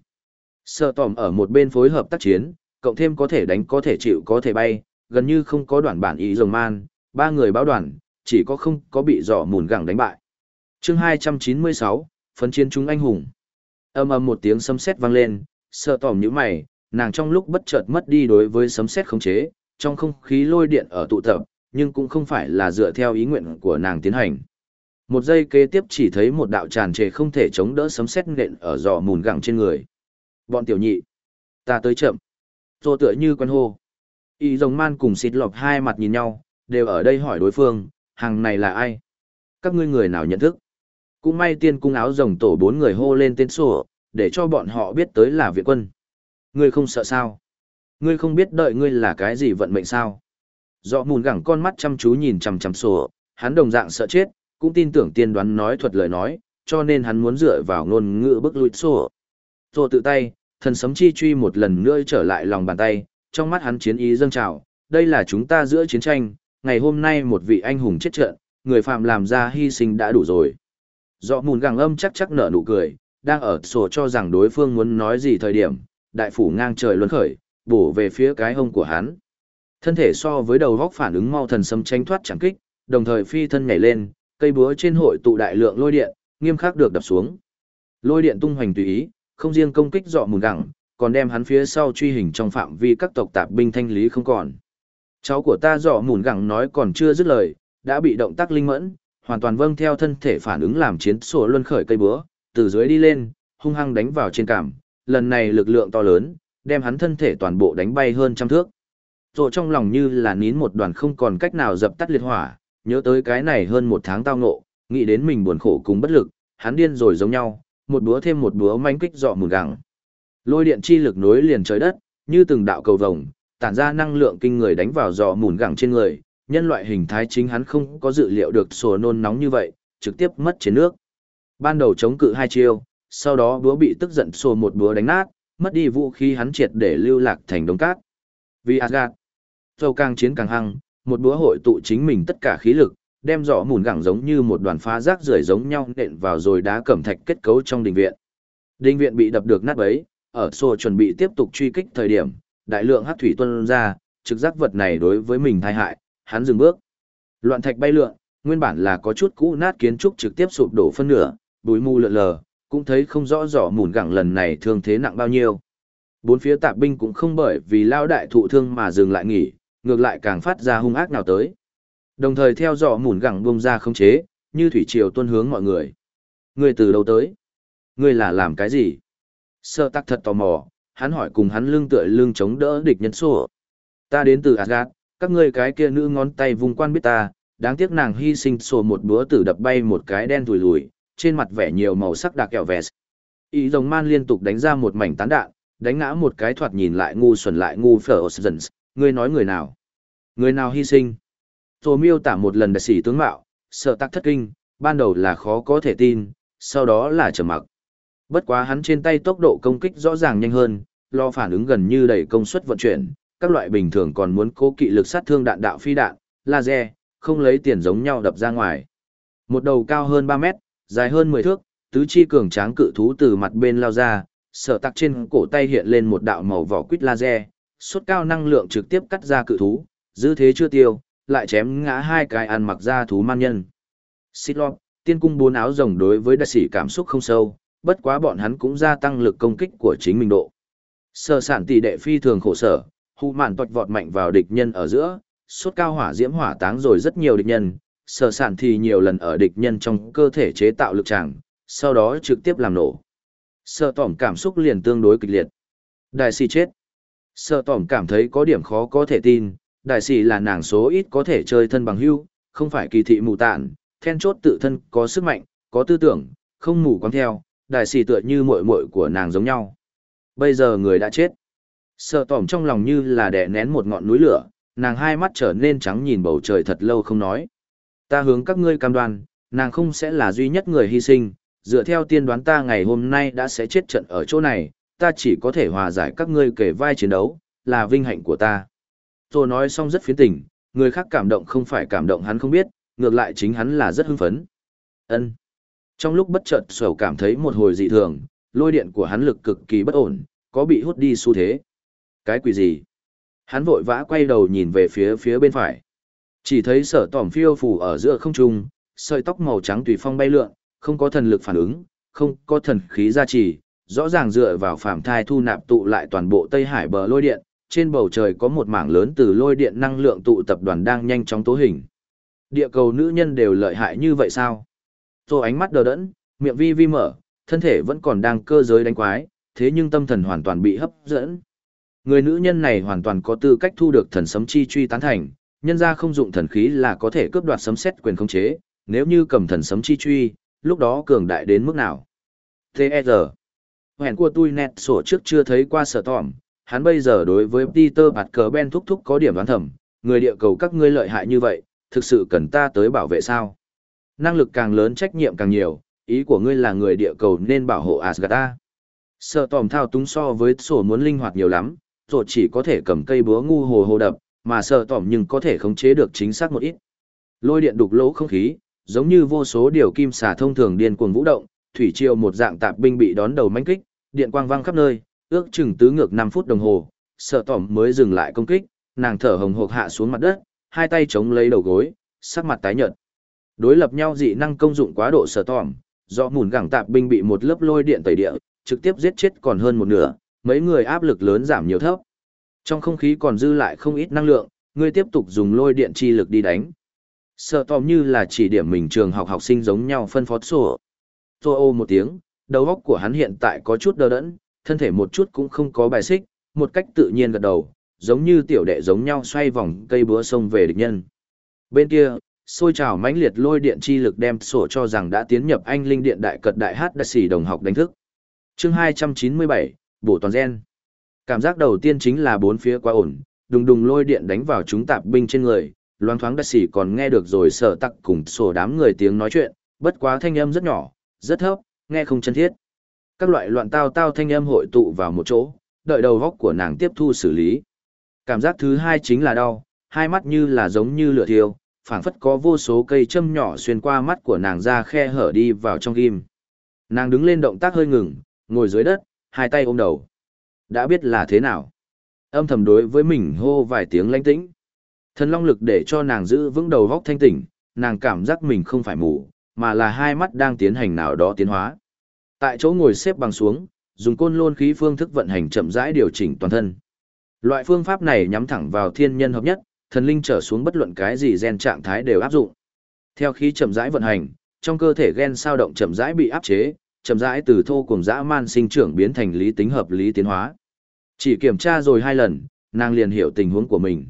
Sợ tòm ở một bên phối hợp tác chiến, cộng thêm có thể đánh có thể chịu có thể bay, gần như không có đoạn bản ý rồng man, ba người báo đoàn, chỉ có không có bị dọ mùn gẳng đánh bại. Chương hai trăm chín mươi sáu, phấn chiến chúng anh hùng. Âm ầm một tiếng sấm sét vang lên, sợ tòm nhíu mày, nàng trong lúc bất chợt mất đi đối với sấm sét khống chế, trong không khí lôi điện ở tụ tập, nhưng cũng không phải là dựa theo ý nguyện của nàng tiến hành. Một giây kế tiếp chỉ thấy một đạo tràn trề không thể chống đỡ sấm sét nện ở dọ mùn gẳng trên người. Bọn tiểu nhị, ta tới chậm. Rồi tựa như quen hô. Y rồng man cùng xịt lọc hai mặt nhìn nhau, đều ở đây hỏi đối phương, hàng này là ai? Các ngươi người nào nhận thức? Cũng may tiên cung áo rồng tổ bốn người hô lên tên sổ, để cho bọn họ biết tới là viện quân. Ngươi không sợ sao? Ngươi không biết đợi ngươi là cái gì vận mệnh sao? Dọ mùn gẳng con mắt chăm chú nhìn chằm chằm sổ, hắn đồng dạng sợ chết, cũng tin tưởng tiên đoán nói thuật lời nói, cho nên hắn muốn dựa vào ngôn ngữ bức lui sổ. Sổ tự tay, thần sấm chi truy một lần nữa trở lại lòng bàn tay, trong mắt hắn chiến ý dâng trào, đây là chúng ta giữa chiến tranh, ngày hôm nay một vị anh hùng chết trận, người phạm làm ra hy sinh đã đủ rồi. Dọ mùn gẳng âm chắc chắc nở nụ cười, đang ở sổ cho rằng đối phương muốn nói gì thời điểm, đại phủ ngang trời luân khởi, bổ về phía cái hông của hắn. Thân thể so với đầu góc phản ứng mau thần sấm tránh thoát chẳng kích, đồng thời phi thân nhảy lên, cây búa trên hội tụ đại lượng lôi điện, nghiêm khắc được đập xuống. Lôi điện tung hoành tùy ý, không riêng công kích dọ mùn gẳng, còn đem hắn phía sau truy hình trong phạm vi các tộc tạp binh thanh lý không còn. Cháu của ta dọ mùn gẳng nói còn chưa dứt lời, đã bị động tác linh mẫn, hoàn toàn vâng theo thân thể phản ứng làm chiến sổ luân khởi cây búa, từ dưới đi lên, hung hăng đánh vào trên cằm, lần này lực lượng to lớn, đem hắn thân thể toàn bộ đánh bay hơn trăm thước. Rồi trong lòng như là nín một đoàn không còn cách nào dập tắt liệt hỏa, nhớ tới cái này hơn một tháng tao ngộ, nghĩ đến mình buồn khổ cùng bất lực, hắn điên rồi giống nhau, một búa thêm một búa manh kích dọ mùn gẳng. Lôi điện chi lực nối liền trời đất, như từng đạo cầu vồng, tản ra năng lượng kinh người đánh vào dọ mùn gẳng trên người, nhân loại hình thái chính hắn không có dự liệu được sổ nôn nóng như vậy, trực tiếp mất chiến nước. Ban đầu chống cự hai chiêu, sau đó búa bị tức giận sổ một búa đánh nát, mất đi vũ khí hắn triệt để lưu lạc thành đống cát. Vì Asgard, dầu càng chiến càng hăng, một búa hội tụ chính mình tất cả khí lực, đem dọ mùn gẳng giống như một đoàn phá rác rưởi giống nhau nện vào rồi đá cẩm thạch kết cấu trong đình viện. Đình viện bị đập được nát bấy, ở sổ chuẩn bị tiếp tục truy kích thời điểm, đại lượng hắc thủy tuôn ra, trực giác vật này đối với mình tai hại, hắn dừng bước. Loạn thạch bay lượn, nguyên bản là có chút cũ nát kiến trúc trực tiếp sụp đổ phân nửa, bụi mù lượn lờ, cũng thấy không rõ rõ mùn gẳng lần này thương thế nặng bao nhiêu. Bốn phía tạp binh cũng không bởi vì lao đại thụ thương mà dừng lại nghỉ, ngược lại càng phát ra hung ác nào tới. Đồng thời theo dõi mùn gẳng bông ra khống chế, như thủy triều tuôn hướng mọi người. Người từ đâu tới? Người là làm cái gì? Sơ tắc thật tò mò, hắn hỏi cùng hắn lưng tựa lưng chống đỡ địch nhân sổ. Ta đến từ Asgard, các ngươi cái kia nữ ngón tay vùng quan biết ta, đáng tiếc nàng hy sinh sổ một búa tử đập bay một cái đen thùi lùi, trên mặt vẻ nhiều màu sắc đặc kẹo vest. Ý rồng man liên tục đánh ra một mảnh tán đạn, đánh ngã một cái thoạt nhìn lại ngu xuẩn lại ngu phở dần. Ngươi nói người nào? Người nào hy sinh? Rồi miêu tả một lần đại sĩ tướng mạo, sợ tắc thất kinh, ban đầu là khó có thể tin, sau đó là trầm mặc. Bất quá hắn trên tay tốc độ công kích rõ ràng nhanh hơn, lo phản ứng gần như đầy công suất vận chuyển, các loại bình thường còn muốn cố kỵ lực sát thương đạn đạo phi đạn, laser, không lấy tiền giống nhau đập ra ngoài. Một đầu cao hơn ba mét, dài hơn mười thước, tứ chi cường tráng cự thú từ mặt bên lao ra, sở tắc trên cổ tay hiện lên một đạo màu vỏ quýt laser, suất cao năng lượng trực tiếp cắt ra cự thú, dư thế chưa tiêu, lại chém ngã hai cái ăn mặc ra thú man nhân. Xích lọt, tiên cung bốn áo rồng đối với đại sĩ cảm xúc không sâu, bất quá bọn hắn cũng gia tăng lực công kích của chính mình độ. Sở sản tỷ đệ phi thường khổ sở, hù mạn toạch vọt mạnh vào địch nhân ở giữa, suất cao hỏa diễm hỏa táng rồi rất nhiều địch nhân, sở sản thì nhiều lần ở địch nhân trong cơ thể chế tạo lực tràng, sau đó trực tiếp làm nổ. Sở tỏm cảm xúc liền tương đối kịch liệt. Đại sĩ chết. Sở tỏm cảm thấy có điểm khó có thể tin, đại sĩ là nàng số ít có thể chơi thân bằng hữu, không phải kỳ thị mù tạn, then chốt tự thân có sức mạnh, có tư tưởng, không mù quáng theo, đại sĩ tựa như muội muội của nàng giống nhau. Bây giờ người đã chết. Sở tỏm trong lòng như là đè nén một ngọn núi lửa, nàng hai mắt trở nên trắng nhìn bầu trời thật lâu không nói. Ta hướng các ngươi cam đoan, nàng không sẽ là duy nhất người hy sinh, dựa theo tiên đoán ta ngày hôm nay đã sẽ chết trận ở chỗ này, ta chỉ có thể hòa giải các ngươi kể vai chiến đấu, là vinh hạnh của ta. Tôi nói xong rất phiến tình, người khác cảm động không phải cảm động hắn không biết, ngược lại chính hắn là rất hưng phấn. Ân. Trong lúc bất chợt sầu cảm thấy một hồi dị thường, lôi điện của hắn lực cực kỳ bất ổn, có bị hút đi xu thế. Cái quỷ gì? Hắn vội vã quay đầu nhìn về phía phía bên phải. Chỉ thấy sở tỏm phiêu phù ở giữa không trung, sợi tóc màu trắng tùy phong bay lượn, không có thần lực phản ứng, không có thần khí gia trì, rõ ràng dựa vào phàm thai thu nạp tụ lại toàn bộ Tây Hải bờ lôi điện, trên bầu trời có một mảng lớn từ lôi điện năng lượng tụ tập đoàn đang nhanh chóng tố hình. Địa cầu nữ nhân đều lợi hại như vậy sao? Rồi ánh mắt đờ đẫn, miệng vi vi mở, thân thể vẫn còn đang cơ giới đánh quái, thế nhưng tâm thần hoàn toàn bị hấp dẫn. Người nữ nhân này hoàn toàn có tư cách thu được thần sấm chi truy tán thành, nhân ra không dụng thần khí là có thể cướp đoạt sấm xét quyền khống chế, nếu như cầm thần sấm chi truy, lúc đó cường đại đến mức nào. tê e rờ. Hẹn của tôi nét sổ trước chưa thấy qua sở tỏm, hắn bây giờ đối với Peter Parker Ben thúc thúc có điểm đoán thầm, người địa cầu các ngươi lợi hại như vậy, thực sự cần ta tới bảo vệ sao? Năng lực càng lớn trách nhiệm càng nhiều, ý của ngươi là người địa cầu nên bảo hộ Asgard. Sở tỏm thao túng so với sổ muốn linh hoạt nhiều lắm, rồi chỉ có thể cầm cây búa ngu hồ hồ đập, mà sở tỏm nhưng có thể khống chế được chính xác một ít. Lôi điện đục lỗ không khí, giống như vô số điều kim xà thông thường điên cuồng vũ động, thủy triều một dạng tạp binh bị đón đầu mãnh kích, điện quang vang khắp nơi, ước chừng tứ ngược năm phút đồng hồ, sở tỏm mới dừng lại công kích, nàng thở hồng hộc hạ xuống mặt đất, hai tay chống lấy đầu gối, sắc mặt tái nhợt. Đối lập nhau dị năng công dụng quá độ sở tỏm, do mùn gẳng tạp binh bị một lớp lôi điện tẩy địa, trực tiếp giết chết còn hơn một nửa, mấy người áp lực lớn giảm nhiều thấp. Trong không khí còn dư lại không ít năng lượng, ngươi tiếp tục dùng lôi điện chi lực đi đánh. Sở tòm như là chỉ điểm mình trường học học sinh giống nhau phân phó sổ. Rồi ô một tiếng, đầu óc của hắn hiện tại có chút đờ đẫn, thân thể một chút cũng không có bài xích, một cách tự nhiên gật đầu, giống như tiểu đệ giống nhau xoay vòng cây búa xông về địch nhân. Bên kia, sôi trào mãnh liệt lôi điện chi lực đem sổ cho rằng đã tiến nhập anh linh điện đại cật đại hát đại sĩ đồng học đánh thức. Chương hai trăm chín mươi bảy, bổ toàn gen. Cảm giác đầu tiên chính là bốn phía quá ổn, đùng đùng lôi điện đánh vào chúng tạp binh trên người, loáng thoáng đại sĩ còn nghe được rồi sở tặc cùng sổ đám người tiếng nói chuyện, bất quá thanh âm rất nhỏ, rất thấp, nghe không chân thiết. Các loại loạn tao tao thanh âm hội tụ vào một chỗ, đợi đầu góc của nàng tiếp thu xử lý. Cảm giác thứ hai chính là đau, hai mắt như là giống như lửa thiêu, phảng phất có vô số cây châm nhỏ xuyên qua mắt của nàng ra khe hở đi vào trong ghim. Nàng đứng lên động tác hơi ngừng, ngồi dưới đất, hai tay ôm đầu. Đã biết là thế nào. Âm thầm đối với mình hô vài tiếng lãnh tĩnh. Thần long lực để cho nàng giữ vững đầu góc thanh tỉnh, nàng cảm giác mình không phải mù, mà là hai mắt đang tiến hành nào đó tiến hóa. Tại chỗ ngồi xếp bằng xuống, dùng côn lôn khí phương thức vận hành chậm rãi điều chỉnh toàn thân. Loại phương pháp này nhắm thẳng vào thiên nhân hợp nhất, thần linh trở xuống bất luận cái gì gen trạng thái đều áp dụng. Theo khí chậm rãi vận hành, trong cơ thể gen sao động chậm rãi bị áp chế, chậm rãi từ thô cuồng dã man sinh trưởng biến thành lý tính hợp lý tiến hóa. Chỉ kiểm tra rồi hai lần, nàng liền hiểu tình huống của mình.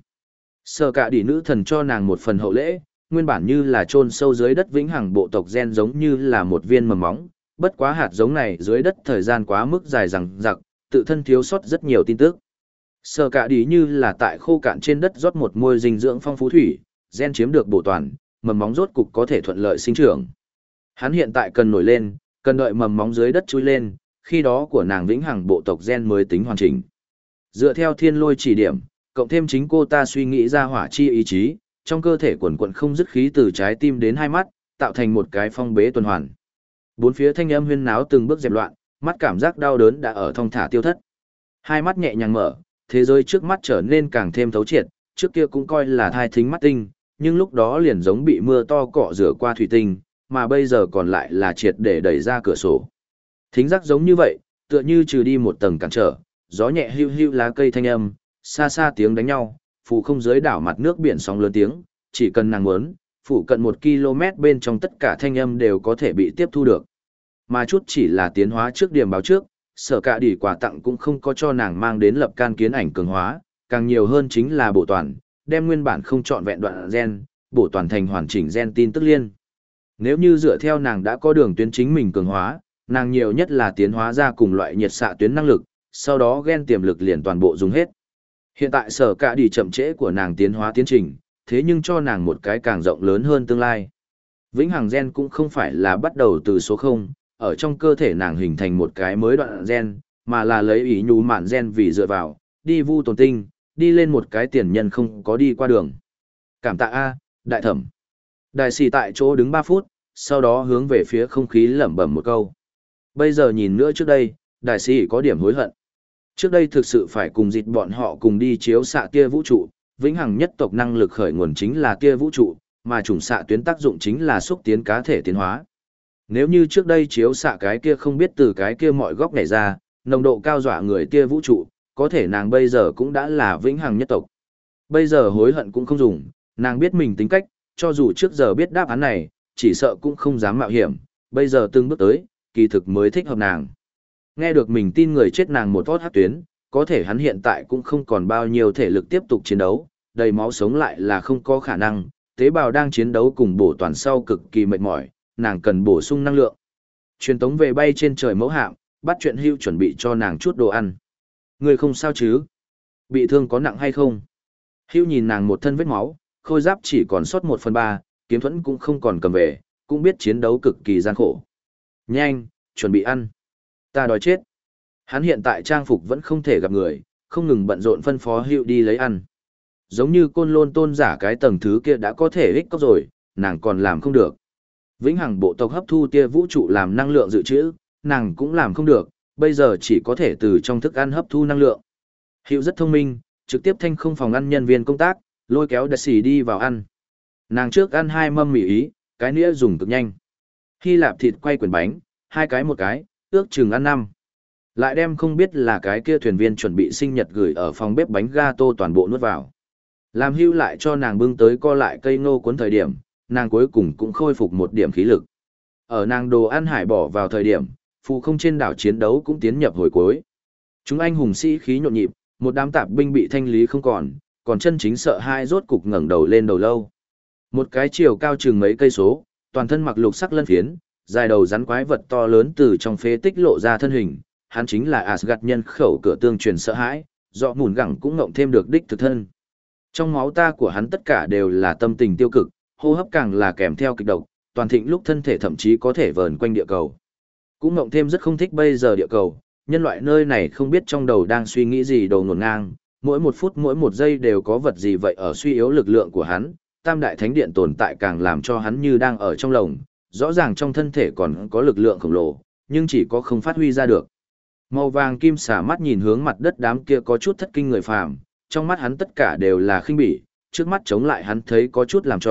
Sở Cả Đỉ nữ thần cho nàng một phần hậu lễ, nguyên bản như là chôn sâu dưới đất vĩnh hằng bộ tộc gen giống như là một viên mầm móng, bất quá hạt giống này dưới đất thời gian quá mức dài dằng dặc, tự thân thiếu sót rất nhiều tin tức. Sở Cả Đỉ như là tại khô cạn trên đất rót một môi dinh dưỡng phong phú thủy, gen chiếm được bổ toàn, mầm móng rốt cục có thể thuận lợi sinh trưởng. Hắn hiện tại cần nổi lên, cần đợi mầm móng dưới đất chui lên, khi đó của nàng vĩnh hằng bộ tộc gen mới tính hoàn chỉnh. Dựa theo thiên lôi chỉ điểm, cộng thêm chính cô ta suy nghĩ ra hỏa chi ý chí, trong cơ thể quần quần không dứt khí từ trái tim đến hai mắt, tạo thành một cái phong bế tuần hoàn. Bốn phía thanh âm huyên náo từng bước dẹp loạn, mắt cảm giác đau đớn đã ở thong thả tiêu thất. Hai mắt nhẹ nhàng mở, thế giới trước mắt trở nên càng thêm thấu triệt, trước kia cũng coi là thai thính mắt tinh, nhưng lúc đó liền giống bị mưa to cọ rửa qua thủy tinh, mà bây giờ còn lại là triệt để đẩy ra cửa sổ. Thính giác giống như vậy, tựa như trừ đi một tầng cản trở, gió nhẹ hưu hưu lá cây thanh âm, xa xa tiếng đánh nhau, phủ không dưới đảo mặt nước biển sóng lớn tiếng, chỉ cần nàng muốn, phủ cận một ki lô mét bên trong tất cả thanh âm đều có thể bị tiếp thu được. Mà chút chỉ là tiến hóa trước điểm báo trước, Sở Cả Đỉ quà tặng cũng không có cho nàng mang đến lập can kiến ảnh cường hóa, càng nhiều hơn chính là bổ toàn, đem nguyên bản không trọn vẹn đoạn gen, bổ toàn thành hoàn chỉnh gen tin tức liên. Nếu như dựa theo nàng đã có đường tuyến chính mình cường hóa, nàng nhiều nhất là tiến hóa ra cùng loại nhiệt xạ tuyến năng lực, sau đó gen tiềm lực liền toàn bộ dùng hết. Hiện tại Sở Cả Đỉ chậm trễ của nàng tiến hóa tiến trình, thế nhưng cho nàng một cái càng rộng lớn hơn tương lai. Vĩnh hằng gen cũng không phải là bắt đầu từ số không, ở trong cơ thể nàng hình thành một cái mới đoạn gen, mà là lấy ý nhú mạn gen vì dựa vào, đi vu tồn tinh, đi lên một cái tiền nhân không có đi qua đường. Cảm tạ A, đại thẩm. Đại sĩ tại chỗ đứng ba phút, sau đó hướng về phía không khí lẩm bẩm một câu. Bây giờ nhìn nữa trước đây, đại sĩ có điểm hối hận. Trước đây thực sự phải cùng dịch bọn họ cùng đi chiếu xạ tia vũ trụ, vĩnh hằng nhất tộc năng lực khởi nguồn chính là tia vũ trụ, mà chủng xạ tuyến tác dụng chính là xúc tiến cá thể tiến hóa. Nếu như trước đây chiếu xạ cái kia không biết từ cái kia mọi góc nhảy ra, nồng độ cao dọa người tia vũ trụ, có thể nàng bây giờ cũng đã là vĩnh hằng nhất tộc. Bây giờ hối hận cũng không dùng, nàng biết mình tính cách, cho dù trước giờ biết đáp án này, chỉ sợ cũng không dám mạo hiểm, bây giờ từng bước tới, kỳ thực mới thích hợp nàng. Nghe được mình tin người chết nàng một thót hát tuyến, có thể hắn hiện tại cũng không còn bao nhiêu thể lực tiếp tục chiến đấu, đầy máu sống lại là không có khả năng, tế bào đang chiến đấu cùng bổ toàn sau cực kỳ mệt mỏi, nàng cần bổ sung năng lượng. Truyền tống về bay trên trời mẫu hạm, bắt chuyện Hưu chuẩn bị cho nàng chút đồ ăn. Người không sao chứ? Bị thương có nặng hay không? Hưu nhìn nàng một thân vết máu, khôi giáp chỉ còn sót một phần ba, kiếm thuẫn cũng không còn cầm về, cũng biết chiến đấu cực kỳ gian khổ. Nhanh, chuẩn bị ăn. Ta đói chết. Hắn hiện tại trang phục vẫn không thể gặp người, không ngừng bận rộn phân phó Hưu đi lấy ăn. Giống như côn lôn tôn giả cái tầng thứ kia đã có thể ích cốc rồi, nàng còn làm không được. Vĩnh hằng bộ tộc hấp thu tia vũ trụ làm năng lượng dự trữ, nàng cũng làm không được, bây giờ chỉ có thể từ trong thức ăn hấp thu năng lượng. Hữu rất thông minh, trực tiếp thanh không phòng ăn nhân viên công tác, lôi kéo đặc sĩ đi vào ăn. Nàng trước ăn hai mâm mì ý, cái nĩa dùng cực nhanh. Hy Lạp thịt quay quyển bánh, hai cái một cái, ước chừng ăn năm. Lại đem không biết là cái kia thuyền viên chuẩn bị sinh nhật gửi ở phòng bếp bánh gato toàn bộ nuốt vào. Làm Hưu lại cho nàng bưng tới co lại cây ngô cuốn thời điểm, nàng cuối cùng cũng khôi phục một điểm khí lực. Ở nàng đồ ăn hải bỏ vào thời điểm, phù không trên đảo chiến đấu cũng tiến nhập hồi cuối. Chúng anh hùng sĩ khí nhộn nhịp, một đám tạp binh bị thanh lý không còn, còn chân chính sợ hai rốt cục ngẩng đầu lên đầu lâu. Một cái chiều cao chừng mấy cây số, toàn thân mặc lục sắc lân phiến, dài đầu rắn quái vật to lớn từ trong phế tích lộ ra thân hình, hắn chính là Asgard nhân khẩu cửa tương truyền sợ hãi, dọ mùn gẳng cũng ngộng thêm được đích thực thân. Trong máu ta của hắn tất cả đều là tâm tình tiêu cực, hô hấp càng là kèm theo kịch độc, toàn thịnh lúc thân thể thậm chí có thể vờn quanh địa cầu. Cũng ngộng thêm rất không thích bây giờ địa cầu, nhân loại nơi này không biết trong đầu đang suy nghĩ gì đầu ngổn ngang, mỗi một phút mỗi một giây đều có vật gì vậy ở suy yếu lực lượng của hắn, tam đại thánh điện tồn tại càng làm cho hắn như đang ở trong lồng, rõ ràng trong thân thể còn có lực lượng khổng lồ, nhưng chỉ có không phát huy ra được. Màu vàng kim xả mắt nhìn hướng mặt đất đám kia có chút thất kinh người phàm, trong mắt hắn tất cả đều là khinh bỉ, trước mắt chống lại hắn thấy có chút làm trò,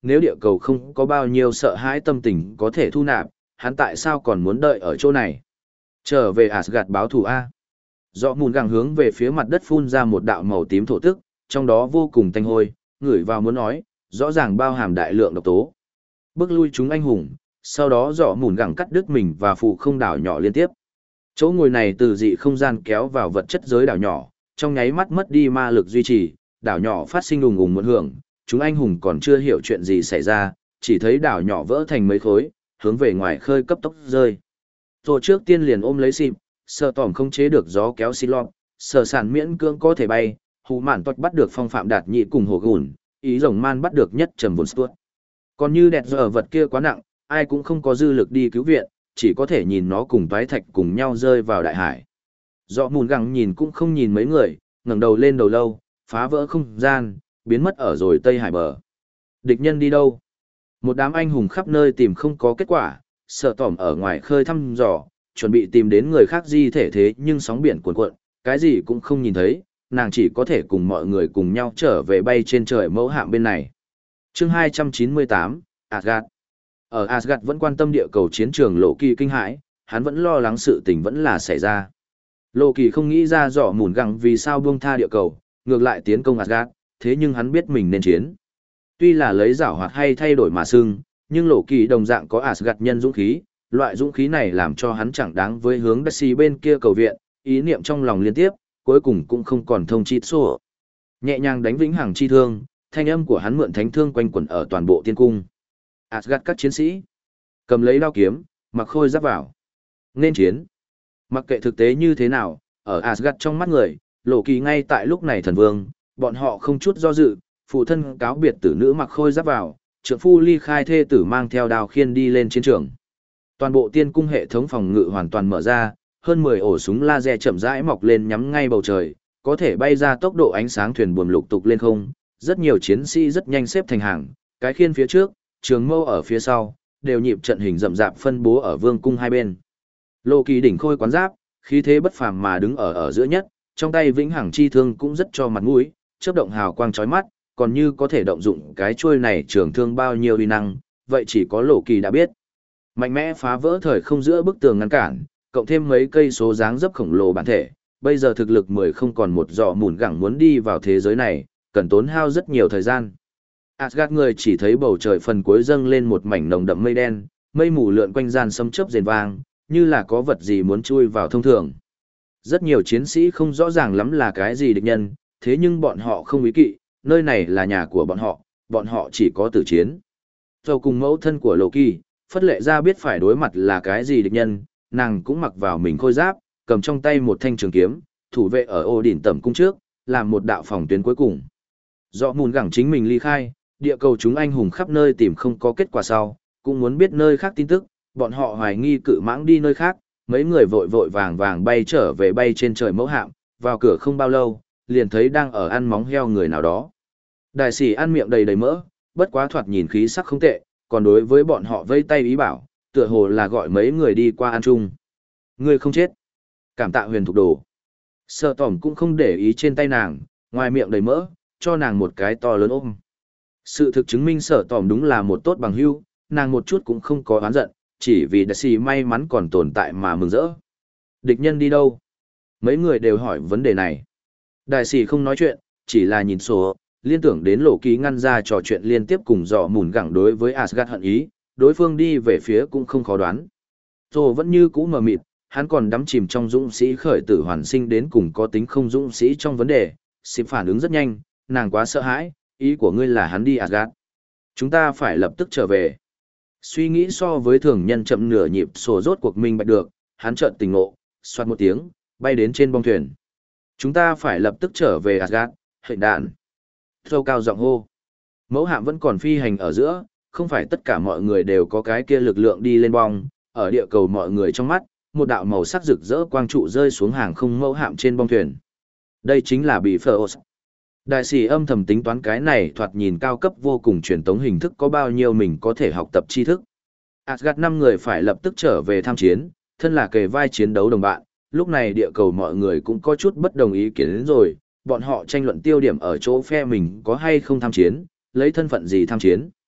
nếu địa cầu không có bao nhiêu sợ hãi tâm tình có thể thu nạp, hắn tại sao còn muốn đợi ở chỗ này? Trở về Asgard báo thù A. Dọ mùn gẳng hướng về phía mặt đất phun ra một đạo màu tím thổ tức, trong đó vô cùng tanh hôi, ngửi vào muốn nói, rõ ràng bao hàm đại lượng độc tố. Bước lui chúng anh hùng, sau đó dọ mùn gẳng cắt đứt mình và phụ không đảo nhỏ liên tiếp. Chỗ ngồi này từ dị không gian kéo vào vật chất giới đảo nhỏ, trong nháy mắt mất đi ma lực duy trì, đảo nhỏ phát sinh ùng ùng muốn hưởng, chúng anh hùng còn chưa hiểu chuyện gì xảy ra, chỉ thấy đảo nhỏ vỡ thành mấy khối, hướng về ngoài khơi cấp tốc rơi. Rồi trước tiên liền ôm lấy xịp, sợ tỏm không chế được gió kéo xì lọt, sở sản miễn cưỡng có thể bay, hù mạn toạch bắt được phong phạm đạt nhị cùng hồ gùn, ý rồng man bắt được nhất trầm vốn stuốt. Còn như đẹp giờ vật kia quá nặng, ai cũng không có dư lực đi cứu viện, chỉ có thể nhìn nó cùng toái thạch cùng nhau rơi vào đại hải. Dọ mùn gắng nhìn cũng không nhìn mấy người, ngẩng đầu lên đầu lâu, phá vỡ không gian, biến mất ở rồi Tây Hải bờ. Địch nhân đi đâu? Một đám anh hùng khắp nơi tìm không có kết quả, sợ tỏm ở ngoài khơi thăm dò, chuẩn bị tìm đến người khác di thể thế nhưng sóng biển cuồn cuộn, cái gì cũng không nhìn thấy, nàng chỉ có thể cùng mọi người cùng nhau trở về bay trên trời mẫu hạm bên này. Chương hai trăm chín mươi tám, Asgard. Ở Asgard vẫn quan tâm địa cầu chiến trường Lộ Kỳ kinh hãi, hắn vẫn lo lắng sự tình vẫn là xảy ra. Lộ Kỳ không nghĩ ra rõ mùn găng vì sao buông tha địa cầu, ngược lại tiến công Asgard, thế nhưng hắn biết mình nên chiến. Tuy là lấy giảo hoạt hay thay đổi mà xưng, nhưng Lộ Kỳ đồng dạng có Asgard nhân dũng khí, loại dũng khí này làm cho hắn chẳng đáng với hướng Daxi bên kia cầu viện, ý niệm trong lòng liên tiếp, cuối cùng cũng không còn thông chi sổ. Nhẹ nhàng đánh vĩnh hằng chi thương, thanh âm của hắn mượn thánh thương quanh quẩn ở toàn bộ tiên cung. Asgard các chiến sĩ, cầm lấy đao kiếm, mặc khôi giáp vào. Nên chiến. Mặc kệ thực tế như thế nào, ở Asgard trong mắt người, Lộ Kỳ ngay tại lúc này thần vương, bọn họ không chút do dự, phụ thân cáo biệt tử nữ mặc khôi giáp vào, trượng phu ly khai thê tử mang theo đao khiên đi lên chiến trường. Toàn bộ tiên cung hệ thống phòng ngự hoàn toàn mở ra, hơn mười ổ súng laser chậm rãi mọc lên nhắm ngay bầu trời, có thể bay ra tốc độ ánh sáng thuyền buồm lục tục lên không, rất nhiều chiến sĩ rất nhanh xếp thành hàng, cái khiên phía trước, trường mâu ở phía sau, đều nhịp trận hình rậm rạp phân bố ở vương cung hai bên. Lộ Kỳ đỉnh khôi quán giáp, khí thế bất phàm mà đứng ở ở giữa nhất, trong tay vĩnh hằng chi thương cũng rất cho mặt mũi, chớp động hào quang chói mắt, còn như có thể động dụng cái chuôi này trường thương bao nhiêu uy năng, vậy chỉ có Lộ Kỳ đã biết. Mạnh mẽ phá vỡ thời không giữa bức tường ngăn cản, cộng thêm mấy cây số dáng dấp khổng lồ bản thể, bây giờ thực lực mười không còn một dọ mùn gẳng muốn đi vào thế giới này, cần tốn hao rất nhiều thời gian. Asgard người chỉ thấy bầu trời phần cuối dâng lên một mảnh nồng đậm mây đen, mây mù lượn quanh gian sấm chớp rền vang, như là có vật gì muốn chui vào thông thường. Rất nhiều chiến sĩ không rõ ràng lắm là cái gì địch nhân, thế nhưng bọn họ không ý kỵ, nơi này là nhà của bọn họ, bọn họ chỉ có tử chiến. Dầu cùng mẫu thân của Lộ Kỳ, phất lệ ra biết phải đối mặt là cái gì địch nhân, nàng cũng mặc vào mình khôi giáp, cầm trong tay một thanh trường kiếm, thủ vệ ở ô đỉnh tẩm cung trước, làm một đạo phòng tuyến cuối cùng. Do mùn gẳng chính mình ly khai, địa cầu chúng anh hùng khắp nơi tìm không có kết quả sau, cũng muốn biết nơi khác tin tức, bọn họ hoài nghi cự mãng đi nơi khác, mấy người vội vội vàng vàng bay trở về bay trên trời mẫu hạm, vào cửa không bao lâu, liền thấy đang ở ăn móng heo người nào đó. Đại sĩ ăn miệng đầy đầy mỡ, bất quá thoạt nhìn khí sắc không tệ, còn đối với bọn họ vây tay ý bảo, tựa hồ là gọi mấy người đi qua ăn chung. Ngươi không chết. Cảm tạ huyền thục đồ. Sợ tỏm cũng không để ý trên tay nàng, ngoài miệng đầy mỡ, cho nàng một cái to lớn ôm. Sự thực chứng minh sợ tỏm đúng là một tốt bằng hữu, nàng một chút cũng không có oán giận, chỉ vì đại sĩ may mắn còn tồn tại mà mừng rỡ. Địch nhân đi đâu? Mấy người đều hỏi vấn đề này. Đại sĩ không nói chuyện, chỉ là nhìn sổ, liên tưởng đến Lộ Kỳ ngăn ra trò chuyện liên tiếp cùng dò mùn gẳng đối với Asgard hận ý, đối phương đi về phía cũng không khó đoán. Rồi vẫn như cũ mờ mịt, hắn còn đắm chìm trong dũng sĩ khởi tử hoàn sinh đến cùng có tính không dũng sĩ trong vấn đề, xịp phản ứng rất nhanh, nàng quá sợ hãi, ý của ngươi là hắn đi Asgard. Chúng ta phải lập tức trở về. Suy nghĩ so với thường nhân chậm nửa nhịp sổ rốt cuộc minh bạch được, hắn chợt tỉnh ngộ, xoát một tiếng, bay đến trên bong thuyền. Chúng ta phải lập tức trở về Asgard, hệ đạn. Thâu cao giọng hô. Mẫu hạm vẫn còn phi hành ở giữa, không phải tất cả mọi người đều có cái kia lực lượng đi lên bong, ở địa cầu mọi người trong mắt, một đạo màu sắc rực rỡ quang trụ rơi xuống hàng không mẫu hạm trên bong thuyền. Đây chính là bị phở. Đại sĩ âm thầm tính toán cái này thoạt nhìn cao cấp vô cùng truyền tống hình thức có bao nhiêu mình có thể học tập tri thức. Asgard năm người phải lập tức trở về tham chiến, thân là kề vai chiến đấu đồng bạn, lúc này địa cầu mọi người cũng có chút bất đồng ý kiến đến rồi, bọn họ tranh luận tiêu điểm ở chỗ phe mình có hay không tham chiến, lấy thân phận gì tham chiến.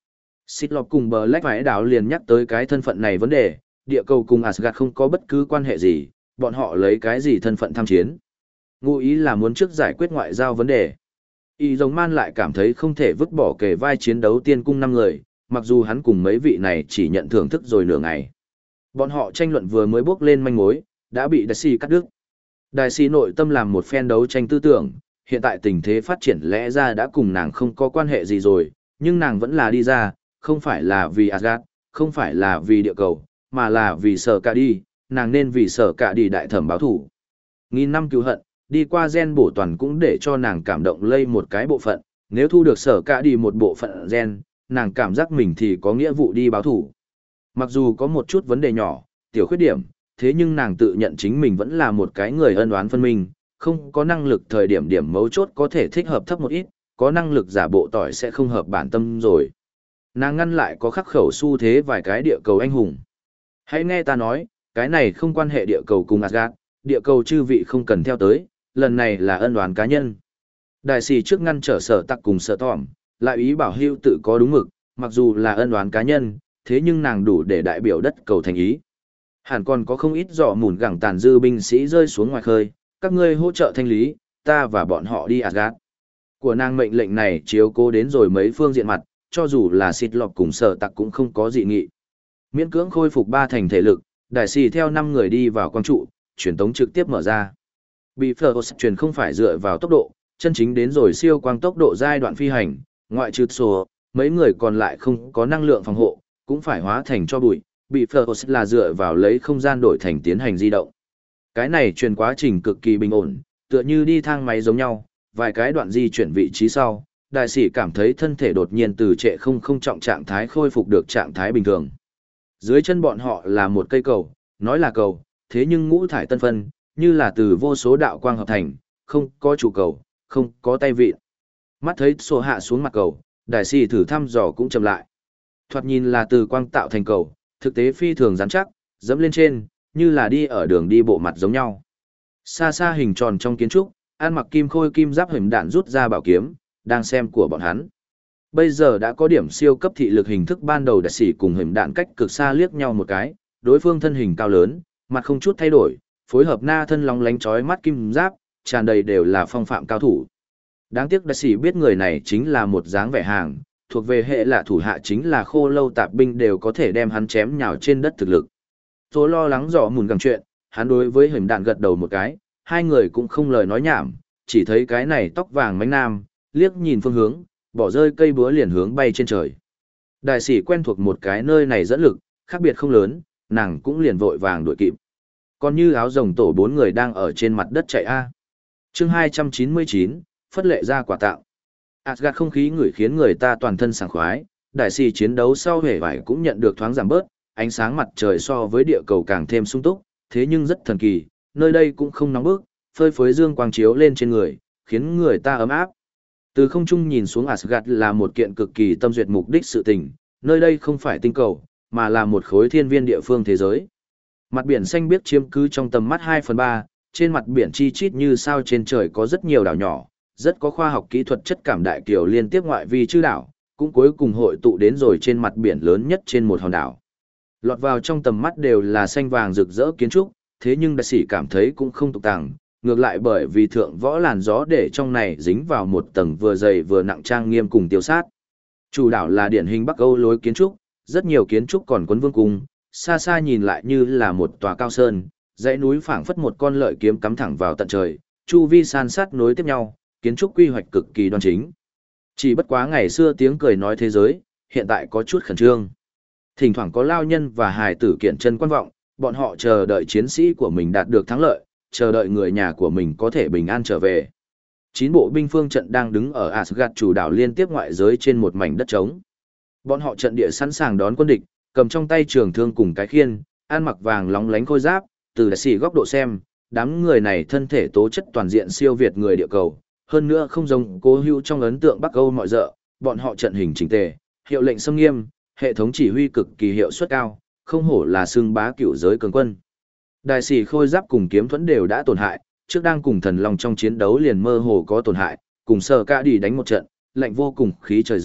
Xịt lọp cùng bờ lách vải đảo liền nhắc tới cái thân phận này vấn đề, địa cầu cùng Asgard không có bất cứ quan hệ gì, bọn họ lấy cái gì thân phận tham chiến. Ngụ ý là muốn trước giải quyết ngoại giao vấn đề. Y giống man lại cảm thấy không thể vứt bỏ kề vai chiến đấu tiên cung năm người, mặc dù hắn cùng mấy vị này chỉ nhận thưởng thức rồi nửa ngày. Bọn họ tranh luận vừa mới bước lên manh mối, đã bị Đại sĩ cắt đứt. Đại sĩ nội tâm làm một phen đấu tranh tư tưởng, hiện tại tình thế phát triển lẽ ra đã cùng nàng không có quan hệ gì rồi, nhưng nàng vẫn là đi ra, không phải là vì Asgard, không phải là vì địa cầu, mà là vì sở cả đi, nàng nên vì sở cả đi đại thẩm báo thủ. Nghìn năm cứu hận, đi qua gen bổ toàn cũng để cho nàng cảm động lây một cái bộ phận, nếu thu được sở cả đi một bộ phận gen, nàng cảm giác mình thì có nghĩa vụ đi báo thủ. Mặc dù có một chút vấn đề nhỏ, tiểu khuyết điểm, thế nhưng nàng tự nhận chính mình vẫn là một cái người ân oán phân minh, không có năng lực thời điểm điểm mấu chốt có thể thích hợp thấp một ít, có năng lực giả bộ tỏi sẽ không hợp bản tâm rồi. Nàng ngăn lại có khắc khẩu xu thế vài cái địa cầu anh hùng. Hãy nghe ta nói, cái này không quan hệ địa cầu cùng Asgard, địa cầu chư vị không cần theo tới, lần này là ân oán cá nhân. Đại sĩ trước ngăn trở sở tặc cùng sở tỏm, lại ý bảo hưu tự có đúng mực, mặc dù là ân oán cá nhân, thế nhưng nàng đủ để đại biểu đất cầu thành ý. Hẳn còn có không ít giỏ mùn gẳng tàn dư binh sĩ rơi xuống ngoài khơi, các ngươi hỗ trợ thanh lý, ta và bọn họ đi Asgard. Của nàng mệnh lệnh này chiếu cố đến rồi mấy phương diện mặt, cho dù là xịt lọc cùng sở tặc cũng không có dị nghị. Miễn cưỡng khôi phục ba thành thể lực, đại sĩ theo năm người đi vào quang trụ, truyền tống trực tiếp mở ra. Bị Phlos truyền không phải dựa vào tốc độ, chân chính đến rồi siêu quang tốc độ giai đoạn phi hành, ngoại trừ sổ, mấy người còn lại không có năng lượng phòng hộ, cũng phải hóa thành cho bụi, bị Phlos là dựa vào lấy không gian đổi thành tiến hành di động. Cái này truyền quá trình cực kỳ bình ổn, tựa như đi thang máy giống nhau, vài cái đoạn di chuyển vị trí sau, đại sĩ cảm thấy thân thể đột nhiên từ trệ không không trọng trạng thái khôi phục được trạng thái bình thường. Dưới chân bọn họ là một cây cầu, nói là cầu, thế nhưng ngũ thải tân phân, như là từ vô số đạo quang hợp thành, không có trụ cầu, không có tay vịn. Mắt thấy sổ hạ xuống mặt cầu, đại sĩ thử thăm dò cũng chậm lại. Thoạt nhìn là từ quang tạo thành cầu, thực tế phi thường rắn chắc, dẫm lên trên, như là đi ở đường đi bộ mặt giống nhau. Xa xa hình tròn trong kiến trúc, ăn mặc kim khôi kim giáp hình đạn rút ra bảo kiếm, đang xem của bọn hắn. Bây giờ đã có điểm siêu cấp thị lực hình thức ban đầu đại sĩ cùng hình đạn cách cực xa liếc nhau một cái, đối phương thân hình cao lớn, mặt không chút thay đổi, phối hợp na thân lóng lánh chói mắt kim giáp, tràn đầy đều là phong phạm cao thủ. Đáng tiếc đại sĩ biết người này chính là một dáng vẻ hàng, thuộc về hệ là thủ hạ chính là khô lâu tạp binh đều có thể đem hắn chém nhào trên đất thực lực. Tôi lo lắng rõ mùn gằng chuyện, hắn đối với hình đạn gật đầu một cái, hai người cũng không lời nói nhảm, chỉ thấy cái này tóc vàng mánh nam, liếc nhìn phương hướng, bỏ rơi cây búa liền hướng bay trên trời. Đại sĩ quen thuộc một cái nơi này dẫn lực, khác biệt không lớn, nàng cũng liền vội vàng đuổi kịp. Còn như áo rồng tổ bốn người đang ở trên mặt đất chạy A. chương hai trăm chín mươi chín, phất lệ ra quả tạo. Asgard không khí ngửi khiến người ta toàn thân sảng khoái, đại sĩ chiến đấu sau hề vải cũng nhận được thoáng giảm bớt, ánh sáng mặt trời so với địa cầu càng thêm sung túc, thế nhưng rất thần kỳ, nơi đây cũng không nóng bức, phơi phới dương quang chiếu lên trên người, khiến người ta ấm áp. Từ không trung nhìn xuống Asgard là một kiện cực kỳ tâm duyệt mục đích sự tình, nơi đây không phải tinh cầu, mà là một khối thiên viên địa phương thế giới. Mặt biển xanh biếc chiếm cứ trong tầm mắt hai phần ba, trên mặt biển chi chít như sao trên trời có rất nhiều đảo nhỏ, rất có khoa học kỹ thuật chất cảm đại kiều liên tiếp ngoại vi chư đảo, cũng cuối cùng hội tụ đến rồi trên mặt biển lớn nhất trên một hòn đảo. Lọt vào trong tầm mắt đều là xanh vàng rực rỡ kiến trúc, thế nhưng đại sĩ cảm thấy cũng không tục tàng, ngược lại bởi vì thượng võ làn gió để trong này dính vào một tầng vừa dày vừa nặng trang nghiêm cùng tiêu sát. Chủ đảo là điển hình Bắc Âu lối kiến trúc, rất nhiều kiến trúc còn quấn vương cung, xa xa nhìn lại như là một tòa cao sơn, dãy núi phảng phất một con lợi kiếm cắm thẳng vào tận trời, chu vi san sát nối tiếp nhau, kiến trúc quy hoạch cực kỳ đoan chính. Chỉ bất quá ngày xưa tiếng cười nói thế giới, hiện tại có chút khẩn trương. Thỉnh thoảng có lao nhân và hài tử kiện chân quan vọng, bọn họ chờ đợi chiến sĩ của mình đạt được thắng lợi, chờ đợi người nhà của mình có thể bình an trở về. Chín bộ binh phương trận đang đứng ở Asgard chủ đảo liên tiếp ngoại giới trên một mảnh đất trống. Bọn họ trận địa sẵn sàng đón quân địch, cầm trong tay trường thương cùng cái khiên, ăn mặc vàng lóng lánh khôi giáp, từ đại sĩ góc độ xem, đám người này thân thể tố chất toàn diện siêu việt người địa cầu, hơn nữa không giống Cố Hữu trong ấn tượng Bắc Âu mọi dợ, bọn họ trận hình chỉnh tề, hiệu lệnh xâm nghiêm, hệ thống chỉ huy cực kỳ hiệu suất cao, không hổ là xưng bá cửu giới cường quân. Đại sĩ khôi giáp cùng kiếm thuẫn đều đã tổn hại, trước đang cùng thần long trong chiến đấu liền mơ hồ có tổn hại, cùng sở ca đi đánh một trận, lạnh vô cùng khí trời dưới,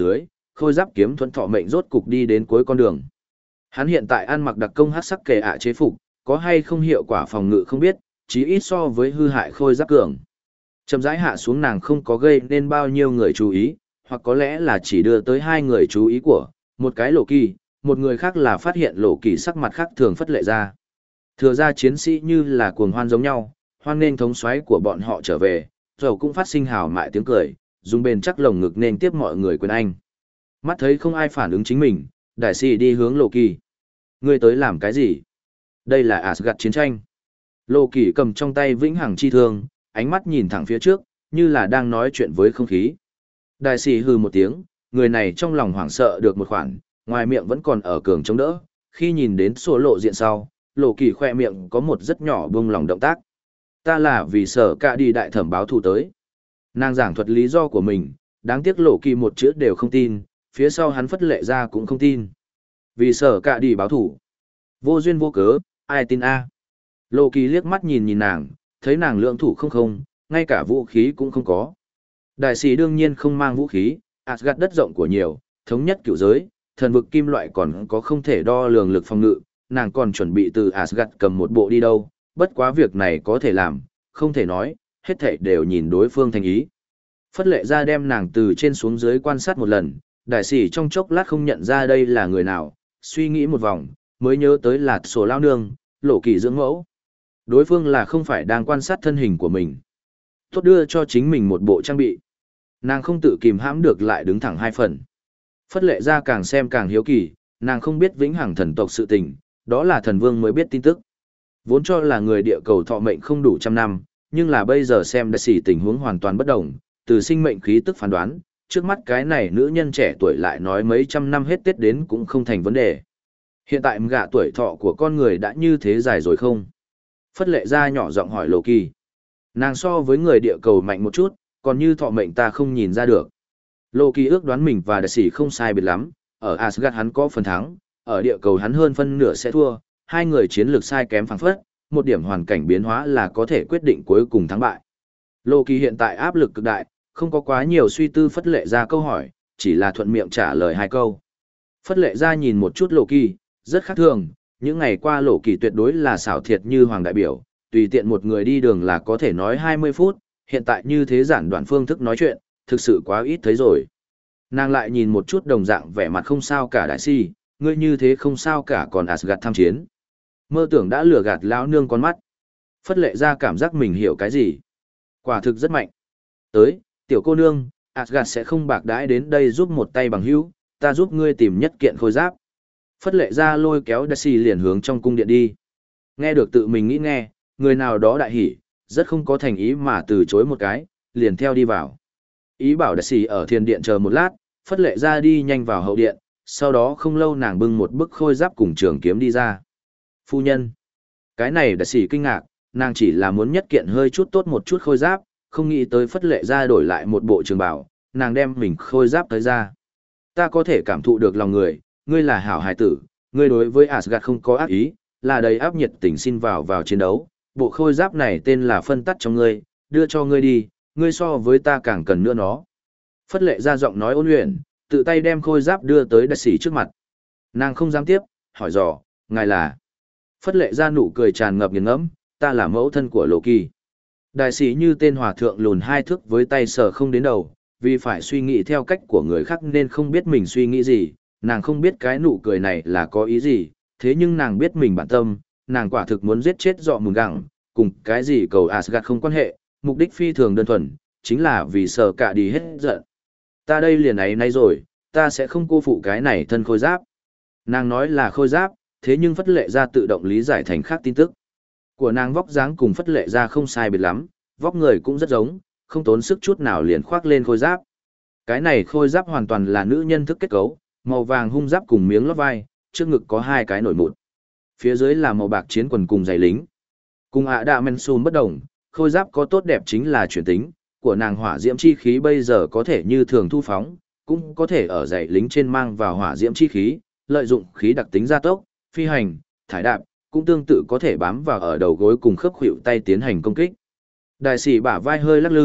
khôi giáp kiếm thuẫn thọ mệnh rốt cục đi đến cuối con đường. Hắn hiện tại ăn mặc đặc công hắc sắc kề ạ chế phục, có hay không hiệu quả phòng ngự không biết, chí ít so với hư hại khôi giáp cường. Chậm rãi hạ xuống nàng không có gây nên bao nhiêu người chú ý, hoặc có lẽ là chỉ đưa tới hai người chú ý của, một cái Lộ Kỳ, một người khác là phát hiện Lộ Kỳ sắc mặt khác thường phất lệ ra. Thừa ra chiến sĩ như là cuồng hoan giống nhau, hoan nên thống soái của bọn họ trở về, rồi cũng phát sinh hào mại tiếng cười, dùng bền chắc lồng ngực nên tiếp mọi người quyền anh. Mắt thấy không ai phản ứng chính mình, đại sĩ đi hướng Lộ Kỳ. Ngươi tới làm cái gì? Đây là Asgard chiến tranh. Lộ Kỳ cầm trong tay vĩnh hằng chi thương, ánh mắt nhìn thẳng phía trước, như là đang nói chuyện với không khí. Đại sĩ hừ một tiếng, người này trong lòng hoảng sợ được một khoản, ngoài miệng vẫn còn ở cường chống đỡ. Khi nhìn đến số lộ diện sau, Lộ Kỳ khoe miệng có một rất nhỏ bông lòng động tác. Ta là vì sợ cả đi đại thẩm báo thù tới. Nàng giảng thuật lý do của mình, đáng tiếc Lộ Kỳ một chữ đều không tin, phía sau hắn phất lệ ra cũng không tin. Vì sợ cả đi báo thù. Vô duyên vô cớ, ai tin a? Lộ Kỳ liếc mắt nhìn nhìn nàng, thấy nàng lượng thủ không không, ngay cả vũ khí cũng không có. Đại sĩ đương nhiên không mang vũ khí, Asgard đất rộng của nhiều, thống nhất cửu giới, thần vực kim loại còn có không thể đo lường lực phòng ngự, nàng còn chuẩn bị từ Asgard cầm một bộ đi đâu, bất quá việc này có thể làm, không thể nói, hết thảy đều nhìn đối phương thành ý. Phất lệ ra đem nàng từ trên xuống dưới quan sát một lần, đại sĩ trong chốc lát không nhận ra đây là người nào, suy nghĩ một vòng, mới nhớ tới là sổ lao nương, Lộ Kỳ dưỡng mẫu. Đối phương là không phải đang quan sát thân hình của mình. Tốt đưa cho chính mình một bộ trang bị. Nàng không tự kìm hãm được lại đứng thẳng hai phần. Phất lệ ra càng xem càng hiếu kỳ, nàng không biết vĩnh hằng thần tộc sự tình, đó là thần vương mới biết tin tức. Vốn cho là người địa cầu thọ mệnh không đủ trăm năm, nhưng là bây giờ xem đại sĩ tình huống hoàn toàn bất đồng, từ sinh mệnh khí tức phán đoán, trước mắt cái này nữ nhân trẻ tuổi lại nói mấy trăm năm hết Tết đến cũng không thành vấn đề. Hiện tại gạ tuổi thọ của con người đã như thế dài rồi không? Phất lệ ra nhỏ giọng hỏi Lộ Kỳ. Nàng so với người địa cầu mạnh một chút, còn như thọ mệnh ta không nhìn ra được. Lộ Kỳ ước đoán mình và đại sĩ không sai biệt lắm, ở Asgard hắn có phần thắng, ở địa cầu hắn hơn phân nửa sẽ thua, hai người chiến lược sai kém phảng phất, một điểm hoàn cảnh biến hóa là có thể quyết định cuối cùng thắng bại. Lộ Kỳ hiện tại áp lực cực đại, không có quá nhiều suy tư phất lệ ra câu hỏi, chỉ là thuận miệng trả lời hai câu. Phất lệ ra nhìn một chút Lộ Kỳ, rất khác thường, những ngày qua Lộ Kỳ tuyệt đối là xảo thiệt như hoàng đại biểu, tùy tiện một người đi đường là có thể nói hai mươi phút, hiện tại như thế giản đoạn phương thức nói chuyện, thực sự quá ít thấy rồi. Nàng lại nhìn một chút đồng dạng vẻ mặt không sao cả đại si, ngươi như thế không sao cả còn Asgard tham chiến. Mơ tưởng đã lừa gạt lão nương con mắt. Phất lệ ra cảm giác mình hiểu cái gì. Quả thực rất mạnh. Tới, tiểu cô nương, Asgard sẽ không bạc đãi đến đây giúp một tay bằng hữu, ta giúp ngươi tìm nhất kiện khôi giáp. Phất lệ ra lôi kéo Daisy liền hướng trong cung điện đi. Nghe được tự mình nghĩ nghe, người nào đó đại hỉ, rất không có thành ý mà từ chối một cái, liền theo đi vào. Ý bảo Daisy ở thiền điện chờ một lát, phất lệ ra đi nhanh vào hậu điện, sau đó không lâu nàng bưng một bức khôi giáp cùng trường kiếm đi ra. Phu nhân. Cái này Daisy kinh ngạc, nàng chỉ là muốn nhất kiện hơi chút tốt một chút khôi giáp, không nghĩ tới phất lệ ra đổi lại một bộ trường bào, nàng đem mình khôi giáp tới ra. Ta có thể cảm thụ được lòng người, ngươi là hảo hài tử, ngươi đối với Asgard không có ác ý, là đầy áp nhiệt tình xin vào vào chiến đấu, bộ khôi giáp này tên là phân tắt cho ngươi, đưa cho ngươi đi, ngươi so với ta càng cần nữa nó. Phất lệ ra giọng nói ôn luyện, tự tay đem khôi giáp đưa tới đại sĩ trước mặt. Nàng không dám tiếp, hỏi dò, ngài là. Phất lệ ra nụ cười tràn ngập nghiền ngẫm, ta là mẫu thân của Lộ Kỳ. Đại sĩ như tên hòa thượng lùn hai thước với tay sờ không đến đầu, vì phải suy nghĩ theo cách của người khác nên không biết mình suy nghĩ gì, nàng không biết cái nụ cười này là có ý gì, thế nhưng nàng biết mình bản tâm, nàng quả thực muốn giết chết dọ mùn gẳng, cùng cái gì cầu Asgard không quan hệ, mục đích phi thường đơn thuần, chính là vì sợ cả đi hết giận. Ta đây liền ấy nay rồi, ta sẽ không cô phụ cái này thân khôi giáp. Nàng nói là khôi giáp, thế nhưng phất lệ ra tự động lý giải thành khác tin tức. Của nàng vóc dáng cùng phất lệ ra không sai biệt lắm, vóc người cũng rất giống, không tốn sức chút nào liền khoác lên khôi giáp. Cái này khôi giáp hoàn toàn là nữ nhân thức kết cấu, màu vàng hung giáp cùng miếng lót vai, trước ngực có hai cái nổi mụn. Phía dưới là màu bạc chiến quần cùng giày lính. Cùng ạ đạ men xùn bất đồng, khôi giáp có tốt đẹp chính là chuyển tính, của nàng hỏa diễm chi khí bây giờ có thể như thường thu phóng, cũng có thể ở giày lính trên mang vào hỏa diễm chi khí, lợi dụng khí đặc tính gia tốc, phi hành, thải đạp, cũng tương tự có thể bám vào ở đầu gối cùng khớp khuỷu tay tiến hành công kích. Đại sĩ bả vai hơi lắc lư,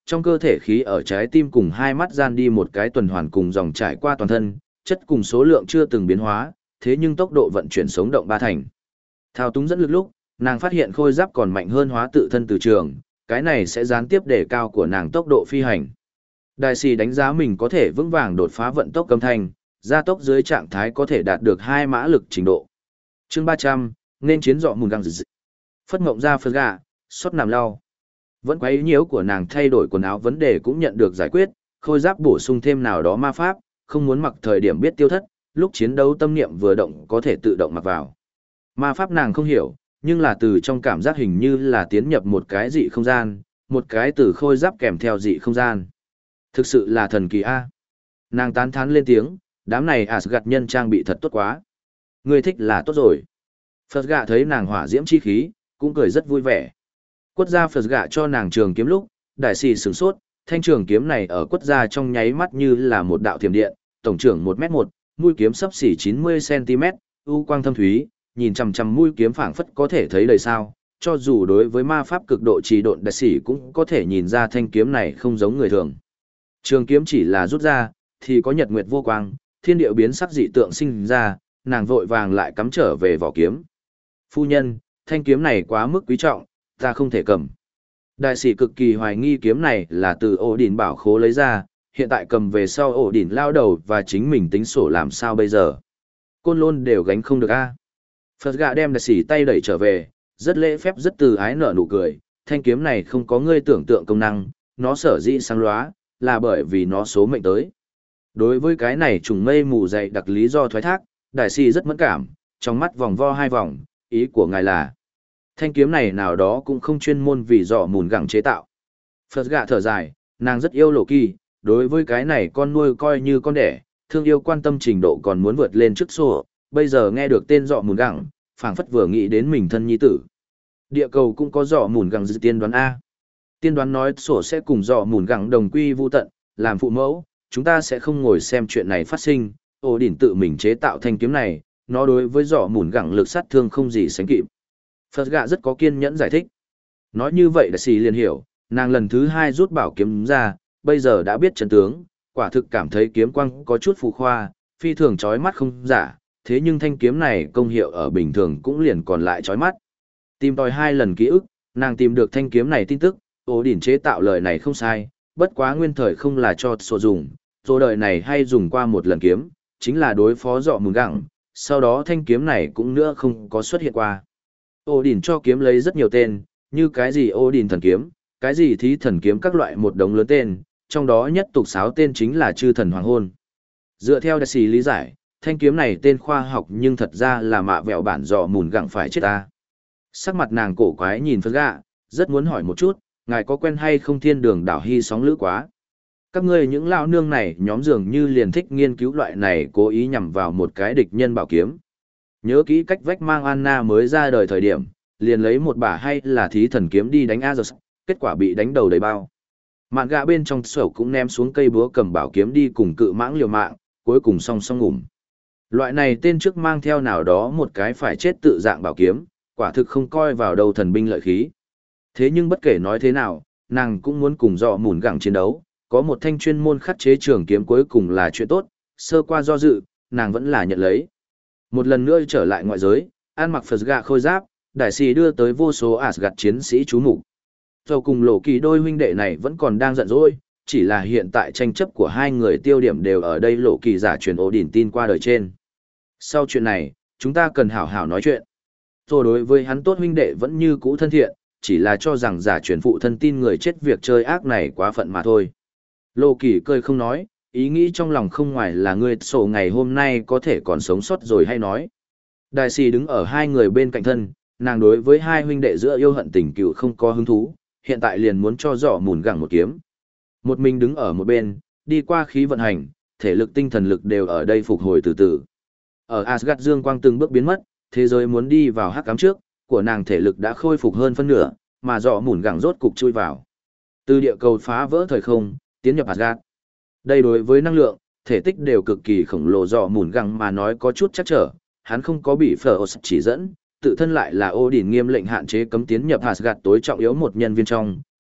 trong cơ thể khí ở trái tim cùng hai mắt gian đi một cái tuần hoàn cùng dòng trải qua toàn thân, chất cùng số lượng chưa từng biến hóa, thế nhưng tốc độ vận chuyển sống động ba thành. Thao túng dẫn lực lúc, nàng phát hiện khôi giáp còn mạnh hơn hóa tự thân từ trường, cái này sẽ gián tiếp đề cao của nàng tốc độ phi hành. Đại sĩ đánh giá mình có thể vững vàng đột phá vận tốc âm thanh, gia tốc dưới trạng thái có thể đạt được hai mã lực trình độ. Chương ba trăm, nên chiến dọ mùn găng dị. Phất ngộng ra phật gà, xót nằm lau. Vẫn quấy nhiễu của nàng thay đổi quần áo vấn đề cũng nhận được giải quyết, khôi giáp bổ sung thêm nào đó ma pháp, không muốn mặc thời điểm biết tiêu thất, lúc chiến đấu tâm niệm vừa động có thể tự động mặc vào. Ma pháp nàng không hiểu, nhưng là từ trong cảm giác hình như là tiến nhập một cái dị không gian, một cái từ khôi giáp kèm theo dị không gian. Thực sự là thần kỳ a. Nàng tán thán lên tiếng, đám này Asgard nhân trang bị thật tốt quá. Ngươi thích là tốt rồi. Phật gạ thấy nàng hỏa diễm chi khí, cũng cười rất vui vẻ. Quất ra Phật gạ cho nàng trường kiếm lúc, đại sĩ sửng sốt, thanh trường kiếm này ở quất ra trong nháy mắt như là một đạo thiểm điện, tổng trưởng một mét một, mũi kiếm sấp xỉ chín mươi xăng-ti-mét, u quang thâm thúy, nhìn chằm chằm mũi kiếm phảng phất có thể thấy đầy sao, cho dù đối với ma pháp cực độ trì độn đại sĩ cũng có thể nhìn ra thanh kiếm này không giống người thường. Trường kiếm chỉ là rút ra, thì có nhật nguyệt vô quang, thiên điệu biến sắc dị tượng sinh ra, nàng vội vàng lại cắm trở về vỏ kiếm. Phu nhân, thanh kiếm này quá mức quý trọng, ta không thể cầm. Đại sĩ cực kỳ hoài nghi kiếm này là từ ổ đỉnh bảo khố lấy ra, hiện tại cầm về sau ổ đỉnh lao đầu và chính mình tính sổ làm sao bây giờ. Côn lôn đều gánh không được a. Phật gạ đem đại sĩ tay đẩy trở về, rất lễ phép rất từ ái nở nụ cười, thanh kiếm này không có ngươi tưởng tượng công năng, nó sở dĩ sáng lóa, là bởi vì nó số mệnh tới. Đối với cái này trùng mây mù dày đặc lý do thoái thác, đại sĩ rất mẫn cảm, trong mắt vòng vo hai vòng, ý của ngài là thanh kiếm này nào đó cũng không chuyên môn vì dọ mùn gẳng chế tạo. Phật gạ thở dài, nàng rất yêu lộ kỳ, đối với cái này con nuôi coi như con đẻ, thương yêu quan tâm trình độ còn muốn vượt lên trước sổ, bây giờ nghe được tên dọ mùn gẳng, phảng phất vừa nghĩ đến mình thân nhi tử. Địa cầu cũng có dọ mùn gẳng dự tiên đoán A. Tiên đoán nói sổ sẽ cùng dọ mùn gẳng đồng quy vu tận, làm phụ mẫu, chúng ta sẽ không ngồi xem chuyện này phát sinh, ổ đỉnh tự mình chế tạo thanh kiếm này, nó đối với dọ mùn gẳng lực sát thương không gì sánh kịp. Phật gạ rất có kiên nhẫn giải thích. Nói như vậy đại sĩ liền hiểu, nàng lần thứ hai rút bảo kiếm ra, bây giờ đã biết chân tướng, quả thực cảm thấy kiếm quang có chút phù khoa, phi thường chói mắt không giả, thế nhưng thanh kiếm này công hiệu ở bình thường cũng liền còn lại chói mắt. Tìm tòi hai lần ký ức, nàng tìm được thanh kiếm này tin tức, ổ đỉnh chế tạo lời này không sai, bất quá nguyên thời không là cho sổ dùng, số đời này hay dùng qua một lần kiếm, chính là đối phó dọ mùn gẳng, sau đó thanh kiếm này cũng nữa không có xuất hiện qua. Ổ đỉnh cho kiếm lấy rất nhiều tên, như cái gì ổ đỉnh thần kiếm, cái gì thí thần kiếm các loại một đống lớn tên, trong đó nhất tục sáo tên chính là chư thần hoàng hôn. Dựa theo đại sĩ lý giải, thanh kiếm này tên khoa học nhưng thật ra là mạ vẹo bản dọ mùn gẳng phải chết ta. Sắc mặt nàng cổ quái nhìn Phật gạ, rất muốn hỏi một chút, ngài có quen hay không thiên đường đảo hy sóng lữ quá. Các ngươi những lão nương này nhóm dường như liền thích nghiên cứu loại này cố ý nhằm vào một cái địch nhân bảo kiếm. Nhớ kỹ cách vách mang Anna mới ra đời thời điểm, liền lấy một bả hay là thí thần kiếm đi đánh Ajax, kết quả bị đánh đầu đầy bao. Mạn gạ bên trong sổ cũng ném xuống cây búa cầm bảo kiếm đi cùng cự mãng liều mạng, cuối cùng song song ngủm. Loại này tên trước mang theo nào đó một cái phải chết tự dạng bảo kiếm, quả thực không coi vào đầu thần binh lợi khí. Thế nhưng bất kể nói thế nào, nàng cũng muốn cùng dọ mùn gẳng chiến đấu, có một thanh chuyên môn khắc chế trường kiếm cuối cùng là chuyện tốt, sơ qua do dự, nàng vẫn là nhận lấy. Một lần nữa trở lại ngoại giới, an mặc Phật gạ khôi giáp, đại sĩ đưa tới vô số Asgard chiến sĩ chú mục. Rồi cùng lộ kỳ đôi huynh đệ này vẫn còn đang giận dỗi, chỉ là hiện tại tranh chấp của hai người tiêu điểm đều ở đây lộ kỳ giả truyền ổ đỉnh tin qua đời trên. Sau chuyện này, chúng ta cần hảo hảo nói chuyện. Rồi đối với hắn tốt huynh đệ vẫn như cũ thân thiện, chỉ là cho rằng giả truyền phụ thân tin người chết việc chơi ác này quá phận mà thôi. Lộ kỳ cười không nói, ý nghĩ trong lòng không ngoài là ngươi sổ ngày hôm nay có thể còn sống sót rồi hay nói. Đại sĩ đứng ở hai người bên cạnh thân, nàng đối với hai huynh đệ giữa yêu hận tình cựu không có hứng thú, hiện tại liền muốn cho dọ mùn gẳng một kiếm. Một mình đứng ở một bên, đi qua khí vận hành, thể lực tinh thần lực đều ở đây phục hồi từ từ. Ở Asgard dương quang từng bước biến mất, thế giới muốn đi vào hắc ám trước, của nàng thể lực đã khôi phục hơn phân nửa, mà dọ mùn gẳng rốt cục chui vào. Từ địa cầu phá vỡ thời không, tiến nhập Asgard. Đây đối với năng lượng, thể tích đều cực kỳ khổng lồ dọ mùn gẳng mà nói có chút chắc trở, hắn không có bị Phở chỉ dẫn, tự thân lại là Odin nghiêm lệnh hạn chế cấm tiến nhập Asgard tối trọng yếu một nhân viên trong,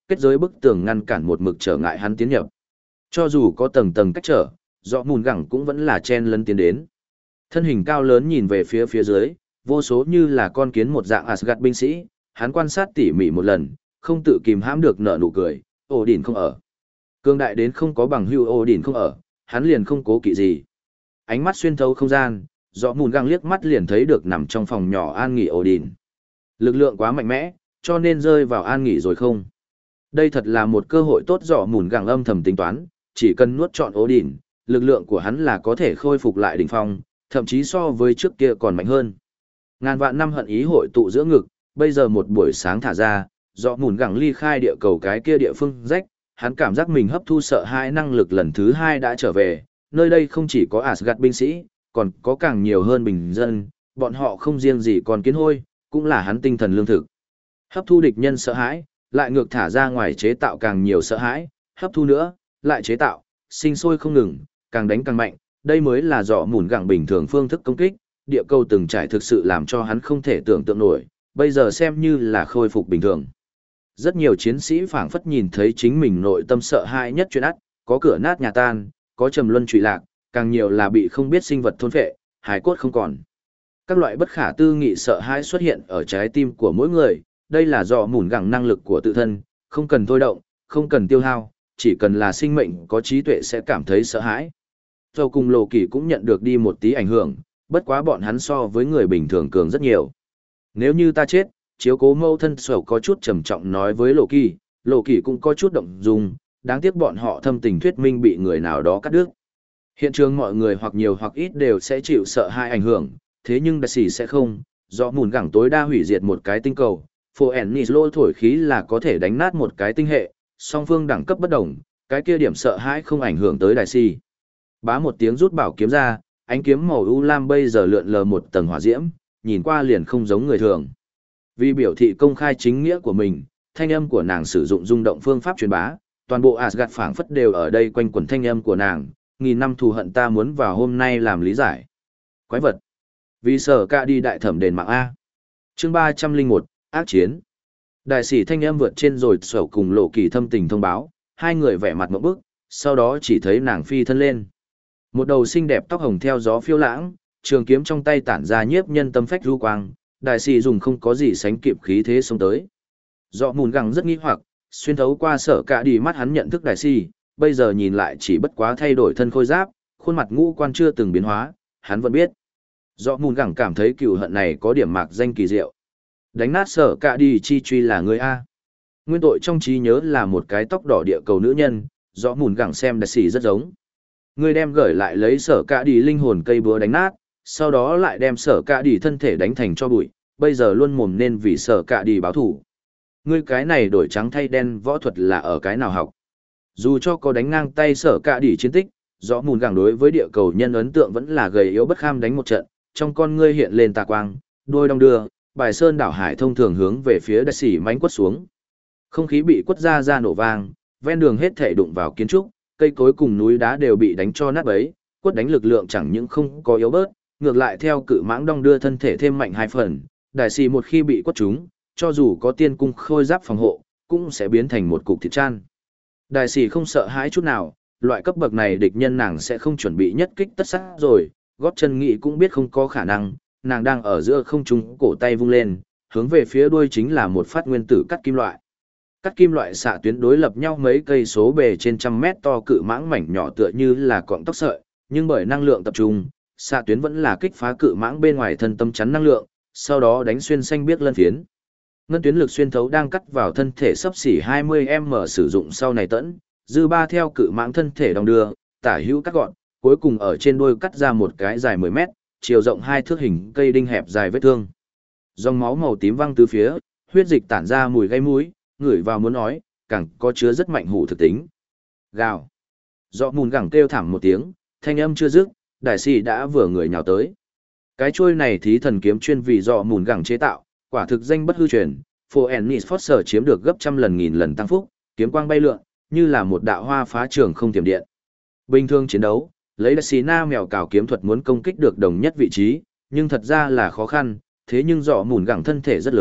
kết giới bức tường ngăn cản một mực trở ngại hắn tiến nhập. Cho dù có tầng tầng cách trở, dọ mùn gẳng cũng vẫn là chen lấn tiến đến. Thân hình cao lớn nhìn về phía phía dưới, vô số như là con kiến một dạng Asgard binh sĩ, hắn quan sát tỉ mỉ một lần, không tự kìm hãm được nở nụ cười, Odin không ở. Cương đại đến không có bằng hưu Odin không ở, hắn liền không cố kỵ gì. Ánh mắt xuyên thấu không gian, dọ mùn gẳng liếc mắt liền thấy được nằm trong phòng nhỏ an nghỉ Odin. Lực lượng quá mạnh mẽ, cho nên rơi vào an nghỉ rồi không. Đây thật là một cơ hội tốt, dọ mùn gẳng âm thầm tính toán, chỉ cần nuốt trọn Odin, lực lượng của hắn là có thể khôi phục lại đỉnh phong, thậm chí so với trước kia còn mạnh hơn. Ngàn vạn năm hận ý hội tụ giữa ngực, bây giờ một buổi sáng thả ra, dọ mùn gẳng ly khai địa cầu cái kia địa phương rách, hắn cảm giác mình hấp thu sợ hãi năng lực lần thứ hai đã trở về, nơi đây không chỉ có Asgard binh sĩ, còn có càng nhiều hơn bình dân, bọn họ không riêng gì còn kiến hôi, cũng là hắn tinh thần lương thực. Hấp thu địch nhân sợ hãi, lại ngược thả ra ngoài chế tạo càng nhiều sợ hãi, hấp thu nữa, lại chế tạo, sinh sôi không ngừng, càng đánh càng mạnh, đây mới là dọ mùn gẳng bình thường phương thức công kích, địa cầu từng trải thực sự làm cho hắn không thể tưởng tượng nổi, bây giờ xem như là khôi phục bình thường. Rất nhiều chiến sĩ phảng phất nhìn thấy chính mình nội tâm sợ hãi nhất chuyện ắt, có cửa nát nhà tan, có trầm luân trụy lạc, càng nhiều là bị không biết sinh vật thôn phệ, hài cốt không còn. Các loại bất khả tư nghị sợ hãi xuất hiện ở trái tim của mỗi người, đây là dọ mùn gẳng năng lực của tự thân, không cần thôi động, không cần tiêu hao, chỉ cần là sinh mệnh có trí tuệ sẽ cảm thấy sợ hãi. Dầu cùng Lộ Kỳ cũng nhận được đi một tí ảnh hưởng, bất quá bọn hắn so với người bình thường cường rất nhiều. Nếu như ta chết, chiếu cố mâu thân Sầu có chút trầm trọng nói với Lộ Kỳ, Lộ Kỳ cũng có chút động dung, đáng tiếc bọn họ thâm tình thuyết minh bị người nào đó cắt đứt. Hiện trường mọi người hoặc nhiều hoặc ít đều sẽ chịu sợ hai ảnh hưởng, thế nhưng đại sĩ sẽ không, do mùn gẳng tối đa hủy diệt một cái tinh cầu, phổ ẻn nì lô thổi khí là có thể đánh nát một cái tinh hệ, song phương đẳng cấp bất đồng, cái kia điểm sợ hãi không ảnh hưởng tới đại sĩ. Bá một tiếng rút bảo kiếm ra, ánh kiếm màu u lam bây giờ lượn lờ một tầng hỏa diễm, nhìn qua liền không giống người thường. Vì biểu thị công khai chính nghĩa của mình, thanh âm của nàng sử dụng rung động phương pháp truyền bá, toàn bộ Asgard phảng phất đều ở đây quanh quẩn thanh âm của nàng, nghìn năm thù hận ta muốn vào hôm nay làm lý giải. Quái vật. Vì sở ca đi đại thẩm đền mạng A. Chương ba trăm linh một, ác chiến. Đại sĩ thanh âm vượt trên rồi sầu cùng Lộ Kỳ thâm tình thông báo, hai người vẻ mặt ngộp bức, sau đó chỉ thấy nàng phi thân lên. Một đầu xinh đẹp tóc hồng theo gió phiêu lãng, trường kiếm trong tay tản ra nhiếp nhân tâm phách du quang, đại sĩ dùng không có gì sánh kịp khí thế xông tới. Dọ mùn gẳng rất nghi hoặc, xuyên thấu qua sở cả đi mắt hắn nhận thức đại sĩ, bây giờ nhìn lại chỉ bất quá thay đổi thân khôi giáp, khuôn mặt ngũ quan chưa từng biến hóa, hắn vẫn biết. Dọ mùn gẳng cảm thấy cựu hận này có điểm mạc danh kỳ diệu. Đánh nát sở cả đi chi truy là người A. Nguyên tội trong trí nhớ là một cái tóc đỏ địa cầu nữ nhân, dọ mùn gẳng xem đại sĩ rất giống. Người đem gửi lại lấy sở cả đi linh hồn cây búa đánh nát, sau đó lại đem sở cả đi thân thể đánh thành cho bụi, bây giờ luôn mồm nên vì sở cả đi báo thủ. Ngươi cái này đổi trắng thay đen võ thuật là ở cái nào học? Dù cho có đánh ngang tay sở cả đi chiến tích, rõ mùn gẳng đối với địa cầu nhân ấn tượng vẫn là gầy yếu bất kham đánh một trận, trong con ngươi hiện lên tà quang, đôi đong đưa, bài sơn đảo hải thông thường hướng về phía đại sĩ mánh quất xuống. Không khí bị quất ra ra nổ vang, ven đường hết thể đụng vào kiến trúc, cây cối cùng núi đá đều bị đánh cho nát bấy, quất đánh lực lượng chẳng những không có yếu bớt, ngược lại theo cự mãng đong đưa thân thể thêm mạnh hai phần, đại sĩ một khi bị quất trúng, cho dù có tiên cung khôi giáp phòng hộ, cũng sẽ biến thành một cục thịt chan. Đại sĩ không sợ hãi chút nào, loại cấp bậc này địch nhân nàng sẽ không chuẩn bị nhất kích tất sát rồi, gót chân nghĩ cũng biết không có khả năng, nàng đang ở giữa không trung, cổ tay vung lên, hướng về phía đuôi chính là một phát nguyên tử cắt kim loại. Cắt kim loại xạ tuyến đối lập nhau mấy cây số bề trên trăm mét to cự mãng mảnh nhỏ tựa như là cọng tóc sợi, nhưng bởi năng lượng tập trung, xạ tuyến vẫn là kích phá cự mãng bên ngoài thân tâm chắn năng lượng, sau đó đánh xuyên xanh biếc lân phiến. Ngân tuyến lực xuyên thấu đang cắt vào thân thể sấp xỉ hai mươi mét sử dụng sau này tẫn, dư ba theo cự mãng thân thể đong đưa, tả hữu cắt gọn, cuối cùng ở trên đuôi cắt ra một cái dài mười mét, chiều rộng hai thước hình cây đinh hẹp dài vết thương. Dòng máu màu tím văng tứ phía, huyết dịch tản ra mùi gây mũi, ngửi vào muốn nói, càng có chứa rất mạnh hủ thực tính. Gào. Dọ mùn gẳng kêu thảm một tiếng, thanh âm chưa dứt, đại sĩ đã vừa người nhào tới. Cái chuôi này thí thần kiếm chuyên vì dọ mùn gẳng chế tạo, quả thực danh bất hư truyền, Phổ Ennis Foster chiếm được gấp trăm lần nghìn lần tăng phúc, kiếm quang bay lượn, như là một đạo hoa phá trường không tiềm điện. Bình thường chiến đấu, lấy đại sĩ na mèo cào kiếm thuật muốn công kích được đồng nhất vị trí, nhưng thật ra là khó khăn, thế nhưng dọ mùn gẳng thân thể rất lớn,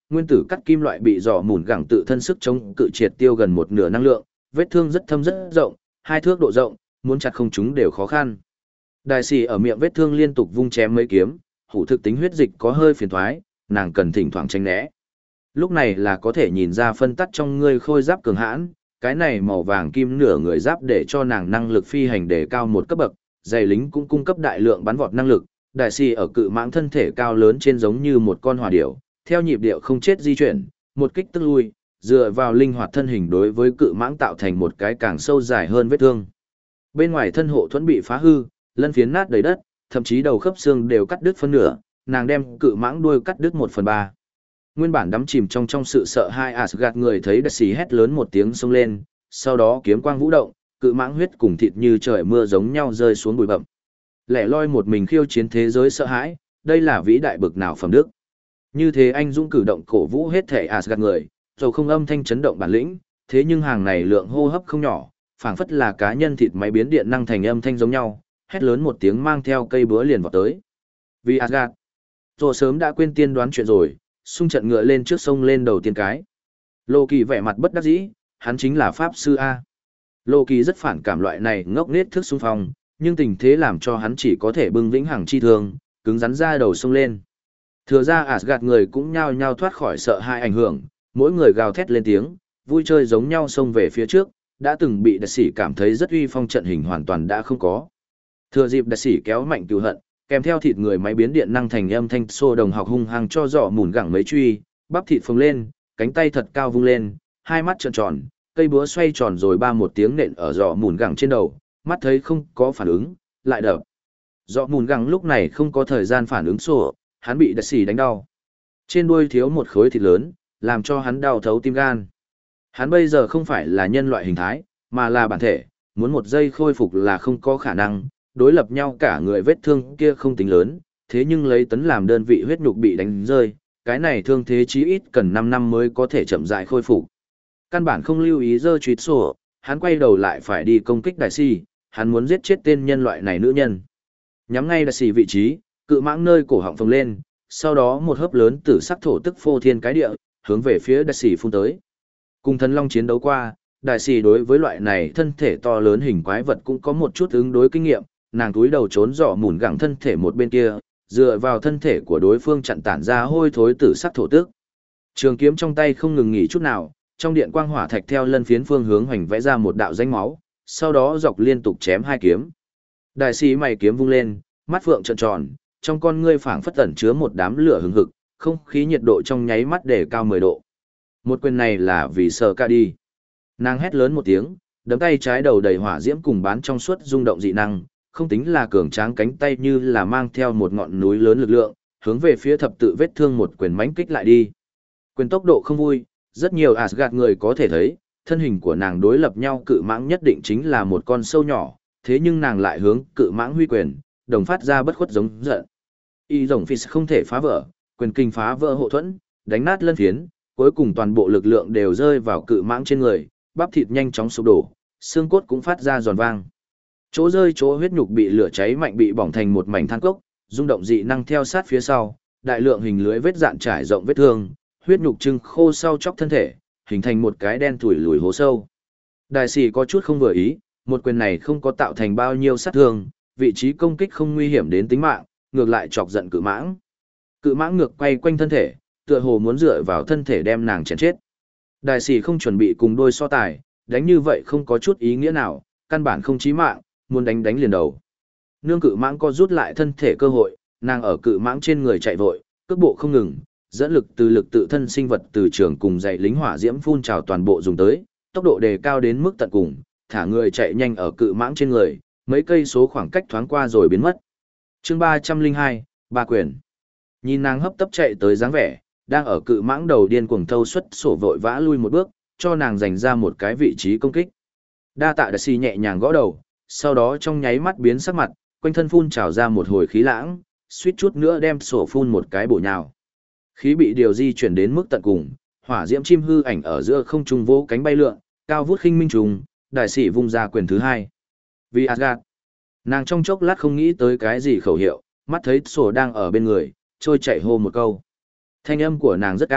nguyên tử cắt kim loại bị dò mùn gẳng tự thân sức chống cự triệt tiêu gần một nửa năng lượng, vết thương rất thâm rất rộng, hai thước độ rộng, muốn chặt không chúng đều khó khăn. Đại sĩ ở miệng vết thương liên tục vung chém mấy kiếm, hủ thực tính huyết dịch có hơi phiền thoái, nàng cần thỉnh thoảng tránh né. Lúc này là có thể nhìn ra phân tắc trong ngươi khôi giáp cường hãn, cái này màu vàng kim nửa người giáp để cho nàng năng lực phi hành đề cao một cấp bậc, giày lính cũng cung cấp đại lượng bắn vọt năng lực. Đại sĩ ở cự mãng thân thể cao lớn trên giống như một con hỏa điểu, theo nhịp điệu không chết di chuyển, một kích tức lui, dựa vào linh hoạt thân hình đối với cự mãng tạo thành một cái càng sâu dài hơn vết thương. Bên ngoài thân hộ thuẫn bị phá hư, lân phiến nát đầy đất, thậm chí đầu khớp xương đều cắt đứt phân nửa, nàng đem cự mãng đuôi cắt đứt một phần ba. Nguyên bản đắm chìm trong trong sự sợ hai Asgard người thấy Đại sĩ hét lớn một tiếng xông lên, sau đó kiếm quang vũ động, cự mãng huyết cùng thịt như trời mưa giống nhau rơi xuống bụi bặm. Lẻ loi một mình khiêu chiến thế giới sợ hãi, đây là vĩ đại bực nào phẩm đức. Như thế anh dũng cử động cổ vũ hết thể Asgard người, dù không âm thanh chấn động bản lĩnh, thế nhưng hàng này lượng hô hấp không nhỏ, phảng phất là cá nhân thịt máy biến điện năng thành âm thanh giống nhau, hét lớn một tiếng mang theo cây búa liền vào tới. Vì Asgard, dù sớm đã quên tiên đoán chuyện rồi, xung trận ngựa lên trước sông lên đầu tiên cái. Lô Kỳ vẻ mặt bất đắc dĩ, hắn chính là Pháp Sư A. Lô Kỳ rất phản cảm loại này ngốc nghếch thức xung phong, nhưng tình thế làm cho hắn chỉ có thể bưng vĩnh hằng chi thương, cứng rắn ra đầu sông lên. Thừa ra Asgard người cũng nhao nhao thoát khỏi sợ hãi ảnh hưởng, mỗi người gào thét lên tiếng, vui chơi giống nhau xông về phía trước, đã từng bị Đại sĩ cảm thấy rất uy phong trận hình hoàn toàn đã không có. Thừa dịp Đại sĩ kéo mạnh cừu hận, kèm theo thịt người máy biến điện năng thành âm thanh xô đồng học hung hăng cho dọ mùn gẳng mấy truy, bắp thịt phồng lên, cánh tay thật cao vung lên, hai mắt trợn tròn, cây búa xoay tròn rồi ba một tiếng nện ở dọ mùn gẳng trên đầu, mắt thấy không có phản ứng, lại đập. Dọ mùn gẳng lúc này không có thời gian phản ứng sổ, hắn bị Đại sĩ đánh đau. Trên đuôi thiếu một khối thịt lớn, làm cho hắn đau thấu tim gan. Hắn bây giờ không phải là nhân loại hình thái, mà là bản thể, muốn một giây khôi phục là không có khả năng, đối lập nhau cả người vết thương kia không tính lớn, thế nhưng lấy tấn làm đơn vị huyết nhục bị đánh rơi, cái này thương thế chí ít cần năm năm mới có thể chậm rãi khôi phục. Căn bản không lưu ý dơ truýt sổ, hắn quay đầu lại phải đi công kích Đại sĩ, hắn muốn giết chết tên nhân loại này nữ nhân. Nhắm ngay Đại sĩ vị trí, cự mãng nơi cổ họng phồng lên, sau đó một hớp lớn tử sắc thổ tức phô thiên cái địa, hướng về phía Đại sĩ phun tới. Cùng thần long chiến đấu qua, Đại sĩ đối với loại này thân thể to lớn hình quái vật cũng có một chút ứng đối kinh nghiệm, nàng túi đầu trốn dọ mùn gẳng thân thể một bên kia, dựa vào thân thể của đối phương chặn tản ra hôi thối tử sắc thổ tức. Trường kiếm trong tay không ngừng nghỉ chút nào, trong điện quang hỏa thạch theo lân phiến phương hướng hoành vẽ ra một đạo danh máu, sau đó dọc liên tục chém hai kiếm. Đại sĩ mày kiếm vung lên, mắt phượng trợn tròn, trong con ngươi phảng phất ẩn chứa một đám lửa hừng hực, không khí nhiệt độ trong nháy mắt để cao mười độ. Một quyền này là vì sợ ca đi. Nàng hét lớn một tiếng, đấm tay trái đầu đầy hỏa diễm cùng bán trong suốt rung động dị năng, không tính là cường tráng cánh tay như là mang theo một ngọn núi lớn lực lượng, hướng về phía thập tự vết thương một quyền mãnh kích lại đi. Quyền tốc độ không vui, rất nhiều Asgard người có thể thấy, thân hình của nàng đối lập nhau cự mãng nhất định chính là một con sâu nhỏ, thế nhưng nàng lại hướng cự mãng huy quyền, đồng phát ra bất khuất giống giận. Y rồng phi không thể phá vỡ, quyền kinh phá vỡ hộ thuẫn, đánh nát lân phiến, cuối cùng toàn bộ lực lượng đều rơi vào cự mãng trên người, bắp thịt nhanh chóng sụp đổ, xương cốt cũng phát ra giòn vang. Chỗ rơi chỗ huyết nhục bị lửa cháy mạnh bị bỏng thành một mảnh than cốc, rung động dị năng theo sát phía sau, đại lượng hình lưới vết dạn trải rộng vết thương, huyết nhục trưng khô sau chóc thân thể, hình thành một cái đen thủi lùi hố sâu. Đại sĩ có chút không vừa ý, một quyền này không có tạo thành bao nhiêu sát thương, vị trí công kích không nguy hiểm đến tính mạng, ngược lại chọc giận cự mãng. Cự mãng ngược quay quanh thân thể, tựa hồ muốn dựa vào thân thể đem nàng chém chết. Đại sĩ không chuẩn bị cùng đôi so tài, đánh như vậy không có chút ý nghĩa nào, căn bản không chí mạng, muốn đánh đánh liền đầu. Nương cự mãng co rút lại thân thể cơ hội, nàng ở cự mãng trên người chạy vội, cước bộ không ngừng, dẫn lực từ lực tự thân sinh vật từ trường cùng dạy lính hỏa diễm phun trào toàn bộ dùng tới, tốc độ đề cao đến mức tận cùng, thả người chạy nhanh ở cự mãng trên người, mấy cây số khoảng cách thoáng qua rồi biến mất. Chương ba trăm lẻ hai, ba quyền. Nhìn nàng hấp tấp chạy tới dáng vẻ, đang ở cự mãng đầu điên cuồng thâu xuất sổ vội vã lui một bước, cho nàng dành ra một cái vị trí công kích. Đa tạ Đại sĩ nhẹ nhàng gõ đầu, sau đó trong nháy mắt biến sắc mặt, quanh thân phun trào ra một hồi khí lãng, suýt chút nữa đem sổ phun một cái bổ nhào. Khí bị điều di chuyển đến mức tận cùng, hỏa diễm chim hư ảnh ở giữa không trung vỗ cánh bay lượn, cao vút khinh minh trùng, đại sĩ vung ra quyền thứ hai. Vì Asgard, nàng trong chốc lát không nghĩ tới cái gì khẩu hiệu, mắt thấy sổ đang ở bên người, trôi chạy hô một câu. Thanh âm của nàng rất cao,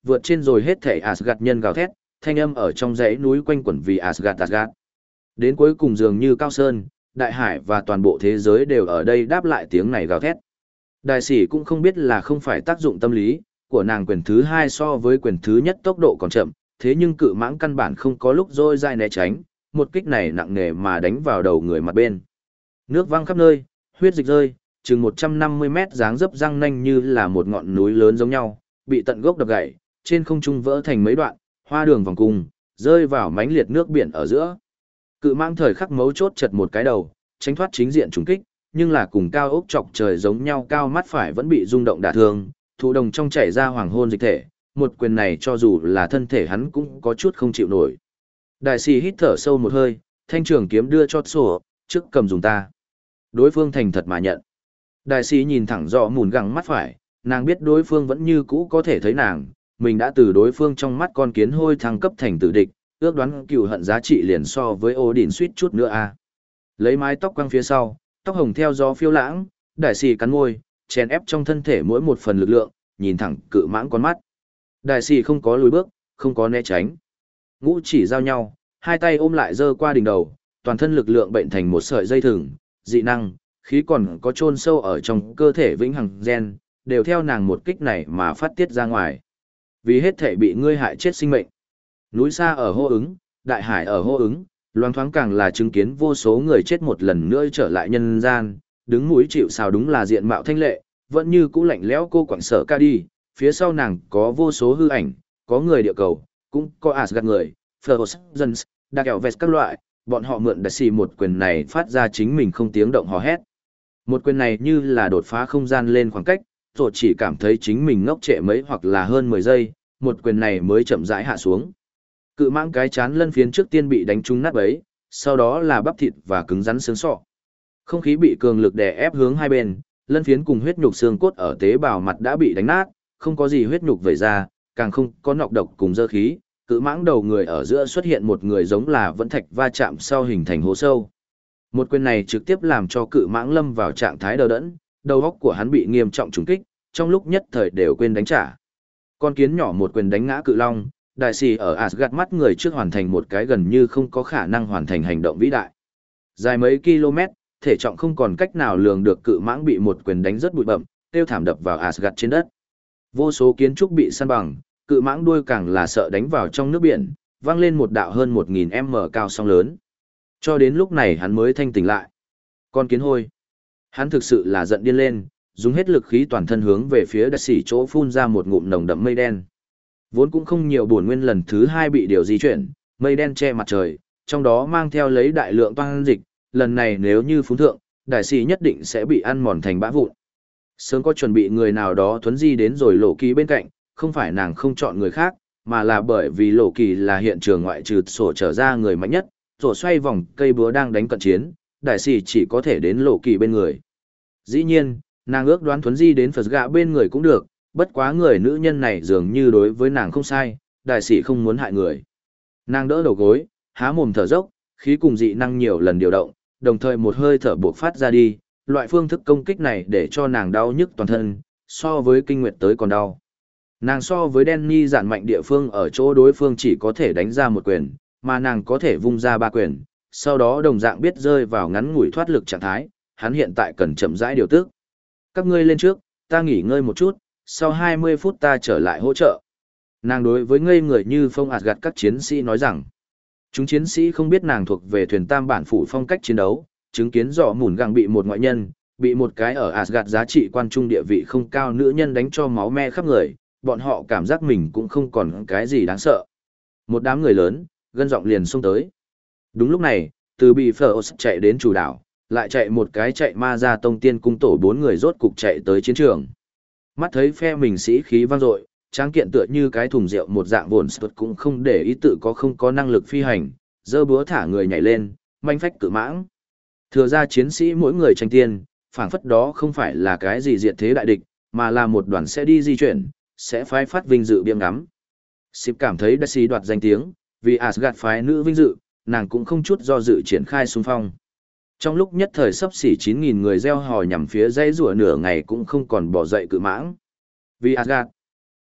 vượt trên rồi hết thảy Asgard nhân gào thét, thanh âm ở trong dãy núi quanh quẩn vì Asgard Asgard. Đến cuối cùng dường như cao sơn, đại hải và toàn bộ thế giới đều ở đây đáp lại tiếng này gào thét. Đại sĩ cũng không biết là không phải tác dụng tâm lý của nàng quyền thứ hai so với quyền thứ nhất tốc độ còn chậm, thế nhưng cự mãng căn bản không có lúc rôi dai né tránh, một kích này nặng nề mà đánh vào đầu người mặt bên. Nước văng khắp nơi, huyết dịch rơi, chừng một trăm năm mươi mét dáng dấp răng nanh như là một ngọn núi lớn giống nhau, bị tận gốc đập gãy, trên không trung vỡ thành mấy đoạn, hoa đường vòng cung, rơi vào mãnh liệt nước biển ở giữa. Cự mãng thời khắc mấu chốt chật một cái đầu, tránh thoát chính diện trùng kích, nhưng là cùng cao ốc chọc trời giống nhau cao mắt phải vẫn bị rung động đả thương, thụ đồng trong chảy ra hoàng hôn dịch thể, một quyền này cho dù là thân thể hắn cũng có chút không chịu nổi. Đại sĩ hít thở sâu một hơi, thanh trường kiếm đưa cho sổ, trước cầm dùng ta. Đối phương thành thật mà nhận. Đại sĩ nhìn thẳng rõ mùn gẳng mắt phải, nàng biết đối phương vẫn như cũ có thể thấy nàng, mình đã từ đối phương trong mắt con kiến hôi thăng cấp thành tử địch, ước đoán cừu hận giá trị liền so với Odin suýt chút nữa a. Lấy mái tóc quăng phía sau, tóc hồng theo gió phiêu lãng, đại sĩ cắn môi, chèn ép trong thân thể mỗi một phần lực lượng, nhìn thẳng cự mãng con mắt. Đại sĩ không có lùi bước, không có né tránh. Ngũ chỉ giao nhau, hai tay ôm lại giơ qua đỉnh đầu, toàn thân lực lượng bệnh thành một sợi dây thừng, dị năng, khí còn có chôn sâu ở trong cơ thể vĩnh hằng gen, đều theo nàng một kích này mà phát tiết ra ngoài. Vì hết thể bị ngươi hại chết sinh mệnh. Núi xa ở hô ứng, đại hải ở hô ứng, loang thoáng càng là chứng kiến vô số người chết một lần nữa trở lại nhân gian, đứng mũi chịu sào đúng là diện mạo thanh lệ, vẫn như cũ lạnh lẽo cô quảng sở ca đi, phía sau nàng có vô số hư ảnh, có người địa cầu, cũng có Asgard người, Frozen, đặc kẹo vest các loại, bọn họ mượn đại xì một quyền này phát ra chính mình không tiếng động hò hét. Một quyền này như là đột phá không gian lên khoảng cách, rồi chỉ cảm thấy chính mình ngốc trệ mấy hoặc là hơn mười giây, một quyền này mới chậm rãi hạ xuống. Cự mãng cái chán lân phiến trước tiên bị đánh trúng nát bấy, sau đó là bắp thịt và cứng rắn xương sọ. Không khí bị cường lực đè ép hướng hai bên, lân phiến cùng huyết nhục xương cốt ở tế bào mặt đã bị đánh nát, không có gì huyết nhục vẩy ra, càng không có nọc độc cùng dơ khí. Cự mãng đầu người ở giữa xuất hiện một người giống là vẫn thạch va chạm sau hình thành hố sâu. Một quyền này trực tiếp làm cho cự mãng lâm vào trạng thái đờ đẫn, đầu óc của hắn bị nghiêm trọng trùng kích, trong lúc nhất thời đều quên đánh trả. Con kiến nhỏ một quyền đánh ngã cự long, đại sĩ ở Asgard mắt người trước hoàn thành một cái gần như không có khả năng hoàn thành hành động vĩ đại. Dài mấy km, thể trọng không còn cách nào lường được, cự mãng bị một quyền đánh rất bụi bậm, tiêu thảm đập vào Asgard trên đất. Vô số kiến trúc bị săn bằng, cự mãng đuôi càng là sợ đánh vào trong nước biển, vang lên một đạo hơn một nghìn mét cao sóng lớn. Cho đến lúc này hắn mới thanh tỉnh lại. Con kiến hôi. Hắn thực sự là giận điên lên, dùng hết lực khí toàn thân hướng về phía đại sĩ chỗ phun ra một ngụm nồng đậm mây đen. Vốn cũng không nhiều bổn nguyên lần thứ hai bị điều di chuyển, mây đen che mặt trời, trong đó mang theo lấy đại lượng toan dịch, lần này nếu như phúng thượng, đại sĩ nhất định sẽ bị ăn mòn thành bã vụn. Sớm có chuẩn bị người nào đó thuấn di đến rồi lộ kỳ bên cạnh, không phải nàng không chọn người khác, mà là bởi vì lộ kỳ là hiện trường ngoại trừ sổ trở ra người mạnh nhất, sổ xoay vòng cây búa đang đánh cận chiến, đại sĩ chỉ có thể đến lộ kỳ bên người. Dĩ nhiên, nàng ước đoán thuấn di đến Phật gạ bên người cũng được, bất quá người nữ nhân này dường như đối với nàng không sai, đại sĩ không muốn hại người. Nàng đỡ đầu gối, há mồm thở dốc, khí cùng dị năng nhiều lần điều động, đồng thời một hơi thở buộc phát ra đi, loại phương thức công kích này để cho nàng đau nhức toàn thân, so với kinh nguyệt tới còn đau. Nàng so với Danny dạn mạnh địa phương ở chỗ đối phương chỉ có thể đánh ra một quyền, mà nàng có thể vung ra ba quyền, sau đó đồng dạng biết rơi vào ngắn ngủi thoát lực trạng thái, hắn hiện tại cần chậm rãi điều tức. Các ngươi lên trước, ta nghỉ ngơi một chút, sau hai mươi phút ta trở lại hỗ trợ. Nàng đối với ngây người như phong Asgard các chiến sĩ nói rằng, chúng chiến sĩ không biết nàng thuộc về thuyền tam bản phủ phong cách chiến đấu, chứng kiến rõ mùn găng bị một ngoại nhân, bị một cái ở Asgard giá trị quan trung địa vị không cao nữ nhân đánh cho máu me khắp người, bọn họ cảm giác mình cũng không còn cái gì đáng sợ. Một đám người lớn, gân giọng liền xông tới. Đúng lúc này, từ bị phở chạy đến chủ đảo, lại chạy một cái chạy ma ra tông tiên cung tổ bốn người rốt cục chạy tới chiến trường. Mắt thấy phe mình sĩ khí vang dội, tráng kiện tựa như cái thùng rượu một dạng vồn sượt cũng không để ý tự có không có năng lực phi hành, dơ búa thả người nhảy lên, manh phách cự mãng. Thừa ra chiến sĩ mỗi người tranh tiên, phảng phất đó không phải là cái gì diệt thế đại địch, mà là một đoàn sẽ đi di chuyển, sẽ phái phát vinh dự biếng ngắm. Sịp cảm thấy đã xí đoạt danh tiếng, vì Asgard phái nữ vinh dự, nàng cũng không chút do dự triển khai xung phong. Trong lúc nhất thời sắp xỉ chín nghìn người gieo hò nhằm phía dãy rủa nửa ngày cũng không còn bỏ dậy cự mãng. Vì Asgard,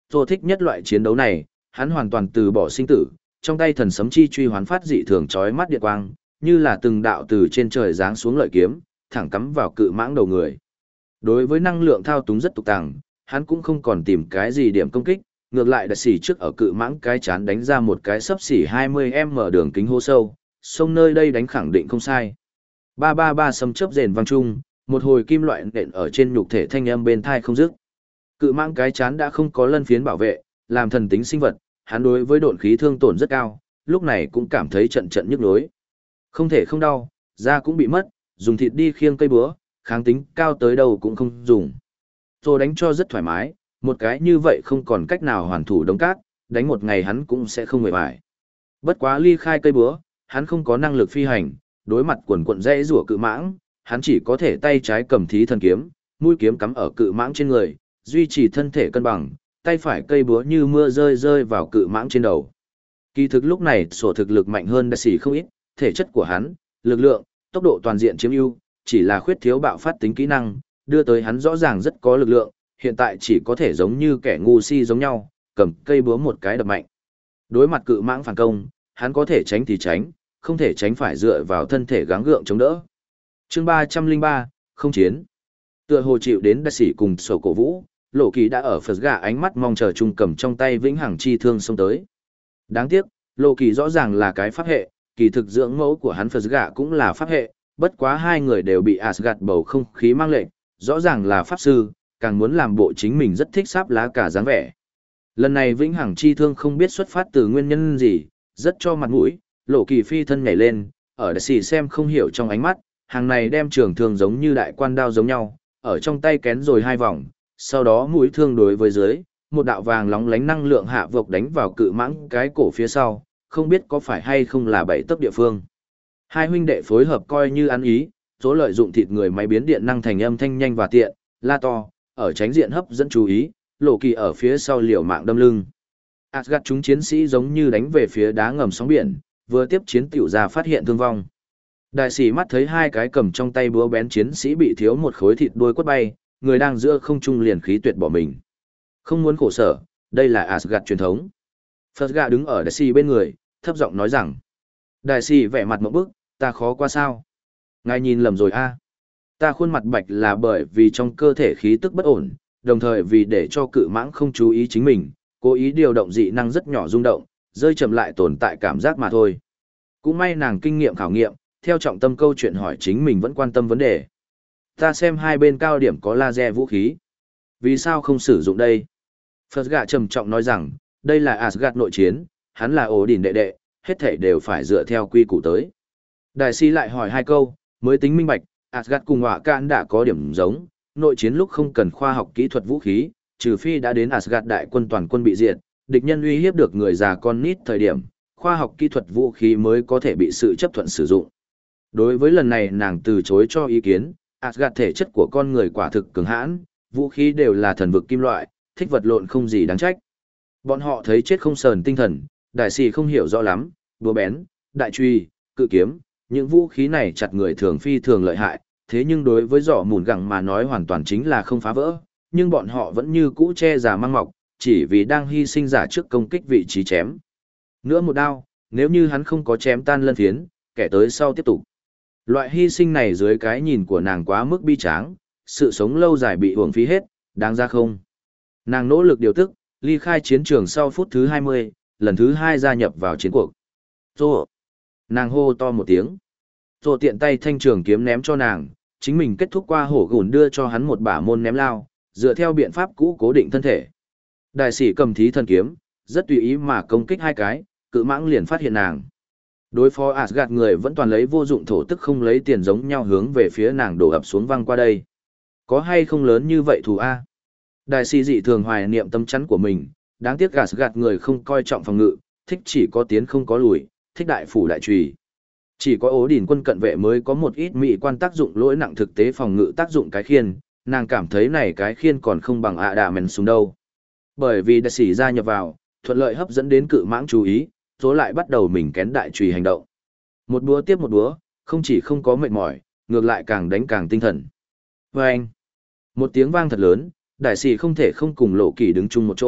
Tôi thích nhất loại chiến đấu này, hắn hoàn toàn từ bỏ sinh tử, trong tay thần sấm chi truy hoán phát dị thường chói mắt điện quang, như là từng đạo từ trên trời giáng xuống lợi kiếm, thẳng cắm vào cự mãng đầu người. Đối với năng lượng thao túng rất tục tàng, hắn cũng không còn tìm cái gì điểm công kích, ngược lại đã xỉ trước ở cự mãng cái chán đánh ra một cái sấp xỉ hai mươi m đường kính hô sâu, sông nơi đây đánh khẳng định không sai. Ba ba ba sấm chớp rền vang chung, một hồi kim loại nện ở trên nhục thể thanh âm bên thai không dứt. Cự mãng cái chán đã không có lân phiến bảo vệ, làm thần tính sinh vật, hắn đối với độn khí thương tổn rất cao, lúc này cũng cảm thấy trận trận nhức nhối. Không thể không đau, da cũng bị mất, dùng thịt đi khiêng cây búa, kháng tính cao tới đâu cũng không dùng. Rồi đánh cho rất thoải mái, một cái như vậy không còn cách nào hoàn thủ đống cát, đánh một ngày hắn cũng sẽ không mệt mỏi. Bất quá ly khai cây búa, hắn không có năng lực phi hành, đối mặt quần quần dãy rủa cự mãng, hắn chỉ có thể tay trái cầm thí thần kiếm, mũi kiếm cắm ở cự mãng trên người, duy trì thân thể cân bằng, tay phải cây búa như mưa rơi rơi vào cự mãng trên đầu. Kỳ thực lúc này sổ thực lực mạnh hơn đại sĩ không ít, thể chất của hắn, lực lượng, tốc độ toàn diện chiếm ưu, chỉ là khuyết thiếu bạo phát tính kỹ năng, đưa tới hắn rõ ràng rất có lực lượng, hiện tại chỉ có thể giống như kẻ ngu si giống nhau, cầm cây búa một cái đập mạnh. Đối mặt cự mãng phản công, hắn có thể tránh thì tránh, không thể tránh phải dựa vào thân thể gắng gượng chống đỡ. Chương ba trăm linh ba, không chiến. Tựa hồ chịu đến đại sĩ cùng sổ cổ vũ, Lộ Kỳ đã ở phật gà ánh mắt mong chờ chung cầm trong tay vĩnh hằng chi thương xông tới. Đáng tiếc, Lộ Kỳ rõ ràng là cái pháp hệ, kỳ thực dưỡng mẫu của hắn phật gà cũng là pháp hệ, bất quá hai người đều bị Asgard bầu không khí mang lệnh, rõ ràng là pháp sư, càng muốn làm bộ chính mình rất thích sáp lá cả dáng vẻ. Lần này vĩnh hằng chi thương không biết xuất phát từ nguyên nhân gì, rất cho mặt mũi, Lộ Kỳ phi thân nhảy lên, ở đại sĩ xem không hiểu trong ánh mắt, hàng này đem trường thương giống như đại quan đao giống nhau, ở trong tay kén rồi hai vòng, sau đó mũi thương đối với dưới, một đạo vàng lóng lánh năng lượng hạ vộc đánh vào cự mãng cái cổ phía sau, không biết có phải hay không là bảy tấc địa phương. Hai huynh đệ phối hợp coi như ăn ý, số lợi dụng thịt người máy biến điện năng thành âm thanh nhanh và tiện, la to, ở tránh diện hấp dẫn chú ý, Lộ Kỳ ở phía sau liều mạng đâm lưng. Asgard chúng chiến sĩ giống như đánh về phía đá ngầm sóng biển, vừa tiếp chiến tiểu ra phát hiện thương vong. Đại sĩ mắt thấy hai cái cầm trong tay búa bén chiến sĩ bị thiếu một khối thịt đuôi quất bay, người đang giữa không trung liền khí tuyệt bỏ mình. Không muốn khổ sở, đây là Asgard truyền thống. Phật gà đứng ở đại sĩ bên người, thấp giọng nói rằng. Đại sĩ vẻ mặt mộng bức, ta khó qua sao? Ngài nhìn lầm rồi a. Ta khuôn mặt bạch là bởi vì trong cơ thể khí tức bất ổn, đồng thời vì để cho cự mãng không chú ý chính mình, cố ý điều động dị năng rất nhỏ rung động, rơi chậm lại tồn tại cảm giác mà thôi. Cũng may nàng kinh nghiệm khảo nghiệm, theo trọng tâm câu chuyện hỏi chính mình vẫn quan tâm vấn đề. Ta xem hai bên cao điểm có laser vũ khí. Vì sao không sử dụng đây? Phật gạ trầm trọng nói rằng, đây là Asgard nội chiến, hắn là ổ đỉnh đệ đệ, hết thảy đều phải dựa theo quy củ tới. Đại sĩ lại hỏi hai câu, mới tính minh bạch, Asgard cùng họa can đã có điểm giống, nội chiến lúc không cần khoa học kỹ thuật vũ khí, trừ phi đã đến Asgard đại quân toàn quân bị diệt, địch nhân uy hiếp được người già con nít thời điểm, khoa học kỹ thuật vũ khí mới có thể bị sự chấp thuận sử dụng. Đối với lần này nàng từ chối cho ý kiến, Asgard thể chất của con người quả thực cường hãn, vũ khí đều là thần vực kim loại, thích vật lộn không gì đáng trách. Bọn họ thấy chết không sờn tinh thần, đại sĩ không hiểu rõ lắm, búa bén, đại truy, cự kiếm, những vũ khí này chặt người thường phi thường lợi hại, thế nhưng đối với giỏ mùn gẳng mà nói hoàn toàn chính là không phá vỡ, nhưng bọn họ vẫn như cũ che giả mang mọc, chỉ vì đang hy sinh giả trước công kích vị trí chém. Nữa một đao, nếu như hắn không có chém tan lân phiến, kẻ tới sau tiếp tục. Loại hy sinh này dưới cái nhìn của nàng quá mức bi tráng, sự sống lâu dài bị uổng phí hết, đáng ra không. Nàng nỗ lực điều tức, ly khai chiến trường sau phút thứ hai mươi, lần thứ hai gia nhập vào chiến cuộc. Rô! Nàng hô to một tiếng. Rô tiện tay thanh trường kiếm ném cho nàng, chính mình kết thúc qua hổ gùn đưa cho hắn một bả môn ném lao, dựa theo biện pháp cũ cố định thân thể. Đại sĩ cầm thí thần kiếm, rất tùy ý mà công kích hai cái, cự mãng liền phát hiện nàng. Đối phó Asgard người vẫn toàn lấy vô dụng thổ tức không lấy tiền giống nhau hướng về phía nàng đổ ập xuống văng qua đây. Có hay không lớn như vậy thù A? Đại sĩ dị thường hoài niệm tâm chắn của mình, đáng tiếc Asgard người không coi trọng phòng ngự, thích chỉ có tiến không có lùi, thích đại phủ đại trùy. Chỉ có ố đỉnh quân cận vệ mới có một ít mỹ quan tác dụng lỗi nặng thực tế phòng ngự tác dụng cái khiên, nàng cảm thấy này cái khiên còn không bằng ạ đà mèn súng đâu. Bởi vì đại sĩ gia nhập vào, thuận lợi hấp dẫn đến cự mãng chú ý, số lại bắt đầu mình kén đại trùy hành động. Một búa tiếp một búa, không chỉ không có mệt mỏi, ngược lại càng đánh càng tinh thần. Và anh, một tiếng vang thật lớn, đại sĩ không thể không cùng Lộ Kỳ đứng chung một chỗ,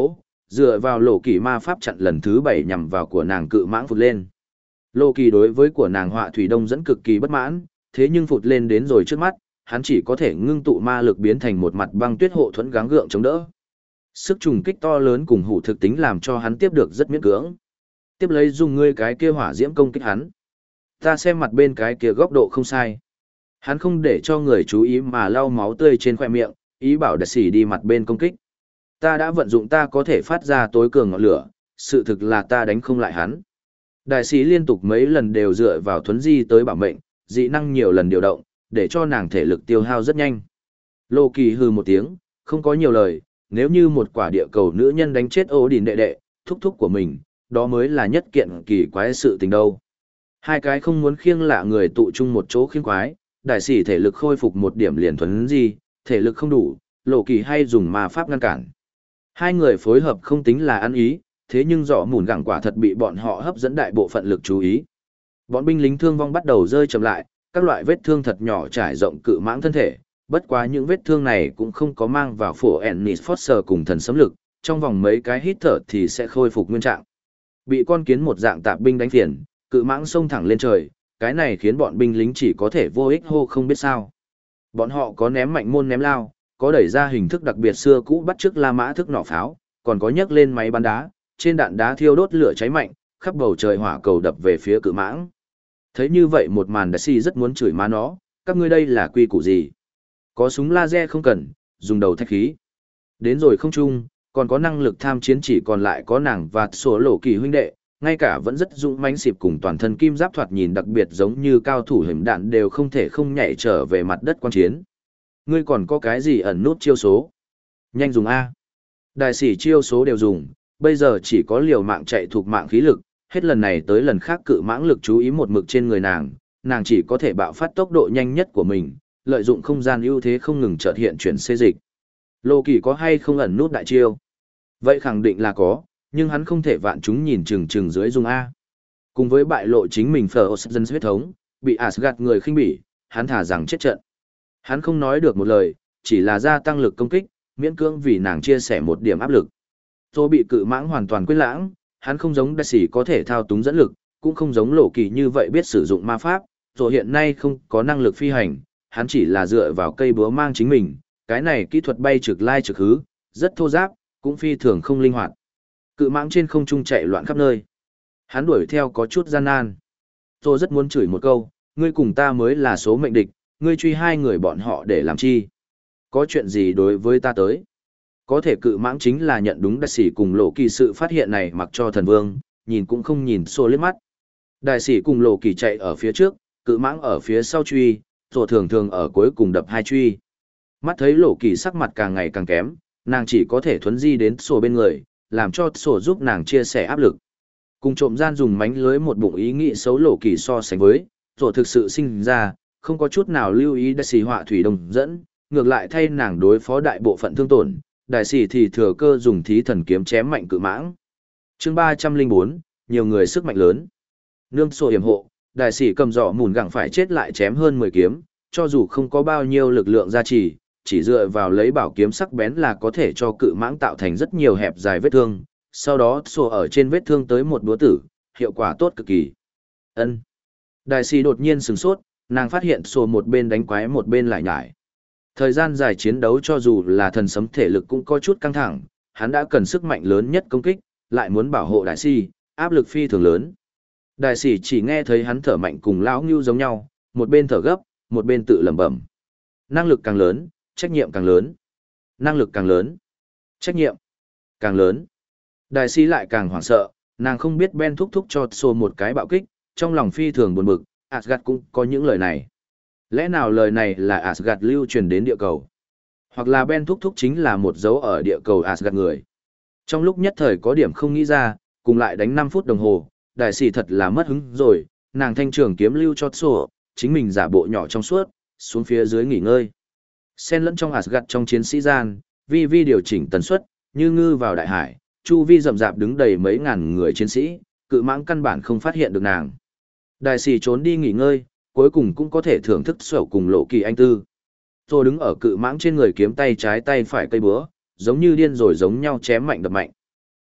dựa vào lộ kỳ ma pháp chặn lần thứ bảy nhằm vào của nàng cự mãng phụt lên. Lộ kỳ đối với của nàng họa thủy đông dẫn cực kỳ bất mãn, thế nhưng phụt lên đến rồi trước mắt, hắn chỉ có thể ngưng tụ ma lực biến thành một mặt băng tuyết hộ thuẫn gắng gượng chống đỡ. Sức trùng kích to lớn cùng hủ thực tính làm cho hắn tiếp được rất miễn cưỡng. Tiếp lấy dùng ngươi cái kia hỏa diễm công kích hắn. Ta xem mặt bên cái kia góc độ không sai. Hắn không để cho người chú ý mà lau máu tươi trên khoe miệng, ý bảo đại sĩ đi mặt bên công kích. Ta đã vận dụng ta có thể phát ra tối cường ngọn lửa, sự thực là ta đánh không lại hắn. Đại sĩ liên tục mấy lần đều dựa vào thuấn di tới bảo mệnh, dị năng nhiều lần điều động, để cho nàng thể lực tiêu hao rất nhanh. Lô Kỳ hừ một tiếng, không có nhiều lời, nếu như một quả địa cầu nữ nhân đánh chết ố đỉnh đệ đệ, thúc thúc của mình, đó mới là nhất kiện kỳ quái sự tình đâu. Hai cái không muốn khiêng lạ người tụ chung một chỗ khiêng quái, đại sĩ thể lực khôi phục một điểm liền thuấn di, thể lực không đủ, Lộ Kỳ hay dùng ma pháp ngăn cản. Hai người phối hợp không tính là ăn ý, thế nhưng rõ mùn gẳng quả thật bị bọn họ hấp dẫn đại bộ phận lực chú ý. Bọn binh lính thương vong bắt đầu rơi chậm lại, các loại vết thương thật nhỏ trải rộng cự mãng thân thể, bất quá những vết thương này cũng không có mang vào phổ Ennis Foster cùng thần sấm lực, trong vòng mấy cái hít thở thì sẽ khôi phục nguyên trạng. Bị con kiến một dạng tạp binh đánh phiền, cự mãng xông thẳng lên trời, cái này khiến bọn binh lính chỉ có thể vô ích hô không biết sao. Bọn họ có ném mạnh môn ném lao, có đẩy ra hình thức đặc biệt xưa cũ bắt chước La Mã thức nỏ pháo, còn có nhấc lên máy bắn đá, trên đạn đá thiêu đốt lửa cháy mạnh, khắp bầu trời hỏa cầu đập về phía cự mãng. Thấy như vậy một màn đại si rất muốn chửi má nó, các ngươi đây là quy củ gì? Có súng laser không cần, dùng đầu thạch khí. Đến rồi không chung, còn có năng lực tham chiến chỉ còn lại có nàng và số Lộ Kỳ huynh đệ, ngay cả vẫn rất dũng mãnh xịp cùng toàn thân kim giáp thoạt nhìn đặc biệt giống như cao thủ hình đạn đều không thể không nhảy trở về mặt đất quan chiến. Ngươi còn có cái gì ẩn nút chiêu số? Nhanh dùng A. Đại sĩ chiêu số đều dùng, bây giờ chỉ có liều mạng chạy thuộc mạng khí lực, hết lần này tới lần khác cự mãng lực chú ý một mực trên người nàng, nàng chỉ có thể bạo phát tốc độ nhanh nhất của mình, lợi dụng không gian ưu thế không ngừng chợt hiện chuyển xê dịch. Lộ Kỳ có hay không ẩn nút đại chiêu? Vậy khẳng định là có, nhưng hắn không thể vạn chúng nhìn chừng chừng dưới dùng A. Cùng với bại lộ chính mình phở dân huyết thống, bị Asgard người khinh bỉ, hắn thả rằng chết trận. Hắn không nói được một lời, chỉ là gia tăng lực công kích, miễn cưỡng vì nàng chia sẻ một điểm áp lực. Rồi bị cự mãng hoàn toàn quên lãng, hắn không giống đại sĩ có thể thao túng dẫn lực, cũng không giống Lộ Kỳ như vậy biết sử dụng ma pháp, rồi hiện nay không có năng lực phi hành, hắn chỉ là dựa vào cây búa mang chính mình, cái này kỹ thuật bay trực lai trực hứ, rất thô giáp, cũng phi thường không linh hoạt. Cự mãng trên không trung chạy loạn khắp nơi. Hắn đuổi theo có chút gian nan. Rồi rất muốn chửi một câu, ngươi cùng ta mới là số mệnh địch, ngươi truy hai người bọn họ để làm chi? Có chuyện gì đối với ta tới? Có thể cự mãng chính là nhận đúng đại sĩ cùng Lộ Kỳ sự phát hiện này mặc cho thần vương, nhìn cũng không nhìn xô liếc mắt. Đại sĩ cùng Lộ Kỳ chạy ở phía trước, cự mãng ở phía sau truy, rồi thường thường ở cuối cùng đập hai truy. Mắt thấy Lộ Kỳ sắc mặt càng ngày càng kém, nàng chỉ có thể thuấn di đến sổ bên người, làm cho sổ giúp nàng chia sẻ áp lực. Cùng trộm gian dùng mánh lưới một bụng ý nghĩ xấu Lộ Kỳ so sánh với, rồi thực sự sinh ra, không có chút nào lưu ý đại sĩ họa thủy đồng dẫn, ngược lại thay nàng đối phó đại bộ phận thương tổn, đại sĩ thì thừa cơ dùng thí thần kiếm chém mạnh cự mãng. Chương ba trăm linh bốn, nhiều người sức mạnh lớn. Nương sổ hiểm hộ, đại sĩ cầm giỏ mùn gặng phải chết lại chém hơn mười kiếm, cho dù không có bao nhiêu lực lượng gia trì, chỉ dựa vào lấy bảo kiếm sắc bén là có thể cho cự mãng tạo thành rất nhiều hẹp dài vết thương, sau đó sổ ở trên vết thương tới một búa tử, hiệu quả tốt cực kỳ. Ân. Đại sĩ đột nhiên sửng sốt, nàng phát hiện sổ một bên đánh quái một bên lại nhải. Thời gian dài chiến đấu cho dù là thần sấm thể lực cũng có chút căng thẳng, hắn đã cần sức mạnh lớn nhất công kích, lại muốn bảo hộ đại sĩ, áp lực phi thường lớn. Đại sĩ chỉ nghe thấy hắn thở mạnh cùng lão ngưu giống nhau, một bên thở gấp, một bên tự lẩm bẩm. Năng lực càng lớn, trách nhiệm càng lớn. Năng lực càng lớn, trách nhiệm càng lớn. Đại sĩ lại càng hoảng sợ, nàng không biết Ben thúc thúc cho Sô một cái bạo kích, trong lòng phi thường buồn bực, Asgard cũng có những lời này. Lẽ nào lời này là Asgard lưu truyền đến địa cầu? Hoặc là Ben thúc thúc chính là một dấu ở địa cầu Asgard người? Trong lúc nhất thời có điểm không nghĩ ra, cùng lại đánh năm phút đồng hồ, đại sĩ thật là mất hứng rồi, nàng thanh trường kiếm lưu cho Sô, chính mình giả bộ nhỏ trong suốt, xuống phía dưới nghỉ ngơi. Xen lẫn trong Asgard trong chiến sĩ gian, vi vi điều chỉnh tần suất, như ngư vào đại hải, chu vi rậm rạp đứng đầy mấy ngàn người chiến sĩ, cự mãng căn bản không phát hiện được nàng. Đại sĩ trốn đi nghỉ ngơi, cuối cùng cũng có thể thưởng thức sổ cùng Lộ Kỳ anh tư. Rồi đứng ở cự mãng trên người kiếm tay trái tay phải cây búa, giống như điên rồi giống nhau chém mạnh đập mạnh.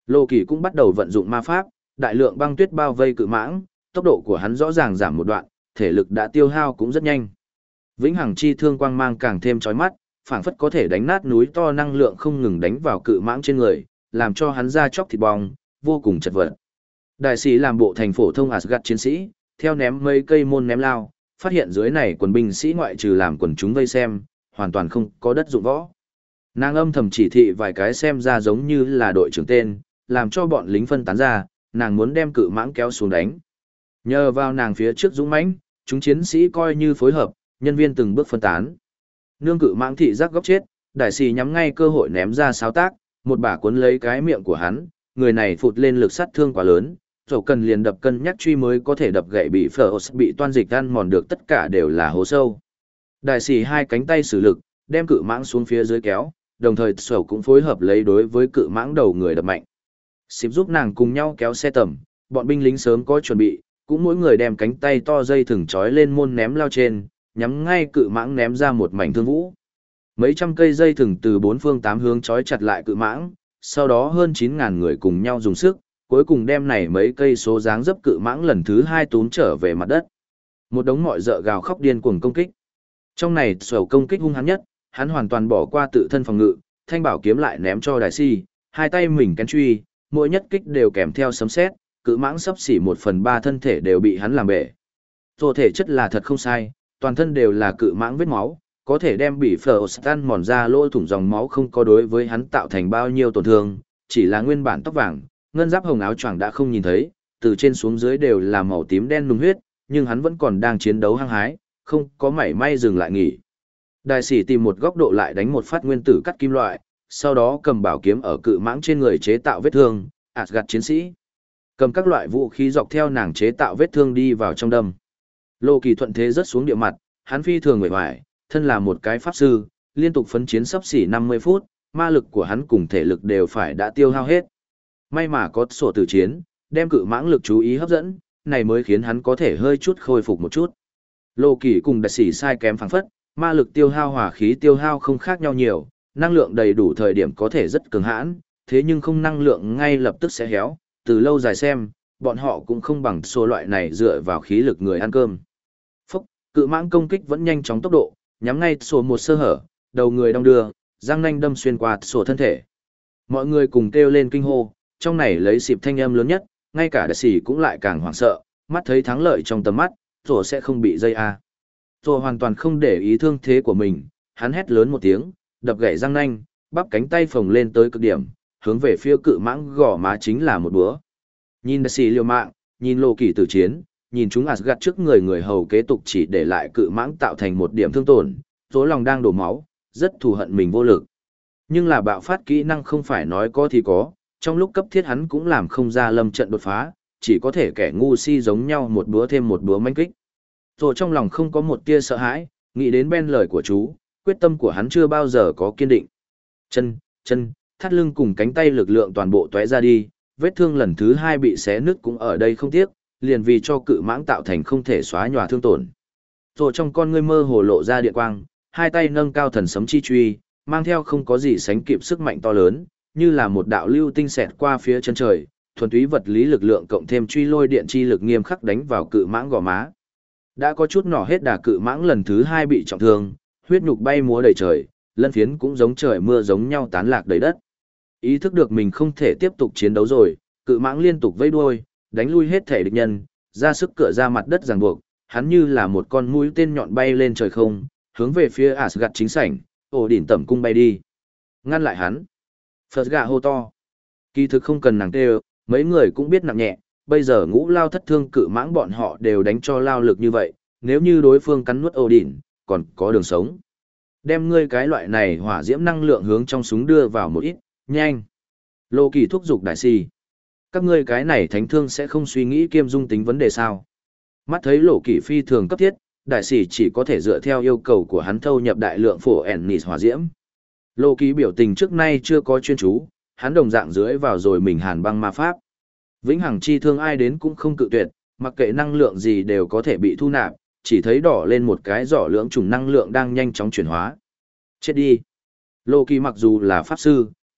Lô Kỳ cũng bắt đầu vận dụng ma pháp, đại lượng băng tuyết bao vây cự mãng, tốc độ của hắn rõ ràng giảm một đoạn, thể lực đã tiêu hao cũng rất nhanh. Vĩnh hằng chi thương quang mang càng thêm chói mắt, phảng phất có thể đánh nát núi to, năng lượng không ngừng đánh vào cự mãng trên người, làm cho hắn da chóc thịt bong, vô cùng chật vật. Đại sĩ làm bộ thành phổ thông Asgard chiến sĩ, theo ném mấy cây môn ném lao, phát hiện dưới này quần binh sĩ ngoại trừ làm quần chúng vây xem, hoàn toàn không có đất dụng võ. Nàng âm thầm chỉ thị vài cái xem ra giống như là đội trưởng tên, làm cho bọn lính phân tán ra, nàng muốn đem cự mãng kéo xuống đánh. Nhờ vào nàng phía trước dũng mãnh, chúng chiến sĩ coi như phối hợp, nhân viên từng bước phân tán. Nương cự mãng thị giác góc chết, đại sĩ nhắm ngay cơ hội ném ra sáo tác, một bả cuốn lấy cái miệng của hắn, người này phụt lên lực sát thương quá lớn, dẫu cần liền đập cân nhắc truy mới có thể đập gậy bị phở bị toan dịch ăn mòn được, tất cả đều là hố sâu. Đại sĩ hai cánh tay sử lực, đem cự mãng xuống phía dưới kéo, đồng thời sổ cũng phối hợp lấy đối với cự mãng đầu người đập mạnh. Xịp giúp nàng cùng nhau kéo xe tầm, bọn binh lính sớm có chuẩn bị, cũng mỗi người đem cánh tay to dây thừng trói lên môn ném lao trên, nhắm ngay cự mãng ném ra một mảnh thương vũ. Mấy trăm cây dây thừng từ bốn phương tám hướng trói chặt lại cự mãng, sau đó hơn chín ngàn người cùng nhau dùng sức, cuối cùng đem này mấy cây số dáng dấp cự mãng lần thứ hai túm trở về mặt đất. Một đống mọi dợ gào khóc điên cuồng công kích. Trong này sầu công kích hung hãn nhất, hắn hoàn toàn bỏ qua tự thân phòng ngự, thanh bảo kiếm lại ném cho đại si, hai tay mình kén truy, mỗi nhất kích đều kèm theo sấm sét, cự mãng sắp xỉ một phần ba thân thể đều bị hắn làm bể. Tổ thể chất là thật không sai, toàn thân đều là cự mãng vết máu, có thể đem bị phở stan mòn ra lỗ thủng dòng máu, không có đối với hắn tạo thành bao nhiêu tổn thương, chỉ là nguyên bản tóc vàng, ngân giáp hồng áo choàng đã không nhìn thấy, từ trên xuống dưới đều là màu tím đen nung huyết, nhưng hắn vẫn còn đang chiến đấu hăng hái, không có mảy may dừng lại nghỉ. Đại sĩ tìm một góc độ lại đánh một phát nguyên tử cắt kim loại, sau đó cầm bảo kiếm ở cự mãng trên người chế tạo vết thương, Asgard chiến sĩ. Cầm các loại vũ khí dọc theo nàng chế tạo vết thương đi vào trong đâm. Lô Kỳ thuận thế rớt xuống địa mặt, hắn phi thường nguệ hoài, thân là một cái pháp sư, liên tục phấn chiến sắp xỉ năm mươi phút, ma lực của hắn cùng thể lực đều phải đã tiêu hao hết. May mà có sổ tử chiến, đem cự mãng lực chú ý hấp dẫn, này mới khiến hắn có thể hơi chút khôi phục một chút. Lô Kỳ cùng đại sĩ sai kém phảng phất, ma lực tiêu hao hỏa khí tiêu hao không khác nhau nhiều, năng lượng đầy đủ thời điểm có thể rất cường hãn, thế nhưng không năng lượng ngay lập tức sẽ héo, từ lâu dài xem, bọn họ cũng không bằng số loại này dựa vào khí lực người ăn cơm. Phúc, cự mãng công kích vẫn nhanh chóng tốc độ, nhắm ngay sổ một sơ hở, đầu người đong đưa, răng nanh đâm xuyên qua sổ thân thể. Mọi người cùng kêu lên kinh hô, trong này lấy xịp thanh âm lớn nhất, ngay cả đại sĩ cũng lại càng hoảng sợ, mắt thấy thắng lợi trong tầm mắt, sổ sẽ không bị dây a. Sổ hoàn toàn không để ý thương thế của mình, hắn hét lớn một tiếng, đập gãy răng nanh, bắp cánh tay phồng lên tới cực điểm, hướng về phía cự mãng gõ má chính là một búa. Nhìn đại sĩ liều mạng, nhìn Lô Kỳ tử chiến, nhìn chúng Asgard trước người người hầu kế tục chỉ để lại cự mãng tạo thành một điểm thương tổn, rối lòng đang đổ máu, rất thù hận mình vô lực. Nhưng là bạo phát kỹ năng không phải nói có thì có, trong lúc cấp thiết hắn cũng làm không ra lâm trận đột phá, chỉ có thể kẻ ngu si giống nhau một búa thêm một búa manh kích. Rồi trong lòng không có một tia sợ hãi, nghĩ đến Ben lời của chú, quyết tâm của hắn chưa bao giờ có kiên định. Chân, chân, thắt lưng cùng cánh tay lực lượng toàn bộ tóe ra đi, vết thương lần thứ hai bị xé nứt cũng ở đây không tiếc, liền vì cho cự mãng tạo thành không thể xóa nhòa thương tổn. Rồi trong con ngươi mơ hồ lộ ra điện quang, hai tay nâng cao thần sấm chi truy, mang theo không có gì sánh kịp sức mạnh to lớn, như là một đạo lưu tinh xẹt qua phía chân trời, thuần túy vật lý lực lượng cộng thêm truy lôi điện chi lực nghiêm khắc đánh vào cự mãng gò má. Đã có chút nỏ hết đà, cự mãng lần thứ hai bị trọng thương, huyết nhục bay múa đầy trời, lân phiến cũng giống trời mưa giống nhau tán lạc đầy đất. Ý thức được mình không thể tiếp tục chiến đấu rồi, cự mãng liên tục vẫy đuôi, đánh lui hết thể địch nhân, ra sức cựa ra mặt đất ràng buộc, hắn như là một con mũi tên nhọn bay lên trời không, hướng về phía Asgard chính sảnh, ổ đỉnh tẩm cung bay đi. Ngăn lại hắn. Phật gà hô to. Kỳ thực không cần nàng kêu, mấy người cũng biết nặng nhẹ, bây giờ ngũ lao thất thương cự mãng bọn họ đều đánh cho lao lực như vậy, nếu như đối phương cắn nuốt ổ đỉnh, còn có đường sống. Đem ngươi cái loại này hỏa diễm năng lượng hướng trong súng đưa vào một ít, nhanh. Lô Kỳ thúc giục đại si. Các ngươi cái này thánh thương sẽ không suy nghĩ kiêm dung tính vấn đề sao. Mắt thấy Lô Kỳ phi thường cấp thiết, đại sĩ chỉ có thể dựa theo yêu cầu của hắn thâu nhập đại lượng phổ ennis hỏa diễm. Lô Kỳ biểu tình trước nay chưa có chuyên chú, hắn đồng dạng dưới vào rồi mình hàn băng ma pháp. Vĩnh hằng chi thương ai đến cũng không cự tuyệt, mặc kệ năng lượng gì đều có thể bị thu nạp, chỉ thấy đỏ lên một cái giỏ lưỡng trùng năng lượng đang nhanh chóng chuyển hóa. Chết đi. Lô Kỳ mặc dù là pháp sư,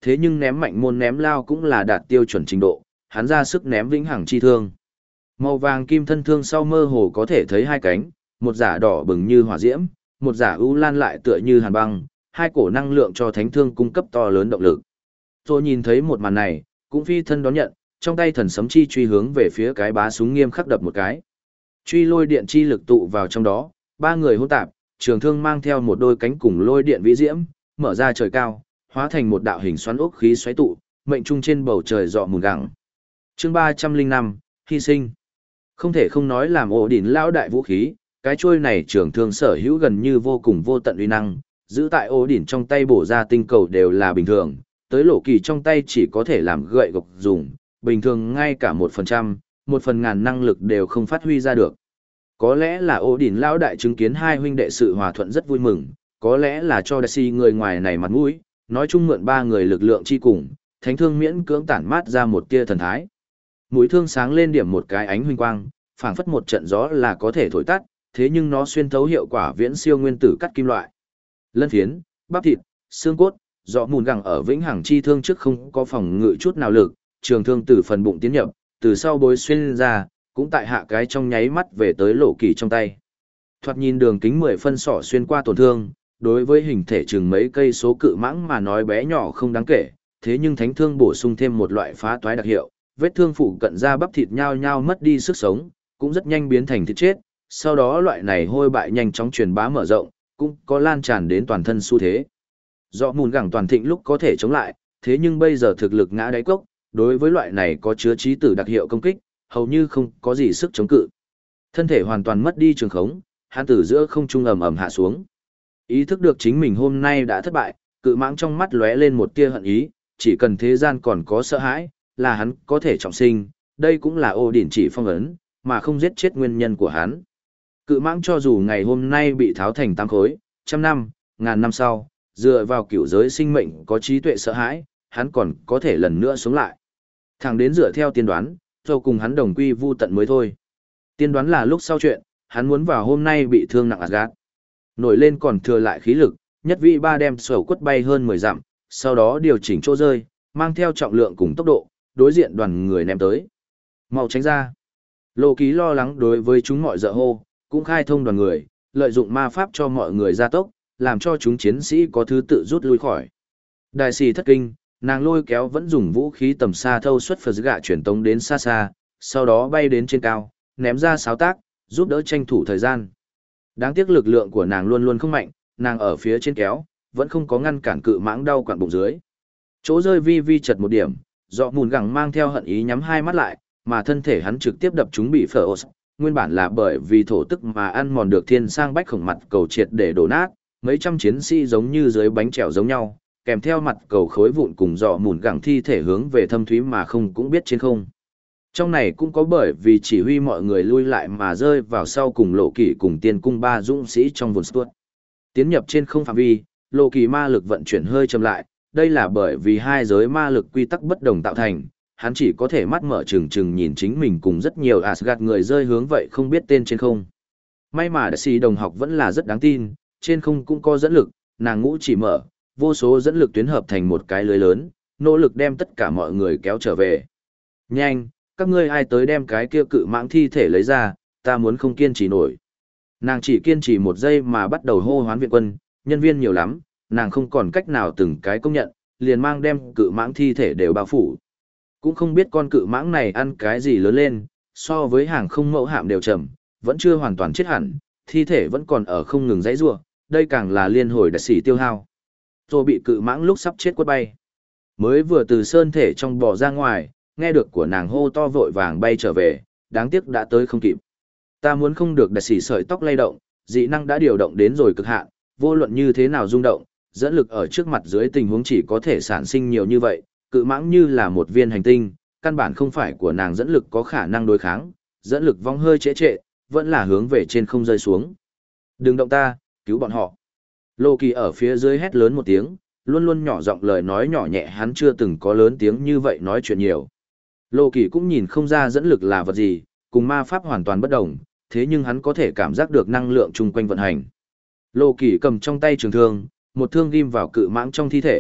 Thế nhưng ném mạnh môn ném lao cũng là đạt tiêu chuẩn trình độ, hắn ra sức ném vĩnh hằng chi thương. Màu vàng kim thân thương sau mơ hồ có thể thấy hai cánh, một giả đỏ bừng như hỏa diễm, một giả ưu lan lại tựa như hàn băng, hai cổ năng lượng cho thánh thương cung cấp to lớn động lực. Tôi nhìn thấy một màn này, cũng phi thân đón nhận, trong tay thần sấm chi truy hướng về phía cái bá súng nghiêm khắc đập một cái. Truy lôi điện chi lực tụ vào trong đó, ba người hỗn tạp, trường thương mang theo một đôi cánh cùng lôi điện vĩ diễm, mở ra trời cao, hóa thành một đạo hình xoắn ốc khí xoáy tụ, mệnh trung trên bầu trời dọ mùn gẳng. Chương ba trăm linh năm, hy sinh. Không thể không nói làm ổ đỉnh lão đại vũ khí, cái chuôi này trường thương sở hữu gần như vô cùng vô tận uy năng, giữ tại ổ đỉnh trong tay bổ ra tinh cầu đều là bình thường, tới lộ kỳ trong tay chỉ có thể làm gậy gộc dùng, bình thường ngay cả một phần trăm, một phần ngàn năng lực đều không phát huy ra được. Có lẽ là ổ đỉnh lão đại chứng kiến hai huynh đệ sự hòa thuận rất vui mừng, có lẽ là cho đại si người ngoài này mặt mũi, nói chung mượn ba người lực lượng chi cùng, thánh thương miễn cưỡng tản mát ra một tia thần thái. Mũi thương sáng lên điểm một cái ánh huỳnh quang, phảng phất một trận gió là có thể thổi tắt, thế nhưng nó xuyên thấu hiệu quả viễn siêu nguyên tử cắt kim loại. Lân phiến, bắp thịt, xương cốt, dọ mùn gẳng ở vĩnh hằng chi thương trước không có phòng ngự chút nào lực, trường thương từ phần bụng tiến nhập, từ sau bối xuyên ra, cũng tại hạ cái trong nháy mắt về tới lộ kỳ trong tay. Thoạt nhìn đường kính mười phân sỏ xuyên qua tổn thương, đối với hình thể chừng mấy cây số cự mãng mà nói bé nhỏ không đáng kể, thế nhưng thánh thương bổ sung thêm một loại phá toái đặc hiệu, vết thương phụ cận ra bắp thịt nhao nhao mất đi sức sống, cũng rất nhanh biến thành thịt chết, sau đó loại này hôi bại nhanh chóng truyền bá mở rộng, cũng có lan tràn đến toàn thân xu thế. Do mùn gẳng toàn thịnh lúc có thể chống lại, thế nhưng bây giờ thực lực ngã đáy cốc, đối với loại này có chứa trí tử đặc hiệu công kích, hầu như không có gì sức chống cự. Thân thể hoàn toàn mất đi trường khống, hắn từ giữa không trung ầm ầm hạ xuống. Ý thức được chính mình hôm nay đã thất bại, cự mãng trong mắt lóe lên một tia hận ý, chỉ cần thế gian còn có sợ hãi, là hắn có thể trọng sinh, đây cũng là ô điển chỉ phong ấn, mà không giết chết nguyên nhân của hắn. Cự mãng cho dù ngày hôm nay bị tháo thành tám khối, trăm năm, ngàn năm sau, dựa vào cửu giới sinh mệnh có trí tuệ sợ hãi, hắn còn có thể lần nữa sống lại. Thẳng đến dựa theo tiên đoán, rồi cùng hắn đồng quy vu tận mới thôi. Tiên đoán là lúc sau chuyện, hắn muốn vào hôm nay bị thương nặng Asgard. Nổi lên còn thừa lại khí lực, nhất vị ba đem sầu quất bay hơn mười dặm, sau đó điều chỉnh chỗ rơi, mang theo trọng lượng cùng tốc độ, đối diện đoàn người ném tới. Mau tránh ra. Lộ Ký lo lắng đối với chúng mọi dợ hô, cũng khai thông đoàn người, lợi dụng ma pháp cho mọi người gia tốc, làm cho chúng chiến sĩ có thứ tự rút lui khỏi. Đại sĩ thất kinh, nàng lôi kéo vẫn dùng vũ khí tầm xa thâu xuất phật gạ chuyển tống đến xa xa, sau đó bay đến trên cao, ném ra sáo tác, giúp đỡ tranh thủ thời gian. Đáng tiếc lực lượng của nàng luôn luôn không mạnh, nàng ở phía trên kéo, vẫn không có ngăn cản cự mãng đau quặn bụng dưới. Chỗ rơi vi vi chật một điểm, dọ mùn gẳng mang theo hận ý nhắm hai mắt lại, mà thân thể hắn trực tiếp đập chúng bị phở ос. Nguyên bản là bởi vì thổ tức mà ăn mòn được thiên sang bách khổng mặt cầu triệt để đổ nát, mấy trăm chiến sĩ giống như dưới bánh trèo giống nhau, kèm theo mặt cầu khối vụn cùng dọ mùn gẳng thi thể hướng về thâm thúy mà không cũng biết trên không. Trong này cũng có bởi vì chỉ huy mọi người lui lại mà rơi vào sau cùng lộ kỳ cùng tiên cung ba dũng sĩ trong vùng stuột. Tiến nhập trên không phạm vi, lộ kỳ ma lực vận chuyển hơi chậm lại, đây là bởi vì hai giới ma lực quy tắc bất đồng tạo thành, hắn chỉ có thể mắt mở trừng trừng nhìn chính mình cùng rất nhiều Asgard người rơi hướng vậy không biết tên trên không. May mà đại sĩ đồng học vẫn là rất đáng tin, trên không cũng có dẫn lực, nàng ngũ chỉ mở, vô số dẫn lực tuyến hợp thành một cái lưới lớn, nỗ lực đem tất cả mọi người kéo trở về. Nhanh, các ngươi ai tới đem cái kia cự mãng thi thể lấy ra, ta muốn không kiên trì nổi. Nàng chỉ kiên trì một giây mà bắt đầu hô hoán viện quân, nhân viên nhiều lắm, nàng không còn cách nào từng cái công nhận, liền mang đem cự mãng thi thể đều bao phủ. Cũng không biết con cự mãng này ăn cái gì lớn lên, so với hàng không mẫu hạm đều chậm, vẫn chưa hoàn toàn chết hẳn, thi thể vẫn còn ở không ngừng dãy rủa, đây càng là liên hồi đại sĩ tiêu hao. Rồi bị cự mãng lúc sắp chết quất bay. Mới vừa từ sơn thể trong bò ra ngoài, nghe được của nàng hô to vội vàng bay trở về, đáng tiếc đã tới không kịp. Ta muốn không được đại sĩ sợi tóc lay động, dị năng đã điều động đến rồi cực hạn, vô luận như thế nào rung động, dẫn lực ở trước mặt dưới tình huống chỉ có thể sản sinh nhiều như vậy, cự mãng như là một viên hành tinh, căn bản không phải của nàng dẫn lực có khả năng đối kháng, dẫn lực vong hơi trễ trệ, vẫn là hướng về trên không rơi xuống. Đừng động ta, cứu bọn họ. Lô Kỳ ở phía dưới hét lớn một tiếng, luôn luôn nhỏ giọng lời nói nhỏ nhẹ, hắn chưa từng có lớn tiếng như vậy nói chuyện nhiều. Lô Kỳ cũng nhìn không ra dẫn lực là vật gì, cùng ma pháp hoàn toàn bất đồng, thế nhưng hắn có thể cảm giác được năng lượng chung quanh vận hành. Lô Kỳ cầm trong tay trường thương, một thương ghim vào cự mãng trong thi thể,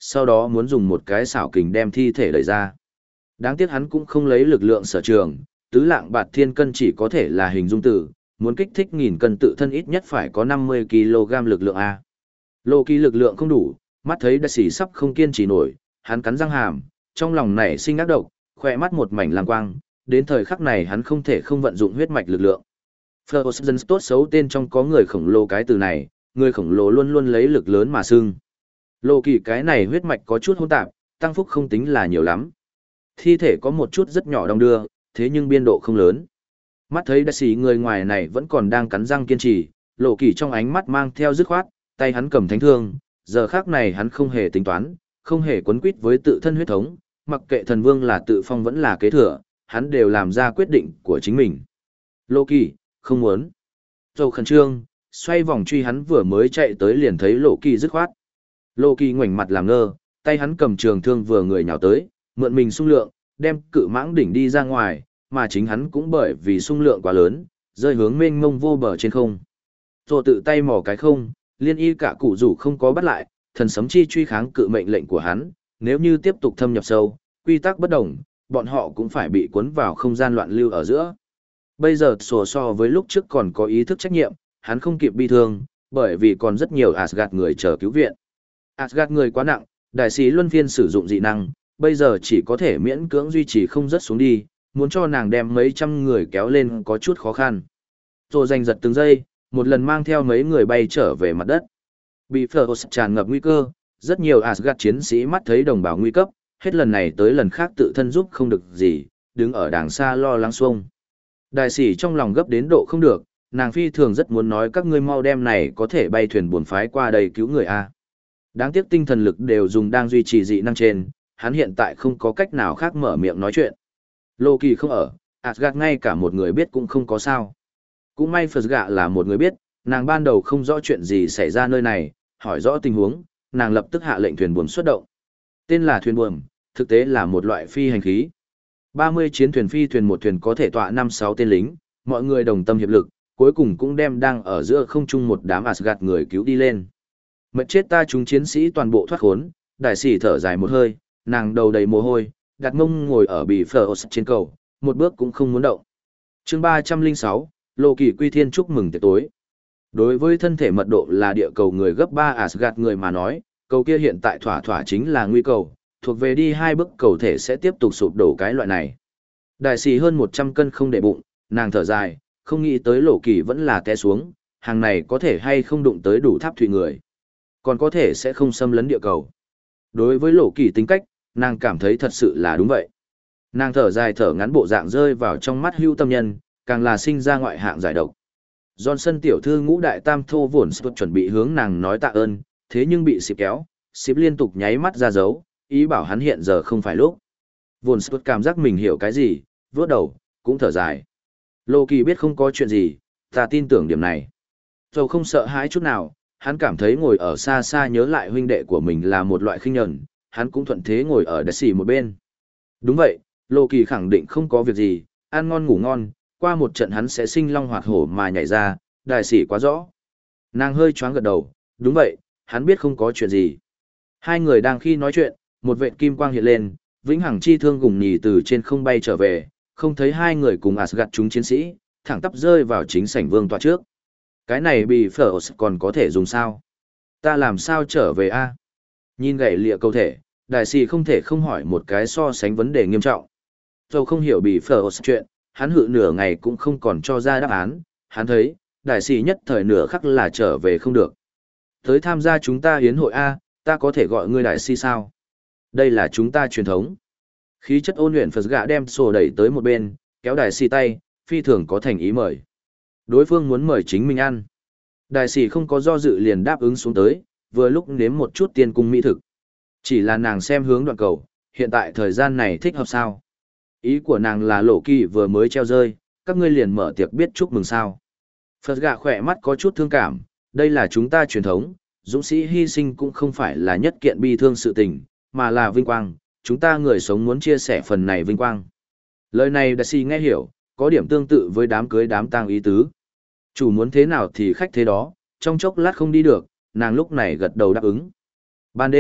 sau đó muốn dùng một cái xảo kình đem thi thể đẩy ra. Đáng tiếc hắn cũng không lấy lực lượng sở trường, tứ lạng bạt thiên cân chỉ có thể là hình dung từ, muốn kích thích nghìn cân tự thân ít nhất phải có năm mươi ki lô gam lực lượng A. Lô kỳ lực lượng không đủ, mắt thấy đại sĩ sắp không kiên trì nổi, hắn cắn răng hàm, trong lòng nảy sinh ác độc, khỏe mắt một mảnh lang quang, đến thời khắc này hắn không thể không vận dụng huyết mạch lực lượng. Ferguson tốt xấu tên trong có người khổng lồ cái từ này, người khổng lồ luôn luôn lấy lực lớn mà xưng. Lô kỳ cái này huyết mạch có chút hỗn tạp, tăng phúc không tính là nhiều lắm. Thi thể có một chút rất nhỏ đong đưa, thế nhưng biên độ không lớn. Mắt thấy đại sĩ người ngoài này vẫn còn đang cắn răng kiên trì, Lô kỳ trong ánh mắt mang theo dứt khoát, tay hắn cầm thánh thương, giờ khác này hắn không hề tính toán, không hề quấn quýt với tự thân huyết thống, mặc kệ thần vương là tự phong vẫn là kế thừa, hắn đều làm ra quyết định của chính mình. Lô kỳ, không muốn. Dầu khẩn trương, xoay vòng truy hắn vừa mới chạy tới liền thấy Lô kỳ dứt khoát. Lô kỳ ngoảnh mặt làm ngơ, tay hắn cầm trường thương vừa người nhào tới, mượn mình xung lượng, đem cự mãng đỉnh đi ra ngoài, mà chính hắn cũng bởi vì xung lượng quá lớn, rơi hướng mênh mông vô bờ trên không. Rồi tự tay mò cái không, liên y cả cụ rủ không có bắt lại, thần sấm chi truy kháng cự mệnh lệnh của hắn, nếu như tiếp tục thâm nhập sâu, quy tắc bất đồng, bọn họ cũng phải bị cuốn vào không gian loạn lưu ở giữa. Bây giờ sổ so với lúc trước còn có ý thức trách nhiệm, hắn không kịp bi thương, bởi vì còn rất nhiều Asgard người chờ cứu viện. Asgard người quá nặng, đại sĩ luân phiên sử dụng dị năng, bây giờ chỉ có thể miễn cưỡng duy trì không rớt xuống đi, muốn cho nàng đem mấy trăm người kéo lên có chút khó khăn. Rồi giành giật từng giây, một lần mang theo mấy người bay trở về mặt đất. Bị Phlos tràn ngập nguy cơ, rất nhiều Asgard chiến sĩ mắt thấy đồng bào nguy cấp, hết lần này tới lần khác tự thân giúp không được gì, đứng ở đàng xa lo lắng xuông. Đại sĩ trong lòng gấp đến độ không được, nàng phi thường rất muốn nói các ngươi mau đem này có thể bay thuyền buồn phái qua đây cứu người A. Đáng tiếc tinh thần lực đều dùng đang duy trì dị năng trên, hắn hiện tại không có cách nào khác mở miệng nói chuyện. Lô kỳ không ở, Asgard ngay cả một người biết cũng không có sao. Cũng may Phật gạ là một người biết, nàng ban đầu không rõ chuyện gì xảy ra nơi này, hỏi rõ tình huống, nàng lập tức hạ lệnh thuyền buồm xuất động. Tên là thuyền buồm, thực tế là một loại phi hành khí. ba mươi chiến thuyền phi thuyền một thuyền có thể tọa năm sáu tên lính, mọi người đồng tâm hiệp lực, cuối cùng cũng đem đang ở giữa không trung một đám Asgard người cứu đi lên. Mệt chết ta chúng chiến sĩ toàn bộ thoát khốn, đại sĩ thở dài một hơi, nàng đầu đầy mồ hôi, đặt mông ngồi ở bì phở trên cầu, một bước cũng không muốn động. Chương ba trăm lẻ sáu, Lô kỳ quy thiên chúc mừng tiệc tối. Đối với thân thể mật độ là địa cầu người gấp ba Asgard người mà nói, cầu kia hiện tại thỏa thỏa chính là nguy cầu, thuộc về đi hai bước cầu thể sẽ tiếp tục sụp đổ cái loại này. Đại sĩ hơn một trăm cân không để bụng, nàng thở dài, không nghĩ tới Lô kỳ vẫn là té xuống, hàng này có thể hay không đụng tới đủ tháp thủy người. Còn có thể sẽ không xâm lấn địa cầu. Đối với Lô kỳ tính cách, nàng cảm thấy thật sự là đúng vậy. Nàng thở dài thở ngắn bộ dạng rơi vào trong mắt hưu tâm nhân, càng là sinh ra ngoại hạng giải độc. Johnson tiểu thư ngũ đại tam thô vốn chuẩn bị hướng nàng nói tạ ơn, thế nhưng bị xịp kéo, xịp liên tục nháy mắt ra dấu, ý bảo hắn hiện giờ không phải lúc. Vốn cảm giác mình hiểu cái gì, vớt đầu, cũng thở dài. Lô kỳ biết không có chuyện gì, ta tin tưởng điểm này. Dầu không sợ hãi chút nào, hắn cảm thấy ngồi ở xa xa nhớ lại huynh đệ của mình là một loại khinh nhẫn, hắn cũng thuận thế ngồi ở đại sĩ một bên. Đúng vậy, Lô kỳ khẳng định không có việc gì, ăn ngon ngủ ngon, qua một trận hắn sẽ sinh long hoạt hổ mà nhảy ra, đại sĩ quá rõ. Nàng hơi choáng gật đầu, đúng vậy, hắn biết không có chuyện gì. Hai người đang khi nói chuyện, một vệt kim quang hiện lên, vĩnh hằng chi thương gùng nhì từ trên không bay trở về, không thấy hai người cùng Asgard chúng chiến sĩ, thẳng tắp rơi vào chính sảnh vương tọa trước. Cái này bị phở còn có thể dùng sao? Ta làm sao trở về a? Nhìn gãy lịa câu thể, đại sĩ không thể không hỏi một cái so sánh vấn đề nghiêm trọng. Dầu không hiểu bị phở chuyện, hắn hự nửa ngày cũng không còn cho ra đáp án, hắn thấy, đại sĩ nhất thời nửa khắc là trở về không được. Tới tham gia chúng ta hiến hội A, ta có thể gọi ngươi đại sĩ sao? Đây là chúng ta truyền thống. Khí chất ôn luyện Phật gạ đem sổ đẩy tới một bên, kéo đại sĩ tay, phi thường có thành ý mời. Đối phương muốn mời chính mình ăn. Đại sĩ không có do dự liền đáp ứng xuống tới, vừa lúc nếm một chút tiên cung mỹ thực. Chỉ là nàng xem hướng đoạn cầu, hiện tại thời gian này thích hợp sao? Ý của nàng là Lô kỳ vừa mới treo rơi, các ngươi liền mở tiệc biết chúc mừng sao. Phật gạ khỏe mắt có chút thương cảm, đây là chúng ta truyền thống, dũng sĩ hy sinh cũng không phải là nhất kiện bi thương sự tình, mà là vinh quang, chúng ta người sống muốn chia sẻ phần này vinh quang. Lời này đại sĩ nghe hiểu, có điểm tương tự với đám cưới đám tang ý tứ. Chủ muốn thế nào thì khách thế đó, trong chốc lát không đi được, nàng lúc này gật đầu đáp ứng. Ban đêm,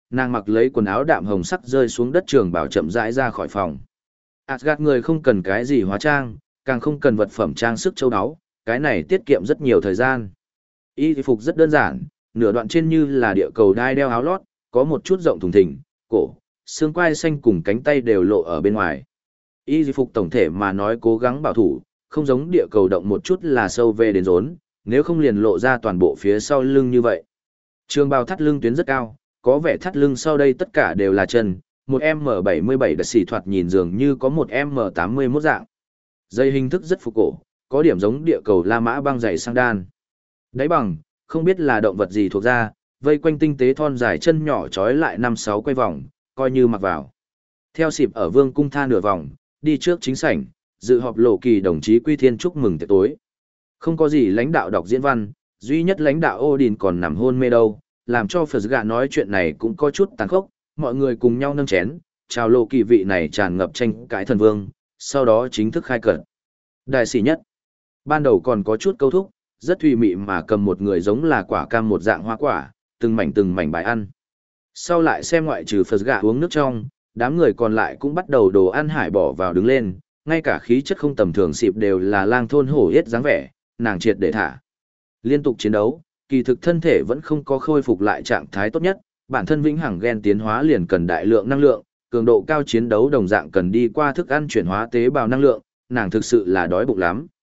nàng mặc lấy quần áo đạm hồng sắc rơi xuống đất trường bảo chậm rãi ra khỏi phòng. Asgard người không cần cái gì hóa trang, càng không cần vật phẩm trang sức châu áo, cái này tiết kiệm rất nhiều thời gian. Y phục rất đơn giản, nửa đoạn trên như là địa cầu đai đeo áo lót, có một chút rộng thùng thình, cổ, xương quai xanh cùng cánh tay đều lộ ở bên ngoài. Y phục tổng thể mà nói cố gắng bảo thủ, không giống địa cầu động một chút là sâu về đến rốn, nếu không liền lộ ra toàn bộ phía sau lưng như vậy. Trường bào thắt lưng tuyến rất cao, có vẻ thắt lưng sau đây tất cả đều là chân, một M bảy mươi bảy đặc xỉ thoạt nhìn dường như có một M tám mươi mốt dạng. Dây hình thức rất phục cổ, có điểm giống địa cầu La Mã băng dày sang đan. Đáy bằng, không biết là động vật gì thuộc ra, vây quanh tinh tế thon dài chân nhỏ trói lại năm sáu quay vòng, coi như mặc vào. Theo xịp ở vương cung tha nửa vòng, đi trước chính sảnh, dự họp lộ kỳ đồng chí Quy Thiên chúc mừng tiệc tối. Không có gì lãnh đạo đọc diễn văn, duy nhất lãnh đạo Odin còn nằm hôn mê đâu, làm cho Phật gạ nói chuyện này cũng có chút tàn khốc, mọi người cùng nhau nâng chén, chào lộ kỳ vị này tràn ngập tranh cãi thần vương, sau đó chính thức khai cẩn. Đại sĩ nhất, ban đầu còn có chút câu thúc, rất thùy mị mà cầm một người giống là quả cam một dạng hoa quả, từng mảnh từng mảnh bài ăn. Sau lại xem ngoại trừ Phật gạ uống nước trong, đám người còn lại cũng bắt đầu đồ ăn hải bỏ vào đứng lên, ngay cả khí chất không tầm thường xịp đều là lang thôn hổ yết dáng vẻ, nàng triệt để thả. Liên tục chiến đấu, kỳ thực thân thể vẫn không có khôi phục lại trạng thái tốt nhất, bản thân vĩnh hằng gen tiến hóa liền cần đại lượng năng lượng, cường độ cao chiến đấu đồng dạng cần đi qua thức ăn chuyển hóa tế bào năng lượng, nàng thực sự là đói bụng lắm.